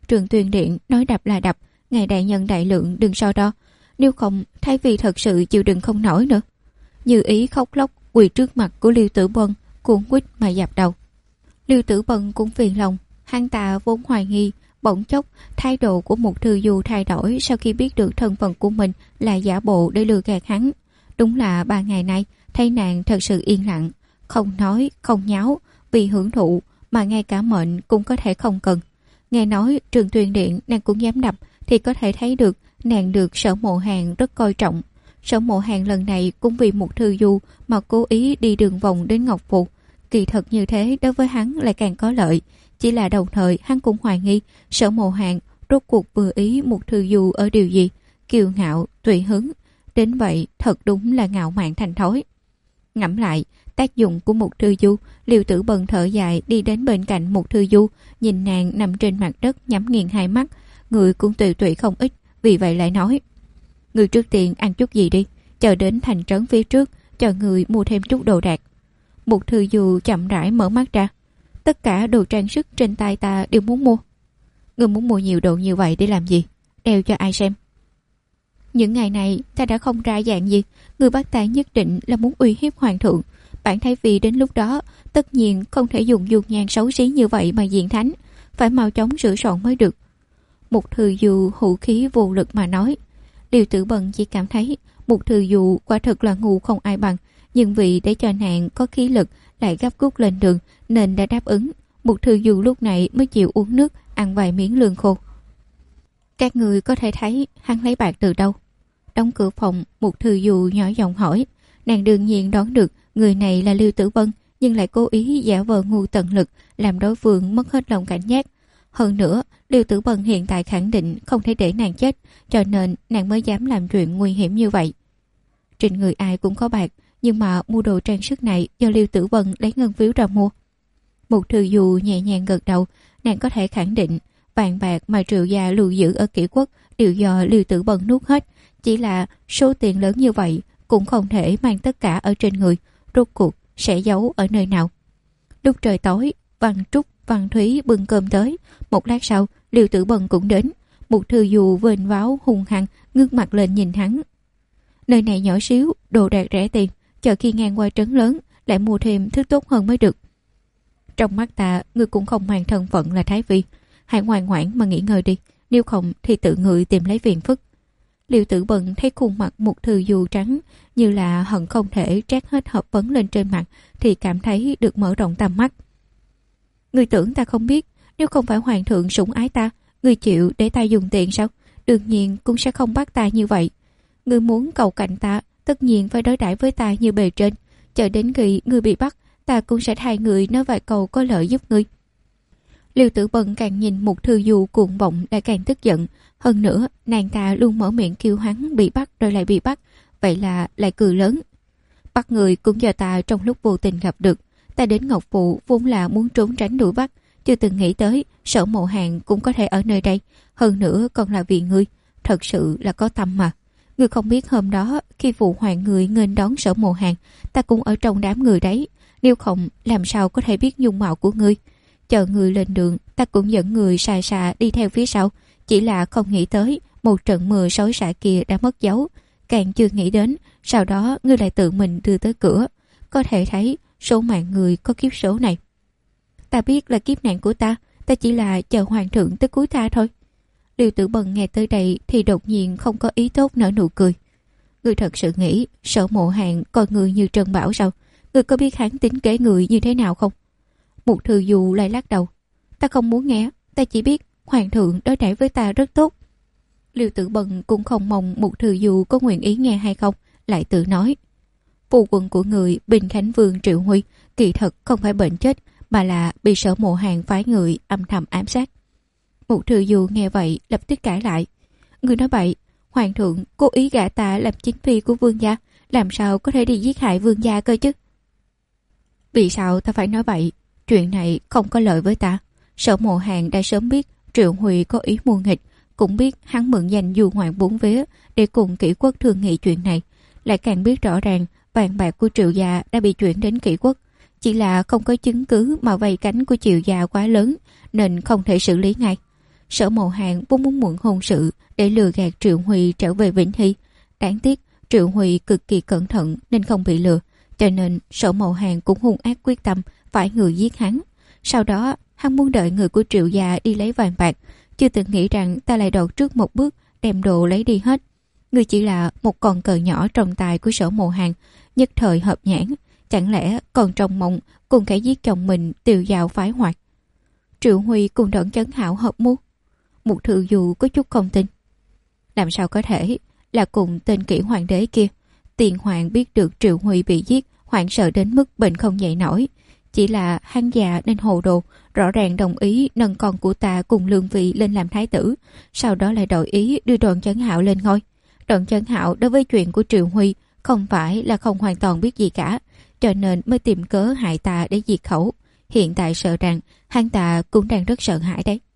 Trường Tuyền Điện nói đập là đập, ngài đại nhân đại lượng đừng so đo, nếu không Thái Phi thật sự chịu đựng không nổi nữa. Như ý khóc lóc quỳ trước mặt của Liêu Tử Bân, cuống quýt mà dập đầu. Liêu Tử Bân cũng phiền lòng, hắn ta vốn hoài nghi, bỗng chốc thái độ của một thư du thay đổi sau khi biết được thân phận của mình là giả bộ để lừa gạt hắn. Đúng là 3 ngày nay thấy nàng thật sự yên lặng, không nói không nháo, vì hưởng thụ mà ngay cả mệnh cũng có thể không cần. Nghe nói Trường Tuyền Điện nàng cũng dám đập thì có thể thấy được nàng được Sở Mộ Hàn rất coi trọng. Sở Mộ Hàn lần này cũng vì một thư du mà cố ý đi đường vòng đến Ngọc Phù. Kỳ thật như thế đối với hắn lại càng có lợi, chỉ là đồng thời hắn cũng hoài nghi Sở Mộ Hàn rốt cuộc vừa ý một thư du ở điều gì, kiêu ngạo, tùy hứng. Đến vậy thật đúng là ngạo mạn thành thói. Ngẫm lại tác dụng của một thư du, Liêu Tử Bân thở dài đi đến bên cạnh một thư du, nhìn nàng nằm trên mặt đất nhắm nghiền hai mắt, người cũng tùy tụy không ít, vì vậy lại nói: người trước tiên ăn chút gì đi, chờ đến thành trấn phía trước cho người mua thêm chút đồ đạc. Một thư du chậm rãi mở mắt ra: tất cả đồ trang sức trên tay ta đều muốn mua. Người muốn mua nhiều đồ như vậy để làm gì? Đeo cho ai xem? Những ngày này ta đã không ra dạng gì, người bắt ta nhất định là muốn uy hiếp hoàng thượng. Bản Thái Phi đến lúc đó tất nhiên không thể dùng dung nhan xấu xí như vậy mà diện thánh, phải mau chóng sửa soạn mới được. Một thư du hữu khí vô lực mà nói. Liêu Tử Bân chỉ cảm thấy một thư du quả thực là ngu không ai bằng, nhưng vì để cho nàng có khí lực lại gấp rút lên đường nên đã đáp ứng. Một thư du lúc này mới chịu uống nước, ăn vài miếng lương khô. Các người có thể thấy hắn lấy bạc từ đâu? Đóng cửa phòng, một thư du nhỏ giọng hỏi. Nàng đương nhiên đoán được người này là Liêu Tử Bân, nhưng lại cố ý giả vờ ngu tận lực làm đối phương mất hết lòng cảnh giác. Hơn nữa Liêu Tử Bân hiện tại khẳng định không thể để nàng chết, cho nên nàng mới dám làm chuyện nguy hiểm như vậy. Trên người ai cũng có bạc, nhưng mà mua đồ trang sức này do Liêu Tử Bân lấy ngân phiếu ra mua. Một thư du nhẹ nhàng gật đầu, nàng có thể khẳng định vàng bạc mà Triệu gia lưu giữ ở Kỷ Quốc đều do Liêu Tử Bân nuốt hết, chỉ là số tiền lớn như vậy cũng không thể mang tất cả ở trên người, rốt cuộc sẽ giấu ở nơi nào. Lúc trời tối, Văn Trúc, Văn Thúy bưng cơm tới. Một lát sau Liêu Tử Bân cũng đến. Một thư du vênh váo hung hăng ngước mặt lên nhìn hắn. Nơi này nhỏ xíu, đồ đạc rẻ tiền, chờ khi ngang qua trấn lớn lại mua thêm thứ tốt hơn mới được. Trong mắt ta, ngươi cũng không mang thân phận là Thái Phi, hãy ngoan ngoãn mà nghỉ ngơi đi, nếu không thì tự người tìm lấy phiền phức. Liêu Tử Bân thấy khuôn mặt một thư du trắng như là hận không thể trát hết hợp vấn lên trên mặt, thì cảm thấy được mở rộng tầm mắt. Ngươi tưởng ta không biết, nếu không phải hoàng thượng sủng ái ta, ngươi chịu để ta dùng tiền sao? Đương nhiên cũng sẽ không bắt ta như vậy. Ngươi muốn cầu cạnh ta, tất nhiên phải đối đãi với ta như bề trên, chờ đến khi ngươi bị bắt, ta cũng sẽ thay người nói vài câu có lợi giúp ngươi. Liêu Tử Bân càng nhìn một thư du cuồng vọng lại càng tức giận. Hơn nữa nàng ta luôn mở miệng kêu hắn bị bắt rồi lại bị bắt, vậy là lại cười lớn. Bắt người cũng do ta trong lúc vô tình gặp được. Ta đến Ngọc Phụ vốn là muốn trốn tránh đuổi bắt, chưa từng nghĩ tới Sở Mộ Hàn cũng có thể ở nơi đây, hơn nữa còn là vì ngươi, thật sự là có tâm mà. Ngươi không biết hôm đó khi phụ hoàng người nghênh đón Sở Mộ Hàn, ta cũng ở trong đám người đấy, nếu không làm sao có thể biết dung mạo của ngươi. Chờ người lên đường, ta cũng dẫn người xà xà đi theo phía sau, chỉ là không nghĩ tới một trận mưa xối xả kia đã mất dấu, càng chưa nghĩ đến sau đó ngươi lại tự mình đưa tới cửa. Có thể thấy số mạng người có kiếp số này. Ta biết là kiếp nạn của ta chỉ là chờ hoàng thượng tới cuối ta thôi. Liêu Tử Bân nghe tới đây thì đột nhiên không có ý tốt nở nụ cười. Ngươi thật sự nghĩ Sở Mộ Hàn coi người như Trân Bảo sao? Ngươi có biết hắn tính kế người như thế nào không? Một thư du lại lắc đầu. Ta không muốn nghe, ta chỉ biết hoàng thượng đối đãi với ta rất tốt. Liêu Tử Bân cũng không mong một thư du có nguyện ý nghe hay không, lại tự nói. Phu quân của người Bình Khánh Vương Triệu Huy kỳ thật không phải bệnh chết, mà là bị Sở Mộ Hàn phái người âm thầm ám sát. Một thư du nghe vậy lập tức cãi lại. Người nói bậy, hoàng thượng cố ý gả ta làm chính phi của vương gia, làm sao có thể đi giết hại vương gia cơ chứ? Vì sao ta phải nói vậy? Chuyện này không có lợi với ta. Sở Mộ Hàn đã sớm biết Triệu Huy có ý mưu nghịch, cũng biết hắn mượn danh du ngoạn bốn vía để cùng Kỷ Quốc thương nghị chuyện này, lại càng biết rõ ràng vàng bạc của Triệu gia đã bị chuyển đến Kỷ Quốc, chỉ là không có chứng cứ mà vây cánh của Triệu gia quá lớn nên không thể xử lý ngay. Sở Mộ Hàn vốn muốn mượn hôn sự để lừa gạt Triệu Huy trở về Vĩnh Hy. Đáng tiếc Triệu Huy cực kỳ cẩn thận nên không bị lừa, cho nên Sở Mộ Hàn cũng hung ác quyết tâm phải người giết hắn. Sau đó hắn muốn đợi người của Triệu gia đi lấy vàng bạc, chưa từng nghĩ rằng ta lại đột trước một bước đem đồ lấy đi hết. Người chỉ là một con cờ nhỏ trong tay của Sở Mộ Hàn, nhất thời hợp nhãn, chẳng lẽ còn trong mộng cùng kẻ giết chồng mình tiêu dao phái hoạt. Triệu Huy cùng Đổng Chấn Hảo hợp mưu. Một Thư Du có chút không tin. Làm sao có thể là cùng tên kỹ hoàng đế kia? Tiền hoàng biết được Triệu Huy bị giết, hoảng sợ đến mức bệnh không dậy nổi. Chỉ là hắn già nên hồ đồ, rõ ràng đồng ý nâng con của ta cùng Lương Vị lên làm thái tử, sau đó lại đổi ý đưa Đổng Chấn Hạo lên ngôi. Đổng Chấn Hạo đối với chuyện của Triệu Huy không phải là không hoàn toàn biết gì cả, cho nên mới tìm cớ hại ta để diệt khẩu. Hiện tại sợ rằng hắn ta cũng đang rất sợ hãi đấy.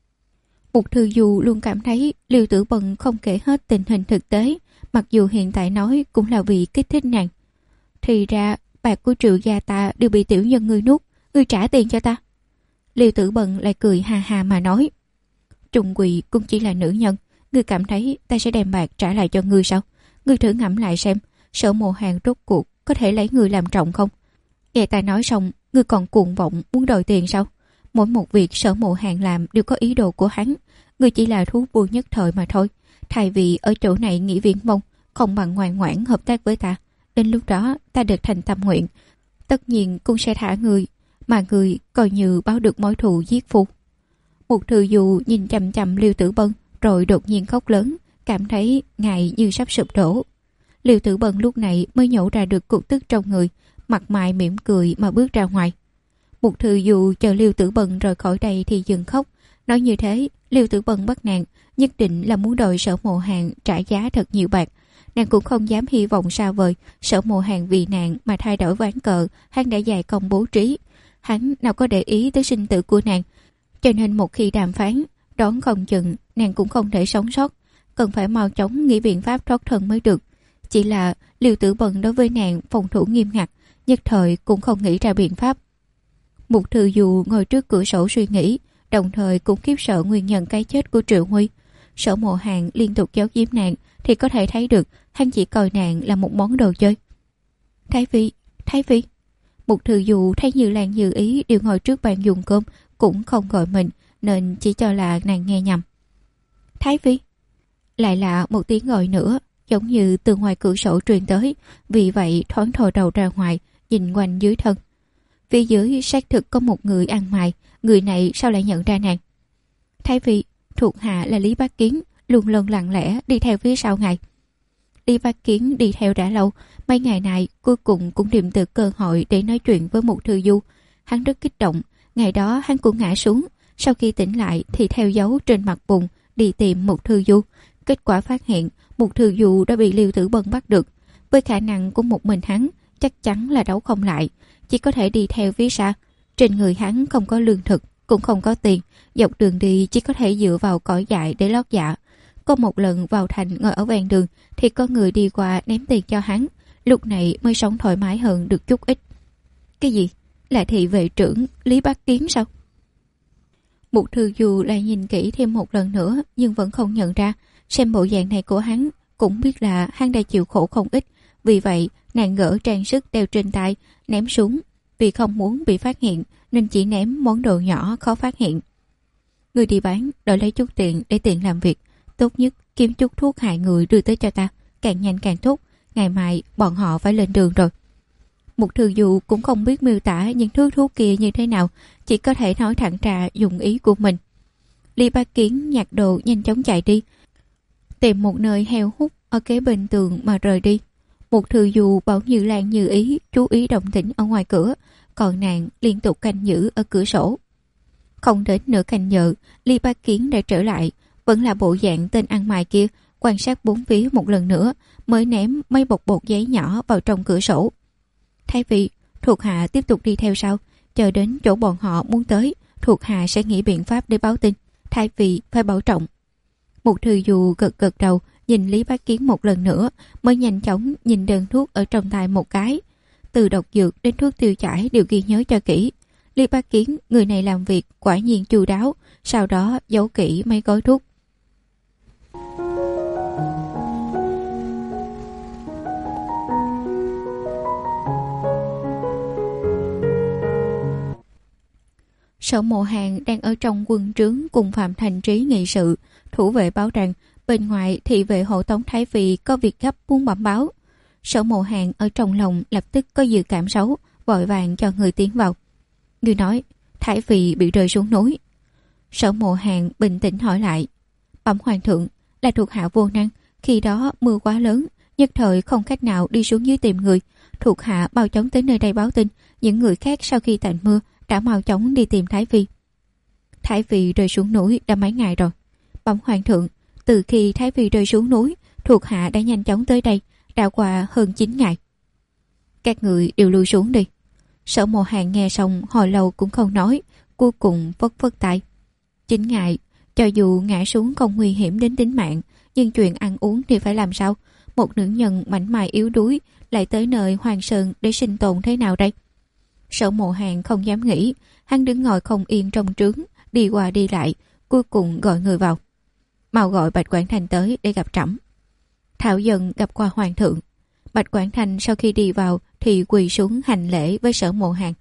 Mục Thư Du luôn cảm thấy Liêu Tử Bân không kể hết tình hình thực tế, mặc dù hiện tại nói cũng là vì kích thích nàng. Thì ra bạc của Triệu gia ta đều bị tiểu nhân ngươi nuốt, ngươi trả tiền cho ta. Liêu Tử Bân lại cười ha ha mà nói, Trung Quỳ cũng chỉ là nữ nhân, ngươi cảm thấy ta sẽ đem bạc trả lại cho ngươi sao? Ngươi thử ngẫm lại xem, Sở Mộ Hàn rốt cuộc có thể lấy ngươi làm trọng không? Nghe ta nói xong, ngươi còn cuồng vọng muốn đòi tiền sao? Mỗi một việc Sở Mộ Hàn làm đều có ý đồ của hắn, ngươi chỉ là thú vui nhất thời mà thôi. Thay vì ở chỗ này nghĩ viển vông, không bằng ngoan ngoãn hợp tác với ta. Đến lúc đó ta được thành tâm nguyện, tất nhiên cũng sẽ thả người, mà người coi như báo được mối thù giết phu. Một Thư Du nhìn chằm chằm Liêu Tử Bân, rồi đột nhiên khóc lớn, cảm thấy ngài như sắp sụp đổ. Liêu Tử Bân lúc này mới nhổ ra được cục tức trong người, mặt mày mỉm cười mà bước ra ngoài. Một Thư Du chờ Liêu Tử Bân rời khỏi đây thì dừng khóc. Nói như thế, Liêu Tử Bân bắt nàng nhất định là muốn đòi Sở Mộ Hàn trả giá thật nhiều bạc. Nàng cũng không dám hy vọng xa vời Sở Mộ Hàn vì nàng mà thay đổi ván cờ hắn đã dày công bố trí. Hắn nào có để ý tới sinh tử của nàng, cho nên một khi đàm phán đón không chừng nàng cũng không thể sống sót, cần phải mau chóng nghĩ biện pháp thoát thân mới được. Chỉ là Liêu Tử Bân đối với nàng phòng thủ nghiêm ngặt, nhất thời cũng không nghĩ ra biện pháp. Mục Thư Du ngồi trước cửa sổ suy nghĩ, đồng thời cũng khiếp sợ nguyên nhân cái chết của Triệu Huy. Sở Mộ Hàn liên tục giấu giếm nàng thì có thể thấy được hắn chỉ coi nàng là một món đồ chơi. Thái Phi, Thái Phi. Mục Thư Du thấy Như Lan Như Ý đều ngồi trước bàn dùng cơm, cũng không gọi mình nên chỉ cho là nàng nghe nhầm. Thái Phi. Lại là một tiếng gọi nữa, giống như từ ngoài cửa sổ truyền tới, vì vậy thoáng thò đầu ra ngoài nhìn quanh dưới thân. Phía dưới xác thực có một người ăn mày, người này sao lại nhận ra nàng? Thái Phi, thuộc hạ là Lý Bác Kiến, luôn luôn lặng lẽ đi theo phía sau ngài. Lý Bác Kiến đi theo đã lâu, mấy ngày này cuối cùng cũng tìm được cơ hội để nói chuyện với Mục Thư Du. Hắn rất kích động, ngày đó hắn cũng ngã xuống, sau khi tỉnh lại thì theo dấu trên mặt bùn đi tìm Mục Thư Du. Kết quả phát hiện Mục Thư Du đã bị Liêu Tử Bân bắt được. Với khả năng của một mình hắn, chắc chắn là đấu không lại, chỉ có thể đi theo phía sau. Trên người hắn không có lương thực, cũng không có tiền, dọc đường đi chỉ có thể dựa vào cỏ dại để lót dạ. Có một lần vào thành ngồi ở ven đường thì có người đi qua ném tiền cho hắn, lúc này mới sống thoải mái hơn được chút ít. Cái gì? Là thị vệ trưởng Lý Bác Kiến sao? Mục Thư Du lại nhìn kỹ thêm một lần nữa nhưng vẫn không nhận ra. Xem bộ dạng này của hắn cũng biết là hắn đã chịu khổ không ít, vì vậy nàng gỡ trang sức đeo trên tay ném xuống. Vì không muốn bị phát hiện nên chỉ ném món đồ nhỏ khó phát hiện. Người đi bán đòi lấy chút tiền để tiện làm việc, tốt nhất kiếm chút thuốc hại người đưa tới cho ta, càng nhanh càng tốt, ngày mai bọn họ phải lên đường rồi. Mục Thư Du cũng không biết miêu tả những thứ thuốc kia như thế nào, chỉ có thể nói thẳng ra dùng ý của mình. Lý Bác Kiến nhặt đồ nhanh chóng chạy đi, tìm một nơi heo hút ở kế bên tường mà rời đi. Mục Thư Du bảo Như Lan Như Ý chú ý động tĩnh ở ngoài cửa, còn nàng liên tục canh giữ ở cửa sổ. Không đến nửa canh giờ, Lý Bác Kiến đã trở lại, vẫn là bộ dạng tên ăn mày kia, quan sát bốn phía một lần nữa mới ném mấy bọc bột giấy nhỏ vào trong cửa sổ. Thái Phi, thuộc hạ tiếp tục đi theo sau, chờ đến chỗ bọn họ muốn tới, thuộc hạ sẽ nghĩ biện pháp để báo tin. Thái Phi phải bảo trọng. Mục Thư Du gật gật đầu, nhìn Lý Bác Kiến một lần nữa mới nhanh chóng nhìn đơn thuốc ở trong tay một cái. Từ độc dược đến thuốc tiêu chảy đều ghi nhớ cho kỹ. Lý Bác Kiến, người này làm việc quả nhiên chu đáo, sau đó giấu kỹ mấy gói thuốc. Sở Mộ Hàn đang ở trong quân trướng cùng Phạm Thành Trí nghị sự. Thủ vệ báo rằng bên ngoài thị vệ hộ tống Thái Phi có việc gấp muốn bẩm báo. Sở Mộ Hàn ở trong lòng lập tức có dự cảm xấu, vội vàng cho người tiến vào. Người nói Thái Phi bị rơi xuống núi. Sở Mộ Hàn bình tĩnh hỏi lại, bẩm hoàng thượng, là thuộc hạ vô năng, khi đó mưa quá lớn, nhất thời không cách nào đi xuống dưới tìm người. Thuộc hạ mau chóng tới nơi đây báo tin, những người khác sau khi tạnh mưa đã mau chóng đi tìm Thái Phi. Thái Phi rơi xuống núi đã mấy ngày rồi. Bẩm hoàng thượng, từ khi Thái Phi rơi xuống núi, thuộc hạ đã nhanh chóng tới đây, đã qua hơn 9 ngày. Các người đều lui xuống đi. Sở Mộ Hàn nghe xong hồi lâu cũng không nói, cuối cùng vất vất tay. 9 ngày, cho dù ngã xuống không nguy hiểm đến tính mạng, nhưng chuyện ăn uống thì phải làm sao? Một nữ nhân mảnh mai yếu đuối lại tới nơi Hoàng Sơn để sinh tồn thế nào đây? Sở Mộ Hàn không dám nghĩ, hắn đứng ngồi không yên trong trướng, đi qua đi lại, cuối cùng gọi người vào. Mau gọi Bạch Quảng Thành tới để gặp trẫm. Thảo Dân gặp qua hoàng thượng. Bạch Quảng Thành sau khi đi vào thì quỳ xuống hành lễ với Sở Mộ Hàn.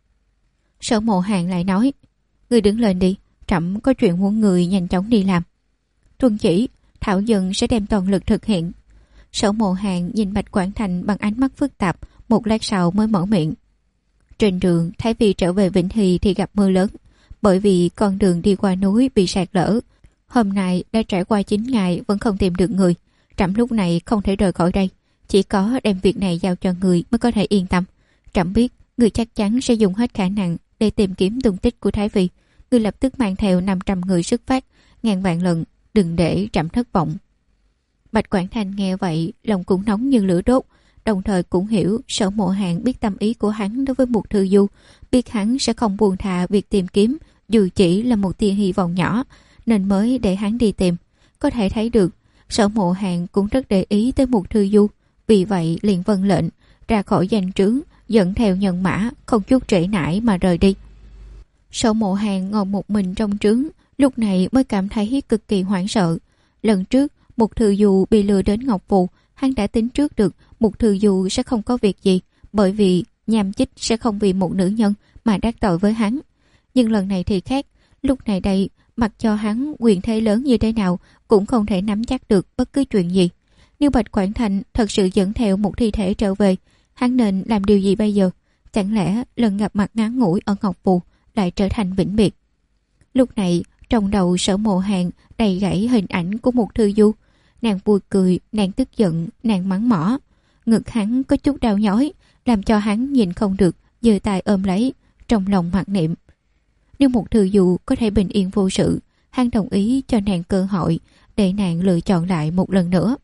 Sở Mộ Hàn lại nói, người đứng lên đi, trẫm có chuyện muốn người nhanh chóng đi làm. Tuân chỉ, Thảo Dân sẽ đem toàn lực thực hiện. Sở Mộ Hàn nhìn Bạch Quảng Thành bằng ánh mắt phức tạp, một lát sau mới mở miệng. Trên đường Thái Phi trở về Vĩnh Hy thì gặp mưa lớn, bởi vì con đường đi qua núi bị sạt lở. Hôm nay đã trải qua 9 ngày vẫn không tìm được người. Trẫm lúc này không thể rời khỏi đây, chỉ có đem việc này giao cho người mới có thể yên tâm. Trẫm biết người chắc chắn sẽ dùng hết khả năng để tìm kiếm tung tích của Thái Phi. Người lập tức mang theo 500 người xuất phát, ngàn vạn lần đừng để trẫm thất vọng. Bạch Quảng Thành nghe vậy, lòng cũng nóng như lửa đốt, đồng thời cũng hiểu Sở Mộ Hàn biết tâm ý của hắn đối với Mục Thư Du, biết hắn sẽ không buông thà việc tìm kiếm dù chỉ là một tia hy vọng nhỏ, nên mới để hắn đi tìm. Có thể thấy được Sở Mộ Hàn cũng rất để ý tới Mục Thư Du, vì vậy liền vâng lệnh ra khỏi danh trướng, dẫn theo nhân mã không chút trễ nải mà rời đi. Sở Mộ Hàn ngồi một mình trong trướng, lúc này mới cảm thấy cực kỳ hoảng sợ. Lần trước Mục Thư Du bị lừa đến Ngọc Phù, hắn đã tính trước được Mục Thư Du sẽ không có việc gì, bởi vì Nham Chích sẽ không vì một nữ nhân mà đắc tội với hắn. Nhưng lần này thì khác, lúc này đây mặc cho hắn quyền thế lớn như thế nào cũng không thể nắm chắc được bất cứ chuyện gì. Nếu Bạch Quảng Thành thật sự dẫn theo một thi thể trở về, hắn nên làm điều gì bây giờ? Chẳng lẽ lần gặp mặt ngắn ngủi ở Ngọc Phù lại trở thành vĩnh biệt? Lúc này trong đầu Sở Mộ Hàn đầy gãy hình ảnh của Mục Thư Du. Nàng vui cười, nàng tức giận, nàng mắng mỏ. Ngực hắn có chút đau nhói, làm cho hắn nhìn không được, giơ tay ôm lấy, trong lòng mặc niệm. Nếu Mục Thư Du có thể bình yên vô sự, hắn đồng ý cho nàng cơ hội để nàng lựa chọn lại một lần nữa.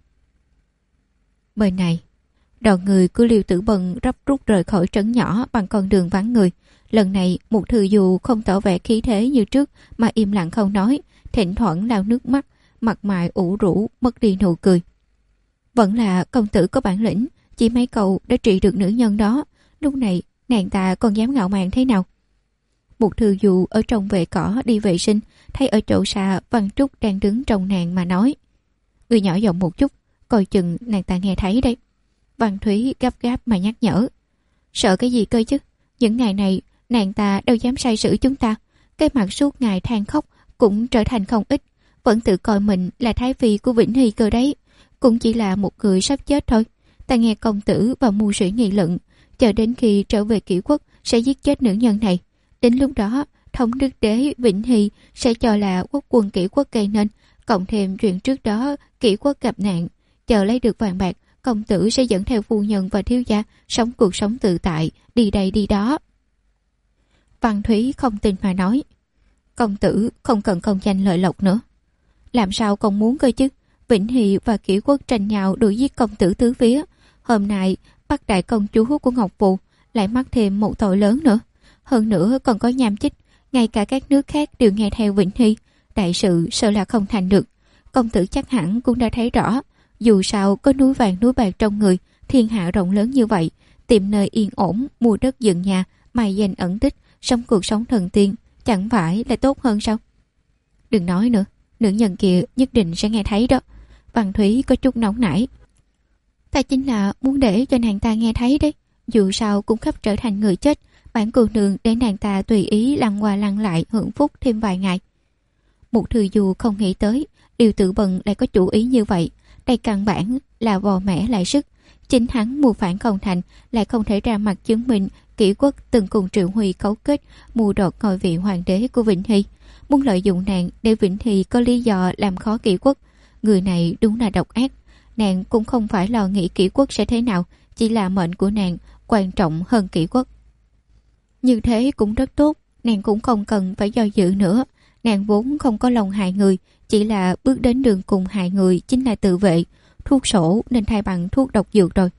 Bên này, đoàn người của Liêu Tử Bân rắp rút rời khỏi trấn nhỏ bằng con đường vắng người. Lần này Mục Thư Du không tỏ vẻ khí thế như trước mà im lặng không nói, thỉnh thoảng lau nước mắt, mặt mày ủ rũ, mất đi nụ cười. Vẫn là công tử có bản lĩnh, chỉ mấy câu đã trị được nữ nhân đó. Lúc này nàng ta còn dám ngạo mạn thế nào? Mục Thư Du ở trong vệ cỏ đi vệ sinh, thấy ở chỗ xa Văn Trúc đang đứng trong nàng mà nói, người nhỏ giọng một chút, coi chừng nàng ta nghe thấy đấy. Văn Thúy gấp gáp mà nhắc nhở, sợ cái gì cơ chứ, những ngày này nàng ta đâu dám sai sử chúng ta. Cái mặt suốt ngày than khóc cũng trở thành không ít, vẫn tự coi mình là Thái Phi của Vĩnh Hy cơ đấy. Cũng chỉ là một người sắp chết thôi. Ta nghe công tử và mưu sĩ nghị luận, chờ đến khi trở về Kỷ Quốc sẽ giết chết nữ nhân này. Đến lúc đó thống đức đế Vĩnh Hy sẽ cho là quốc quân Kỷ Quốc gây nên, cộng thêm chuyện trước đó Kỷ Quốc gặp nạn, chờ lấy được vàng bạc, công tử sẽ dẫn theo phu nhân và thiếu gia sống cuộc sống tự tại, đi đây đi đó. Văn Thúy không tin mà nói, công tử không cần công danh lợi lộc nữa. Làm sao không muốn cơ chứ? Vĩnh Hy và Kỷ Quốc tranh nhau đuổi giết công tử tứ phía. Hôm nay bắt đại công chúa của Ngọc Phù lại mắc thêm một tội lớn nữa. Hơn nữa còn có Nham Chích, ngay cả các nước khác đều nghe theo Vĩnh Hy. Đại sự sợ là không thành được. Công tử chắc hẳn cũng đã thấy rõ, dù sao có núi vàng núi bạc trong người, thiên hạ rộng lớn như vậy, tìm nơi yên ổn, mua đất dựng nhà, mài danh ẩn tích, sống cuộc sống thần tiên chẳng phải là tốt hơn sao? Đừng nói nữa, nữ nhân kia nhất định sẽ nghe thấy đó. Văn Thúy có chút nóng nảy. Ta chính là muốn để cho nàng ta nghe thấy đấy. Dù sao cũng sắp trở thành người chết, bản cô nương để nàng ta tùy ý lăn qua lăn lại hưởng phúc thêm vài ngày. Một Thư Du không nghĩ tới Liêu Tử Bân lại có chủ ý như vậy. Đây căn bản là vò mẻ lại sức. Chính hắn mưu phản không thành, lại không thể ra mặt chứng minh Kỷ Quốc từng cùng Triệu Huy cấu kết mưu đoạt ngôi vị hoàng đế của Vĩnh Hy, muốn lợi dụng nàng để Vĩnh Hy có lý do làm khó Kỷ Quốc. Người này đúng là độc ác. Nàng cũng không phải lo nghĩ Kỷ Quốc sẽ thế nào, chỉ là mệnh của nàng quan trọng hơn Kỷ Quốc. Như thế cũng rất tốt, nàng cũng không cần phải do dự nữa. Nàng vốn không có lòng hại người, chỉ là bước đến đường cùng hại người chính là tự vệ. Thuốc sổ nên thay bằng thuốc độc dược rồi.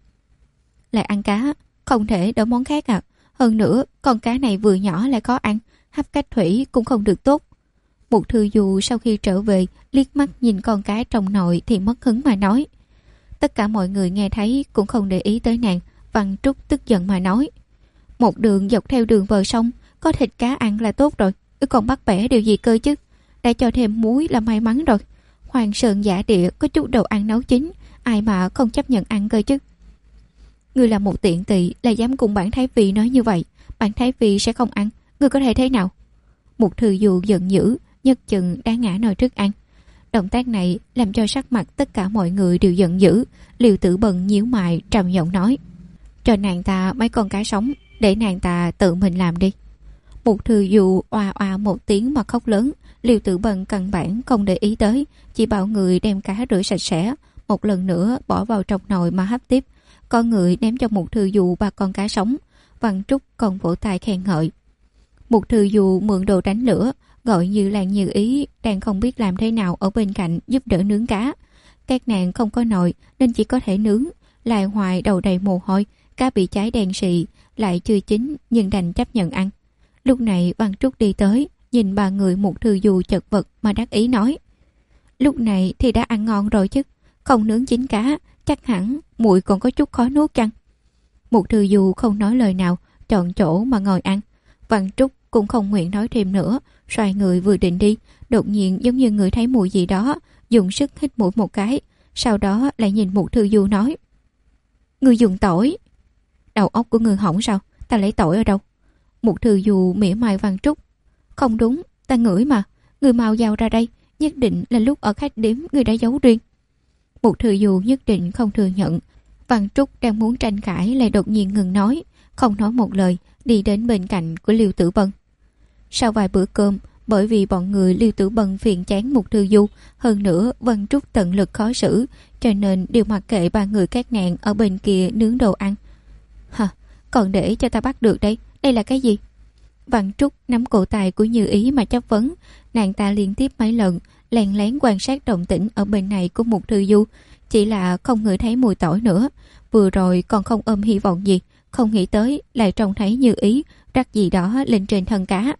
Lại ăn cá, không thể đổi món khác à. Hơn nữa, con cá này vừa nhỏ lại khó ăn, hấp cách thủy cũng không được tốt. Một Thư Du sau khi trở về, liếc mắt nhìn con cá trong nồi thì mất hứng mà nói. Tất cả mọi người nghe thấy cũng không để ý tới nàng. Văn Trúc tức giận mà nói. Một đường dọc theo đường bờ sông, có thịt cá ăn là tốt rồi, còn bắt bẻ điều gì cơ chứ? Đã cho thêm muối là may mắn rồi. Hoàng sơn giả địa có chút đồ ăn nấu chín, ai mà không chấp nhận ăn cơ chứ? Ngươi là một tiện tỳ, là dám cùng bản Thái Phi nói như vậy. Bản Thái Phi sẽ không ăn, ngươi có thể thế nào? Một Thư Du giận dữ, nhấc chân đá ngã nồi thức ăn. Động tác này làm cho sắc mặt tất cả mọi người đều giận dữ. Liêu Tử Bân nhíu mày trầm giọng nói. Cho nàng ta mấy con cá sống, để nàng ta tự mình làm đi. Một Thư Du oa oa một tiếng mà khóc lớn. Liêu Tử Bân căn bản không để ý tới, chỉ bảo người đem cá rửa sạch sẽ, một lần nữa bỏ vào trong nồi mà hấp tiếp. Có người ném cho Một Thư Du 3 con cá sống. Văn Trúc còn vỗ tay khen ngợi. Một Thư Du mượn đồ đánh lửa, gọi Như Lan Như Ý đang không biết làm thế nào ở bên cạnh giúp đỡ nướng cá. Các nàng không có nồi nên chỉ có thể nướng, lại hoài đầu đầy mồ hôi, cá bị cháy đen xì, lại chưa chín nhưng đành chấp nhận ăn. Lúc này Văn Trúc đi tới, nhìn ba người Một Thư Du chật vật mà đắc ý nói. Lúc này thì đã ăn ngon rồi chứ, không nướng chín cá, chắc hẳn muội còn có chút khó nuốt chăng? Một Thư Du không nói lời nào, chọn chỗ mà ngồi ăn. Văn Trúc cũng không nguyện nói thêm nữa, xoay người vừa định đi, đột nhiên giống như người thấy mùi gì đó, dùng sức hít mũi một cái, sau đó lại nhìn Một Thư Du nói. Người dùng tỏi. Đầu óc của người hỏng sao? Ta lấy tỏi ở đâu? Một Thư Du mỉa mai Văn Trúc. Không đúng, ta ngửi mà, người mau giao ra đây, nhất định là lúc ở khách điếm người đã giấu riêng. Một Thư Du nhất định không thừa nhận. Văn Trúc đang muốn tranh cãi lại đột nhiên ngừng nói, không nói một lời, đi đến bên cạnh của Liêu Tử Bân. Sau vài bữa cơm, bởi vì bọn người Liêu Tử Bân phiền chán Một Thư Du, hơn nữa Văn Trúc tận lực khó xử, cho nên đều mặc kệ ba người các nàng ở bên kia nướng đồ ăn. Hả, còn để cho ta bắt được đây, đây là cái gì? Văn Trúc nắm cổ tay của Như Ý mà chất vấn. Nàng ta liên tiếp mấy lần lén lén quan sát động tĩnh ở bên này của Một Thư Du, chỉ là không ngửi thấy mùi tỏi nữa. Vừa rồi còn không ôm hy vọng gì, không nghĩ tới lại trông thấy Như Ý rắc gì đó lên trên thân cá.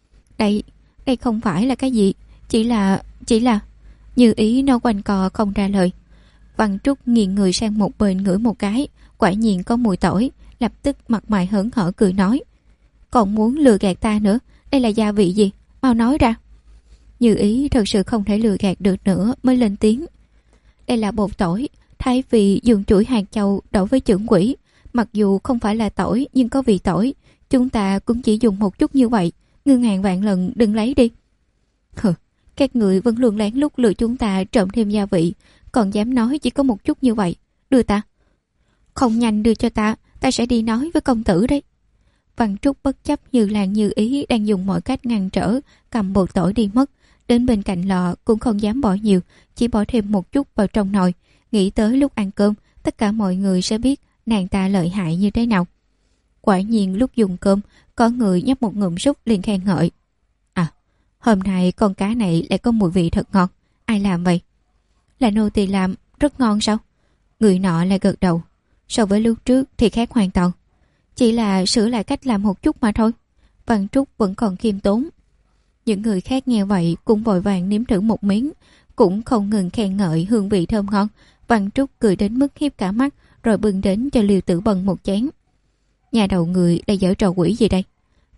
Đây không phải là cái gì, chỉ là Như Ý nó quanh co không ra lời. Văn Trúc nghiêng người sang một bên ngửi một cái, quả nhiên có mùi tỏi, lập tức mặt mày hớn hở cười nói. Còn muốn lừa gạt ta nữa, đây là gia vị gì, mau nói ra. Như Ý thật sự không thể lừa gạt được nữa mới lên tiếng. Đây là bột tỏi, Thái Phi dùng chuỗi hạt châu đổ với chưởng quỷ, mặc dù không phải là tỏi nhưng có vị tỏi, chúng ta cũng chỉ dùng một chút như vậy, ngươi ngàn vạn lần đừng lấy đi. Hừ, các người vẫn luôn lén lút lừa chúng ta trộm thêm gia vị, còn dám nói chỉ có một chút như vậy, đưa ta. Không nhanh đưa cho ta sẽ đi nói với công tử đấy. Văn Trúc bất chấp Như Lan Như Ý đang dùng mọi cách ngăn trở, cầm bột tỏi đi mất, đến bên cạnh lò cũng không dám bỏ nhiều, chỉ bỏ thêm một chút vào trong nồi, nghĩ tới lúc ăn cơm tất cả mọi người sẽ biết nàng ta lợi hại như thế nào. Quả nhiên lúc dùng cơm, có người nhấp một ngụm súp liền khen ngợi. À, hôm nay con cá này lại có mùi vị thật ngon, ai làm vậy? Là nô tỳ làm, rất ngon sao? Người nọ lại gật đầu. So với lúc trước thì khác hoàn toàn, chỉ là sửa lại cách làm một chút mà thôi. Văn Trúc vẫn còn khiêm tốn. Những người khác nghe vậy cũng vội vàng nếm thử một miếng, cũng không ngừng khen ngợi hương vị thơm ngon. Văn Trúc cười đến mức hiếp cả mắt, rồi bưng đến cho Liêu Tử Bân một chén. Nhà đầu người là giở trò quỷ gì đây?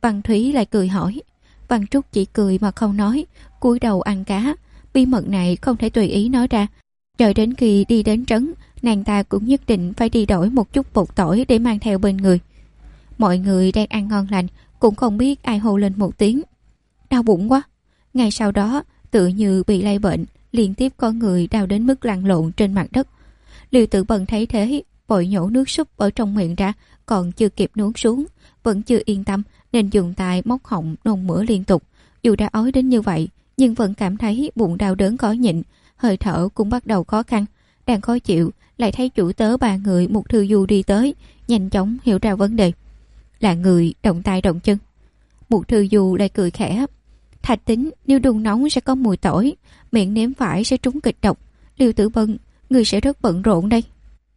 Văn Thúy lại cười hỏi. Văn Trúc chỉ cười mà không nói, cúi đầu ăn cá. Bí mật này không thể tùy ý nói ra. Đợi đến khi đi đến trấn, nàng ta cũng nhất định phải đi đổi một chút bột tỏi để mang theo bên người. Mọi người đang ăn ngon lành, cũng không biết ai hô lên một tiếng. Đau bụng quá. Ngay sau đó, tự như bị lây bệnh, liên tiếp có người đau đến mức lăn lộn trên mặt đất. Liêu Tử Bân thấy thế, vội nhổ nước súp ở trong miệng ra, còn chưa kịp nuốt xuống, vẫn chưa yên tâm nên dùng tay móc họng nôn mửa liên tục. Dù đã ói đến như vậy, nhưng vẫn cảm thấy bụng đau đớn khó nhịn, hơi thở cũng bắt đầu khó khăn. Đang khó chịu, lại thấy chủ tớ ba người Mục Thư Du đi tới, nhanh chóng hiểu ra vấn đề. Là người động tay động chân. Mục Thư Du lại cười khẽ. Thạch Tính, nếu đun nóng sẽ có mùi tỏi, miệng nếm phải sẽ trúng kịch độc. Liêu Tử Bân, người sẽ rất bận rộn đây.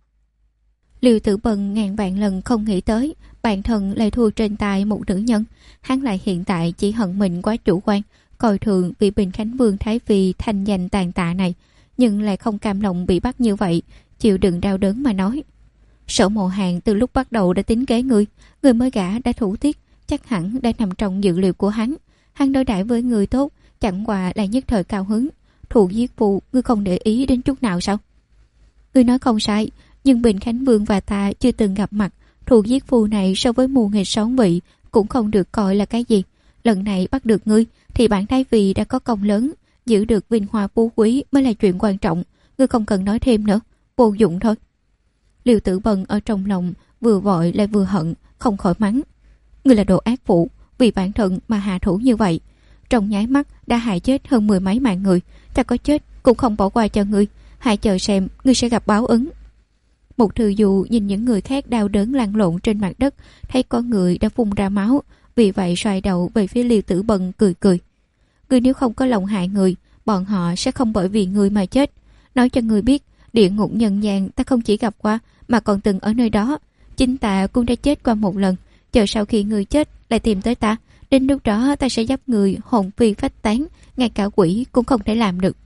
Liêu Tử Bân ngàn vạn lần không nghĩ tới bản thân lại thua trên tay một nữ nhân. Hắn lại hiện tại chỉ hận mình quá chủ quan, coi thường vị Bình Khánh Vương Thái Phi thanh danh tàn tạ này, nhưng lại không cam lòng bị bắt như vậy, chịu đựng đau đớn mà nói. Sở Mộ Hàn từ lúc bắt đầu đã tính kế người mới gả đã thủ tiết, chắc hẳn đã nằm trong dự liệu của hắn. Hắn đối đãi với người tốt, chẳng qua là nhất thời cao hứng. Thù giết phụ, ngươi không để ý đến chút nào sao? Ngươi nói không sai, nhưng Bình Khánh Vương và ta chưa từng gặp mặt. Thù giết phu này so với mù nghịch xấu vị cũng không được coi là cái gì. Lần này bắt được ngươi thì bản Thái Phi đã có công lớn, giữ được vinh hoa phú quý mới là chuyện quan trọng. Ngươi không cần nói thêm nữa, vô dụng thôi. Liêu Tử Bân ở trong lòng vừa vội lại vừa hận, không khỏi mắng. Ngươi là đồ ác phụ, vì bản thân mà hạ thủ như vậy. Trong nháy mắt đã hại chết hơn 10 mấy mạng người, ta có chết cũng không bỏ qua cho ngươi. Hãy chờ xem ngươi sẽ gặp báo ứng. Mục Thư Du nhìn những người khác đau đớn lăn lộn trên mặt đất, thấy có người đã phun ra máu, vì vậy xoay đầu về phía Liêu Tử Bân cười cười. Ngươi nếu không có lòng hại người, bọn họ sẽ không bởi vì ngươi mà chết. Nói cho ngươi biết, địa ngục nhân gian ta không chỉ gặp qua mà còn từng ở nơi đó. Chính ta cũng đã chết qua một lần, chờ sau khi ngươi chết lại tìm tới ta. Đến lúc đó ta sẽ giúp người hồn phi phách tán, ngay cả quỷ cũng không thể làm được.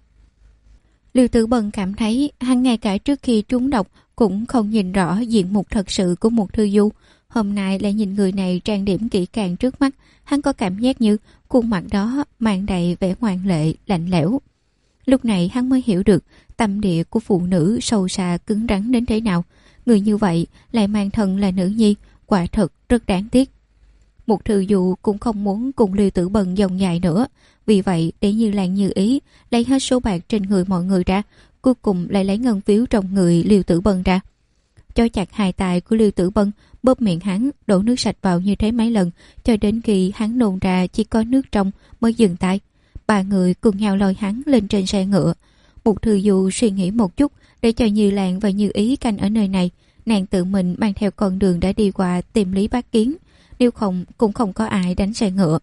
Liêu Tử Bân cảm thấy hắn ngay cả trước khi trúng độc cũng không nhìn rõ diện mục thật sự của Mục Thư Du. Hôm nay lại nhìn người này trang điểm kỹ càng trước mắt, hắn có cảm giác như khuôn mặt đó mang đầy vẻ ngoan lệ, lạnh lẽo. Lúc này hắn mới hiểu được tâm địa của phụ nữ sâu xa cứng rắn đến thế nào. Người như vậy lại mang thân là nữ nhi, quả thật rất đáng tiếc. Mục Thư Du cũng không muốn cùng Liêu Tử Bân dòng dài nữa, vì vậy để Như Lan như ý lấy hết số bạc trên người mọi người ra, cuối cùng lại lấy ngân phiếu trong người Liêu Tử Bân ra. Cho chặt hai tay của Liêu Tử Bân, bóp miệng hắn, đổ nước sạch vào như thế mấy lần, cho đến khi hắn nôn ra chỉ có nước trong mới dừng tay. Ba người cùng nhau lôi hắn lên trên xe ngựa. Mục Thư Du suy nghĩ một chút, để cho Như Lan và Như ý canh ở nơi này, nàng tự mình mang theo con đường đã đi qua tìm Lý Bác Kiến, nếu không cũng không có ai đánh xe ngựa.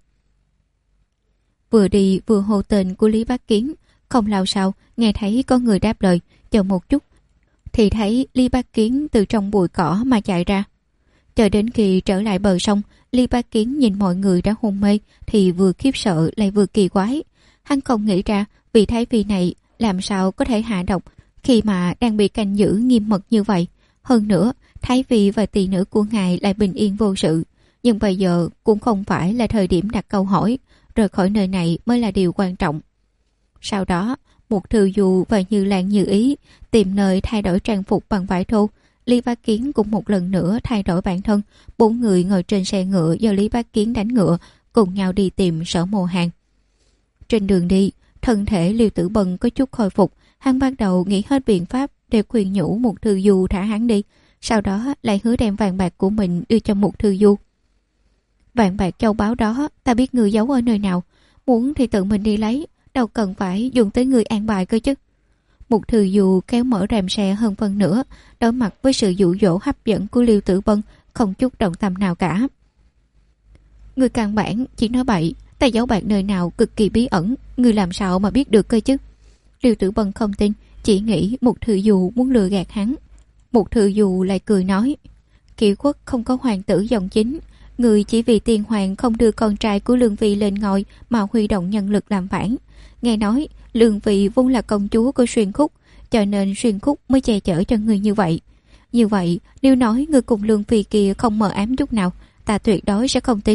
Vừa đi vừa hô tên của Lý Bác Kiến, không lâu sau nghe thấy có người đáp lời, chờ một chút thì thấy Lý Bác Kiến từ trong bụi cỏ mà chạy ra. Chờ đến khi trở lại bờ sông, Lý Bác Kiến nhìn mọi người đã hôn mê thì vừa khiếp sợ lại vừa kỳ quái. Hắn không nghĩ ra vị Thái Phi này làm sao có thể hạ độc khi mà đang bị canh giữ nghiêm mật như vậy. Hơn nữa, Thái Phi và tỳ nữ của ngài lại bình yên vô sự. Nhưng bây giờ cũng không phải là thời điểm đặt câu hỏi, rời khỏi nơi này mới là điều quan trọng. Sau đó, Mục Thư Du và Như Lan Như ý tìm nơi thay đổi trang phục bằng vải thô. Lý Bác Kiến cũng một lần nữa thay đổi bản thân. 4 người ngồi trên xe ngựa do Lý Bác Kiến đánh ngựa, cùng nhau đi tìm Sở Mộ Hàn. Trên đường đi, thân thể Liêu Tử Bân có chút khôi phục, hắn bắt đầu nghĩ hết biện pháp để khuyên nhủ Mục Thư Du thả hắn đi. Sau đó lại hứa đem vàng bạc của mình đưa cho Mục Thư Du. Vàng bạc châu báu đó ta biết người giấu ở nơi nào, muốn thì tự mình đi lấy, đâu cần phải dùng tới người an bài cơ chứ. Mục Thư Du kéo mở rèm xe hơn phân nửa, đối mặt với sự dụ dỗ hấp dẫn của Liêu Tử Bân, không chút động tâm nào cả. Người căn bản chỉ nói bậy, ta giấu bạc nơi nào cực kỳ bí ẩn, người làm sao mà biết được cơ chứ. Liêu Tử Bân không tin, chỉ nghĩ Mục Thư Du muốn lừa gạt hắn. Mục Thư Du lại cười nói, Kỷ Quốc không có hoàng tử dòng chính, người chỉ vì tiên hoàng không đưa con trai của Lương Vị lên ngôi mà huy động nhân lực làm phản. Nghe nói Lương Vị vốn là công chúa của Xuyên Khúc, cho nên Xuyên Khúc mới che chở cho người như vậy. Như vậy, nếu nói người cùng Lương Phi kia không mờ ám chút nào, ta tuyệt đối sẽ không tin.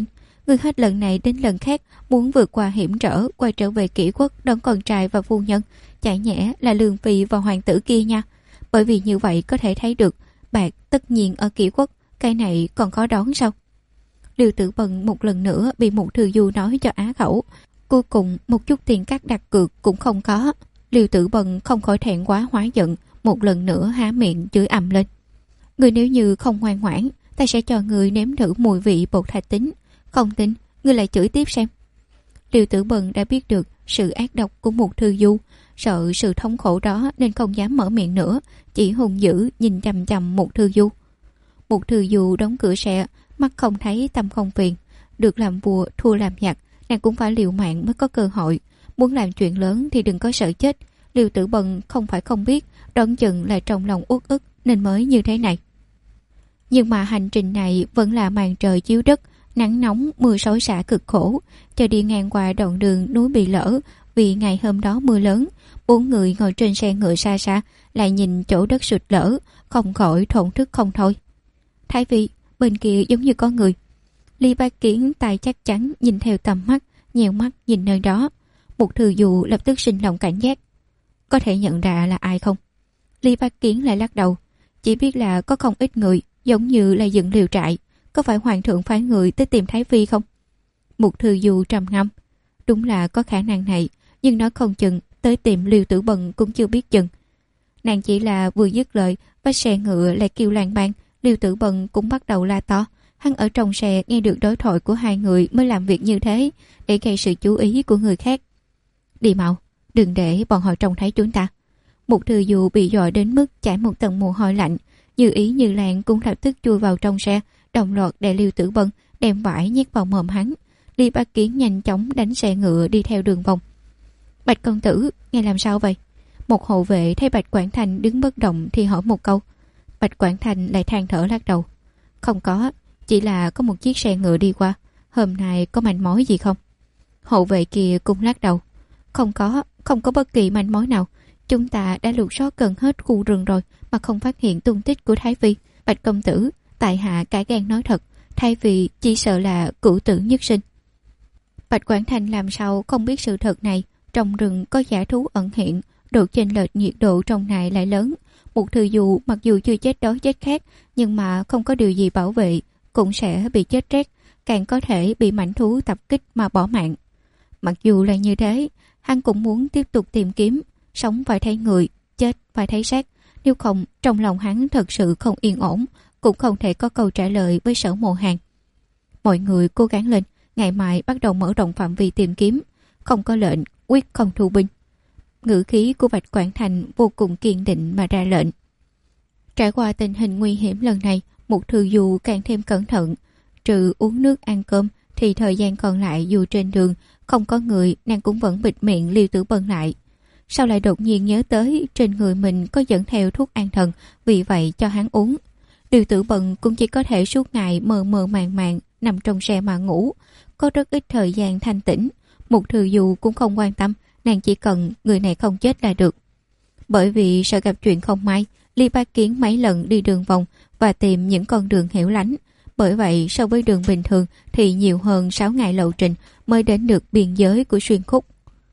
Ngươi hết lần này đến lần khác muốn vượt qua hiểm trở, quay trở về Kỷ Quốc đón con trai và phu nhân, chả nhẽ là Lương Phi và hoàng tử kia nha. Bởi vì như vậy có thể thấy được bạc tất nhiên ở Kỷ Quốc, cái này còn khó đón sao? Liêu Tử Bân một lần nữa bị Mục Thư Du nói cho á khẩu. Cuối cùng một chút tiền cát đặt cược cũng không có. Liêu Tử Bân không khỏi thẹn quá hóa giận, một lần nữa há miệng chửi ầm lên. Người nếu như không ngoan ngoãn, ta sẽ cho người nếm thử mùi vị bột thạch tính. Không tin, ngươi lại chửi tiếp xem. Liêu Tử Bân đã biết được sự ác độc của Mục Thư Du, sợ sự thống khổ đó nên không dám mở miệng nữa, chỉ hung dữ nhìn chằm chằm Mục Thư Du. Mục Thư Du đóng cửa xe, mắt không thấy tâm không phiền. Được làm vua thua làm giặc, nàng cũng phải liều mạng mới có cơ hội. Muốn làm chuyện lớn thì đừng có sợ chết. Liêu Tử Bân không phải không biết, đoán chừng là trong lòng uất ức nên mới như thế này. Nhưng mà hành trình này vẫn là màn trời chiếu đất, nắng nóng, mưa xối xả cực khổ. Cho đi ngang qua đoạn đường núi bị lở vì ngày hôm đó mưa lớn. 4 người ngồi trên xe ngựa xa xa lại nhìn chỗ đất sụt lở, không khỏi thổn thức không thôi. Thái vị, bên kia giống như có người. Lý Bác Kiến tay chắc chắn nhìn theo tầm mắt, nhèo mắt nhìn nơi đó. Mục Thư Du lập tức sinh lòng cảnh giác. Có thể nhận ra là ai không? Lý Bác Kiến lại lắc đầu. Chỉ biết là có không ít người, giống như là dựng liều trại. Có phải hoàng thượng phái người tới tìm Thái Phi không? Mục Thư Du trầm ngâm. Đúng là có khả năng này, nhưng nó không chừng tới tìm Liêu Tử Bân cũng chưa biết chừng. Nàng chỉ là vừa dứt lời, vách xe ngựa lại kêu loạn bang. Liêu Tử Bân cũng bắt đầu la to. Hắn ở trong xe nghe được đối thoại của hai người mới làm việc như thế, để gây sự chú ý của người khác. Đi mau, đừng để bọn họ trông thấy chúng ta. Mục Thư Du bị dọa đến mức chảy một tầng mồ hôi lạnh. Như Ý Như Lan cũng lập tức chui vào trong xe, đồng loạt đè Liêu Tử Bân, đem vải nhét vào mồm hắn. Lý Bác Kiến nhanh chóng đánh xe ngựa đi theo đường vòng. Bạch công tử, nghe làm sao vậy? Một hộ vệ thấy Bạch Quảng Thành đứng bất động thì hỏi một câu. Bạch Quảng Thành lại than thở lắc đầu. Không có, chỉ là có một chiếc xe ngựa đi qua. Hôm nay có manh mối gì không? Hộ vệ kia cũng lắc đầu. Không có bất kỳ manh mối nào. Chúng ta đã lục soát gần hết khu rừng rồi mà không phát hiện tung tích của Thái Phi. Bạch công tử, tại hạ cả gan nói thật, Thái Phi chỉ sợ là cửu tử nhất sinh. Bạch Quảng Thành làm sao không biết sự thật này. Trong rừng có dã thú ẩn hiện, độ chênh lệch nhiệt độ trong này lại lớn. Mục Thư Du mặc dù chưa chết đói chết khát, nhưng mà không có điều gì bảo vệ, cũng sẽ bị chết rét, càng có thể bị mãnh thú tập kích mà bỏ mạng. Mặc dù là như thế, hắn cũng muốn tiếp tục tìm kiếm. Sống phải thấy người, chết phải thấy xác. Nếu không, trong lòng hắn thật sự không yên ổn, cũng không thể có câu trả lời với Sở Mộ Hàn. Mọi người cố gắng lên, ngày mai bắt đầu mở rộng phạm vi tìm kiếm. Không có lệnh, quyết không thu binh. Ngữ khí của Bạch Quảng Thành vô cùng kiên định mà ra lệnh. Trải qua tình hình nguy hiểm lần này, Mục Thư Du càng thêm cẩn thận. Trừ uống nước ăn cơm thì thời gian còn lại dù trên đường không có người, nàng cũng vẫn bịt miệng Liêu Tử Bân lại. Sau lại đột nhiên nhớ tới trên người mình có dẫn theo thuốc an thần, vì vậy cho hắn uống. Liêu Tử Bân cũng chỉ có thể suốt ngày mờ mờ màng màng nằm trong xe mà ngủ, có rất ít thời gian thanh tĩnh. Mục Thư Du cũng không quan tâm, nàng chỉ cần người này không chết là được. Bởi vì sợ gặp chuyện không may, Lý Bác Kiến mấy lần đi đường vòng và tìm những con đường hẻo lánh. Bởi vậy so với đường bình thường thì nhiều hơn 6 ngày lộ trình mới đến được biên giới của xuyên khúc.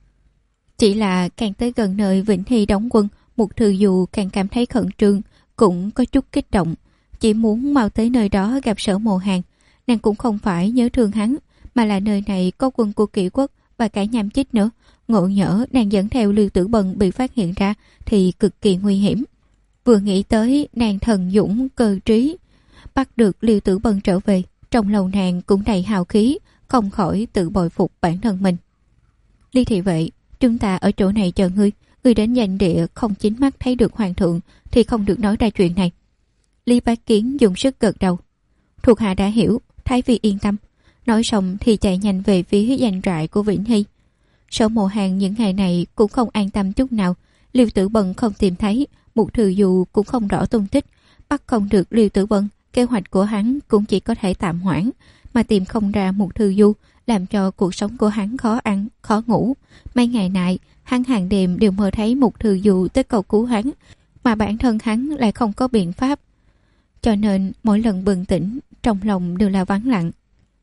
Chỉ là càng tới gần nơi Vĩnh Hy đóng quân, Mục Thư Du càng cảm thấy khẩn trương, cũng có chút kích động. Chỉ muốn mau tới nơi đó gặp Sở Mộ Hàn. Nàng cũng không phải nhớ thương hắn, mà là nơi này có quân của Kỷ Quốc và cả Nham Chích nữa. Ngộ nhỡ nàng dẫn theo Liêu Tử Bân bị phát hiện ra thì cực kỳ nguy hiểm. Vừa nghĩ tới nàng thần dũng cơ trí, bắt được Liêu Tử Bân trở về, trong lòng nàng cũng đầy hào khí, không khỏi tự bội phục bản thân mình. Lý thị vệ, chúng ta ở chỗ này chờ ngươi. Ngươi đến danh địa không chính mắt thấy được hoàng thượng thì không được nói ra chuyện này. Lý Bác Kiến dùng sức gật đầu. Thuộc hạ đã hiểu, Thái Phi yên tâm. Nói xong thì chạy nhanh về phía doanh trại của Vĩnh Hy. Sở Mộ Hàn những ngày này cũng không an tâm chút nào. Liêu Tử Bân không tìm thấy, Mục Thư Du cũng không rõ tung tích. Bắt không được Liêu Tử Bân, kế hoạch của hắn cũng chỉ có thể tạm hoãn, mà tìm không ra Mục Thư Du làm cho cuộc sống của hắn khó ăn, khó ngủ. Mấy ngày nay, hắn hàng đêm đều mơ thấy Mục Thư Du tới cầu cứu hắn, mà bản thân hắn lại không có biện pháp. Cho nên mỗi lần bừng tỉnh, trong lòng đều là vắng lặng.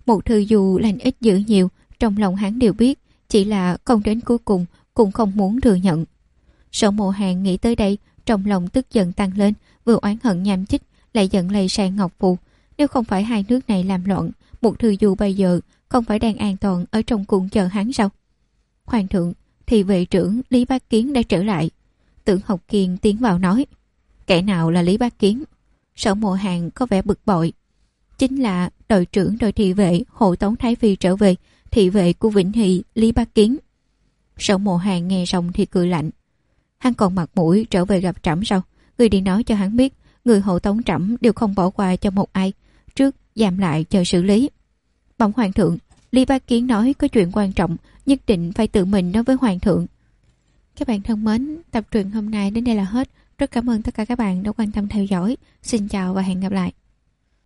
Một thư dù lành ít dữ nhiều, trong lòng hắn đều biết, chỉ là không đến cuối cùng cũng không muốn thừa nhận. Sở Mộ Hàn nghĩ tới đây, trong lòng tức giận tăng lên, vừa oán hận nham chích, lại giận lây sang Ngọc Phù. Nếu không phải hai nước này làm loạn, một thư dù bây giờ không phải đang an toàn ở trong cung chờ hắn sao? Hoàng thượng, thì vệ trưởng Lý Bác Kiến đã trở lại. Tưởng Học Kiên tiến vào nói. Kẻ nào là Lý Bác Kiến? Sở Mộ Hàn có vẻ bực bội. Chính là đội trưởng đội thị vệ hộ tống Thái Phi trở về, thị vệ của Vĩnh Hy Lý Bác Kiến. Sở Mộ Hàn nghe xong thì cười lạnh. Hắn còn mặt mũi trở về gặp trẫm sao? Người đi nói cho hắn biết, người hộ tống trẫm đều không bỏ qua cho một ai, trước giam lại chờ xử lý. Bẩm Hoàng thượng, Lý Bác Kiến nói có chuyện quan trọng, nhất định phải tự mình nói với Hoàng thượng. Các bạn thân mến, tập truyện hôm nay đến đây là hết. Rất cảm ơn tất cả các bạn đã quan tâm theo dõi. Xin chào và hẹn gặp lại.